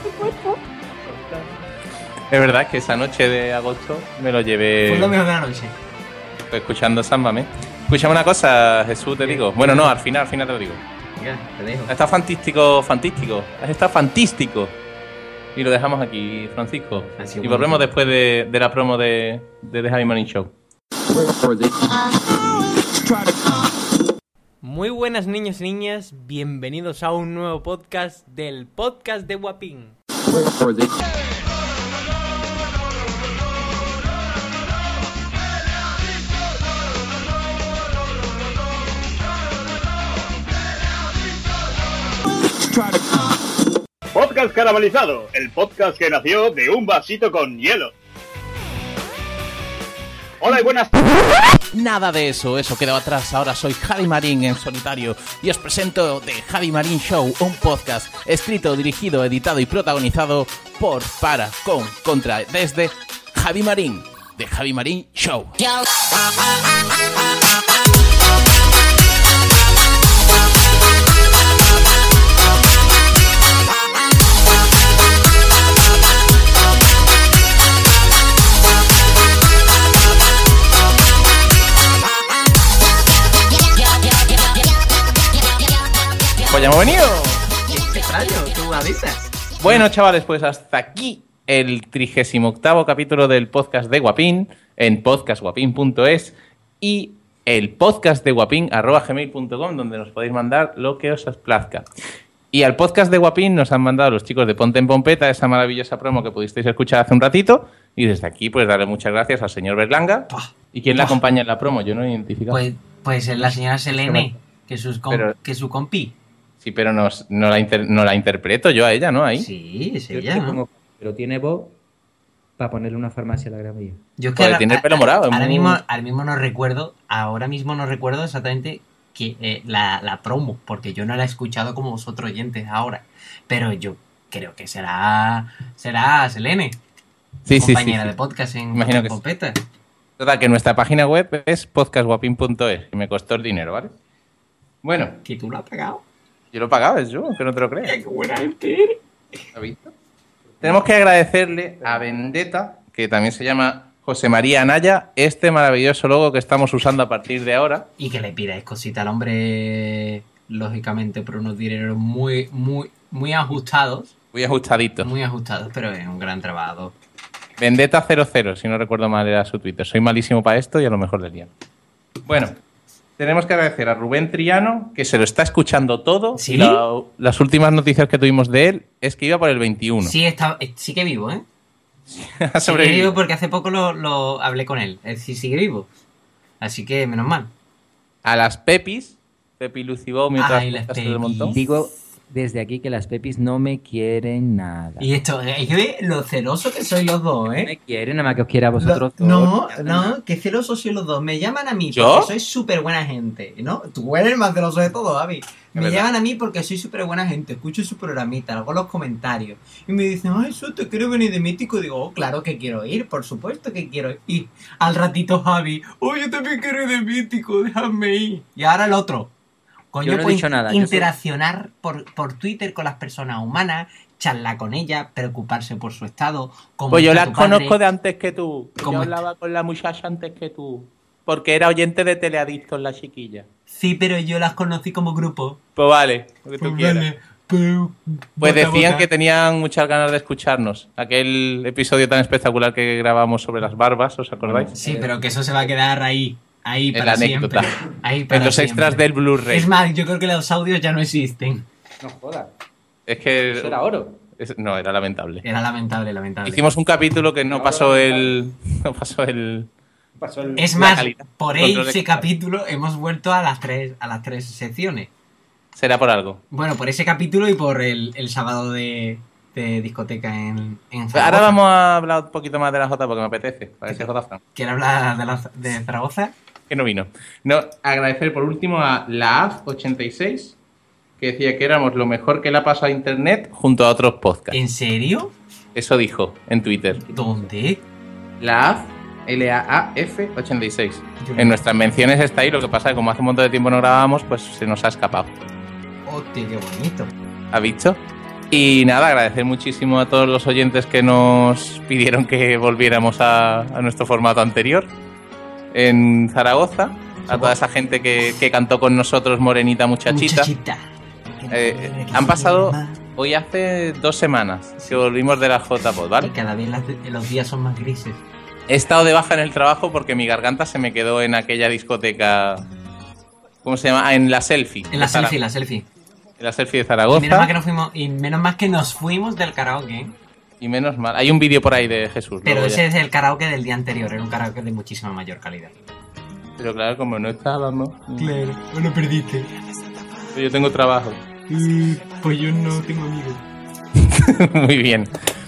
Es verdad que esa noche de agosto me lo llevé Fue lo mejor de la noche. escuchando Sámbame. Escúchame una cosa, Jesús, te digo. Bueno, no, al final, al final te lo digo. Mira, te dejo. Has estado fantástico, fantástico. Has estado fantástico. Y lo dejamos aquí, Francisco. Ha sido Y volvemos buenísimo. después de, de la promo de, de The Javi Morning Show. Muy buenas niños y niñas, bienvenidos a un nuevo podcast del podcast de Guapín. Podcast Caramelizado, el podcast que nació de un vasito con hielo. Hola y buenas. Nada de eso, eso quedó atrás. Ahora soy Javi Marín en solitario y os presento The Javi Marín Show, un podcast escrito, dirigido, editado y protagonizado por, para, con, contra, desde Javi Marín, The Javi Marín Show. Pues ya hemos venido. Qué extraño, tú avisas. Bueno, chavales, pues hasta aquí el trigésimo octavo capítulo del podcast de Guapín en podcast guapín punto es y el podcast de guapín arroba gmail punto com, donde nos podéis mandar lo que os plazca. Y al podcast de Guapín nos han mandado los chicos de Ponte en Pompeta esa maravillosa promo que pudisteis escuchar hace un ratito. Y desde aquí, pues darle muchas gracias al señor Berlanga. Pah. ¿Y quién le Pah. acompaña en la promo? Yo no he identificado. Pues, pues es la señora Selene, que, sus com- Pero- que su compi. Sí, pero nos- no, la inter- no la interpreto yo a ella, ¿no? Ahí. Sí, es Yo ella, te ¿no? pongo- pero tiene voz para ponerle una farmacia a la gramilla. Yo es Joder, ahora- tiene el pelo morado, es Ahora, muy- mismo, ahora mismo no recuerdo, ahora mismo no recuerdo exactamente que, eh, la, la promo, porque yo no la he escuchado como vosotros oyentes ahora. Pero yo creo que será será Selene, Sí, sí, sí, compañera sí. de podcast en Imagino que sí. Pompeta. Total, que nuestra página web es podcast guapín punto es, que me costó el dinero, ¿vale? Bueno, Que tú lo has pagado. yo lo pagaba, es yo, que no te lo crees. Qué buena gente eres. ¿Has visto? Tenemos que agradecerle a Vendetta, que también se llama José María Anaya, este maravilloso logo que estamos usando a partir de ahora. Y que le pidáis cosita al hombre, lógicamente, por unos dineros muy, muy, muy ajustados. Muy ajustadito. Muy ajustados, pero es un gran trabajo. Vendetta cero cero, si no recuerdo mal era su Twitter. Soy malísimo para esto y a lo mejor le lían. Bueno, tenemos que agradecer a Rubén Triano, que se lo está escuchando todo. ¿Sí? Y la, las últimas noticias que tuvimos de él es que iba por el veintiuno. Sí, está, sí que vivo, ¿eh? Ha Sigue sobrevivido. vivo porque hace poco lo, lo hablé con él. Es decir, sigue vivo. Así que menos mal. A las Pepis, Pepi Lucibom y otras Ay, las podcasts del Pepis. montón. Digo desde aquí que las Pepis no me quieren nada. Y esto, hay que ver lo celoso que sois los dos, No ¿eh? me quieren, nada más que os quiera a vosotros Lo- todos. no, no, que celosos sois los dos. Me llaman a mí ¿Yo? porque sois súper buena gente, ¿no? Tú eres el más celoso de todos, Javi. Me verdad. llaman a mí porque soy súper buena gente. Escucho su programita, hago los comentarios. Y me dicen, ay, eso te quiero venir de Mítico. Y digo, oh, claro que quiero ir, por supuesto que quiero ir. Al ratito, Javi, oh, yo también quiero ir de Mítico, déjame ir. Y ahora el otro. Coño, Yo no he pues, dicho nada, yo interaccionar por, por Twitter con las personas humanas, charlar con ellas, preocuparse por su estado. cómo Pues yo está las tu padre. conozco de antes que tú. Yo ¿Cómo hablaba con la muchacha antes que tú. Porque era oyente de Teleadictos la chiquilla. Sí, pero yo las conocí como grupo. Pues vale, lo que tú Pues quieras. vale, pero- Pues bota, decían bota. que tenían muchas ganas de escucharnos. Aquel episodio tan espectacular que grabamos sobre las barbas, ¿os acordáis? Sí, pero que eso se va a quedar ahí. Ahí En para la anécdota. siempre. Ahí para En los extras siempre. del Blu-ray. Es más, yo creo que los audios ya no existen. No jodas. Es que... Eso era oro. es- no, era lamentable. Era lamentable, lamentable. Hicimos un capítulo que no pasó el... No pasó el... Pasó el- Es la más, calidad. por Control de ese calidad. capítulo hemos vuelto a las tres, a las tres secciones. Será por algo. Bueno, por ese capítulo y por el, el sábado de, de discoteca en, en Ahora Zaragoza. vamos a hablar un poquito más de la Jota porque me apetece. Parece Jota Fran. ¿Quieres hablar de, la, de Zaragoza? Que no vino. No, agradecer por último a la A F ochenta y seis, que decía que éramos lo mejor que le ha pasado a Internet junto a otros podcasts. ¿En serio? Eso dijo en Twitter. ¿Dónde? La A F, L A A F ochenta y seis. Yo no- En nuestras menciones está ahí, lo que pasa es que como hace un montón de tiempo no grabábamos, pues se nos ha escapado. Hostia, qué bonito. ¿Has visto? Y nada, agradecer muchísimo a todos los oyentes que nos pidieron que volviéramos a, a nuestro formato anterior en Zaragoza. A toda esa gente que, que cantó con nosotros Morenita Muchachita. Muchachita. Eh, han pasado hoy hace dos semanas que volvimos de la J-Pod, Y ¿vale? cada vez las- los días son más grises. He estado de baja en el trabajo porque mi garganta se me quedó en aquella discoteca. ¿Cómo se llama? Ah, en la selfie. En la de Zara- selfie, la selfie. En la selfie de Y menos mal que Zaragoza. nos fuimos, y menos mal que nos fuimos del karaoke. ¿eh? Y menos mal. Hay un vídeo por ahí de Jesús. Pero luego ese ya. es el karaoke del día anterior, era un karaoke de muchísima mayor calidad. Pero claro, como no estábamos. Claro, bueno, perdiste. Yo tengo trabajo. Pues yo no tengo amigos. Muy bien.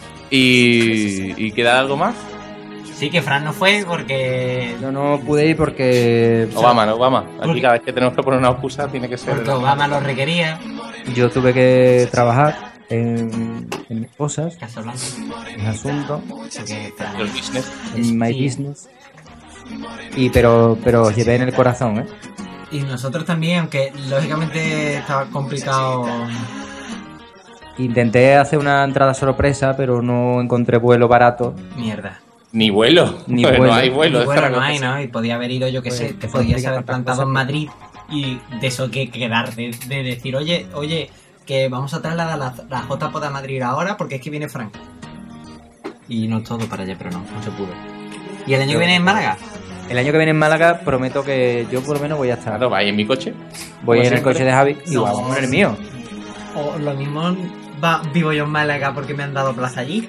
¿Y, ¿Y queda algo más? Sí, que Fran no fue porque. Yo no pude ir porque Obama, no, Obama. Aquí Porque- cada vez que tenemos que poner una excusa tiene que ser. Porque Obama lo requería. yo tuve que trabajar en, en mis cosas, Casablanca. en asuntos, Porque Fran- El business. en my Sí. business. Y pero, pero os llevé en el corazón, ¿eh? Y nosotros también, aunque lógicamente estaba complicado. Intenté hacer una entrada sorpresa, pero no encontré vuelo barato. Mierda. Ni vuelo. Ni No vuelo. hay vuelo. Y es bueno, no Zaragoza. hay, ¿no? Y podía haber ido, yo que Pues, sé, te eso podías explica haber tantas plantado cosas en que- Madrid y de eso que quedar, de, de decir, oye, oye, que vamos a trasladar la, la J-Pod a Madrid ahora porque es que viene Frank. Y no todo para allá, pero no, no se pudo. ¿Y el año que viene en Málaga? El año que viene en Málaga prometo que yo por lo menos voy a estar. Claro, va ahí en mi coche. Voy como en el siempre. coche de Javi y No. vamos en el mío. O lo mismo va, vivo yo en Málaga porque me han dado plaza allí.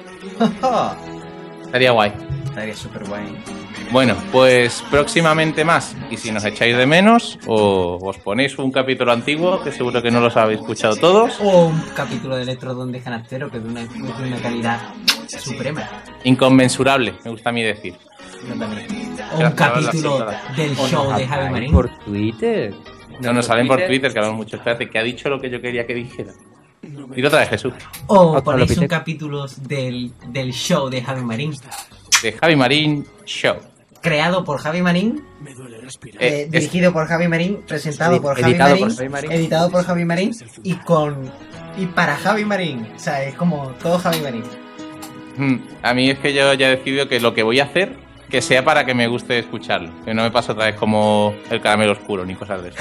Estaría guay. Estaría súper guay. Bueno, pues próximamente más. Y si nos echáis de menos, o os ponéis un capítulo antiguo, que seguro que no los habéis escuchado todos. O un capítulo de Electrodon de Canastero que es de una, de una calidad suprema. Inconmensurable, me gusta a mí decir. Yo también. O Gracias, un capítulo gracias. del show de Javi Marín. Por Twitter. No nos salen por Twitter, que hablamos mucho. Espérate, que ha dicho lo que yo quería que dijera. Dilo otra vez, Jesús. O Otro ponéis un Lopite. capítulo del, del show de Javi Marín. De Javi Marín Show. Creado por Javi Marín, Eh, eh, es- dirigido por Javi Marín, presentado Edi- por Javi, editado Marín, por Javi Marín. editado por Javi Marín y con y para Javi Marín. O sea, es como todo Javi Marín. Mm, A mí es que yo ya he decidido que lo que voy a hacer que sea para que me guste escucharlo. Que no me pase otra vez como el caramelo oscuro ni cosas de eso.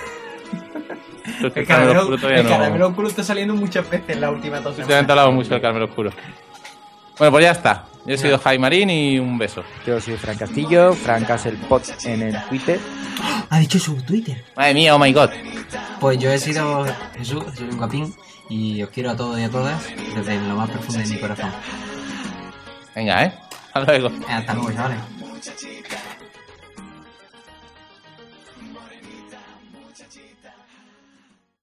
El caramelo, el caramelo oscuro está saliendo muchas veces en la última dos semanas. Últimamente he hablado mucho del caramelo oscuro. Bueno, pues ya está. Yo he sido Jai Marín y un beso. Yo soy Fran Castillo, Fran Castelpot en el Twitter. Ha dicho su Twitter. Madre mía, oh my god. Pues yo he sido Jesús, soy un guapín y os quiero a todos y a todas desde lo más profundo de mi corazón. Venga, ¿eh? Hasta luego. Hasta luego, chavales.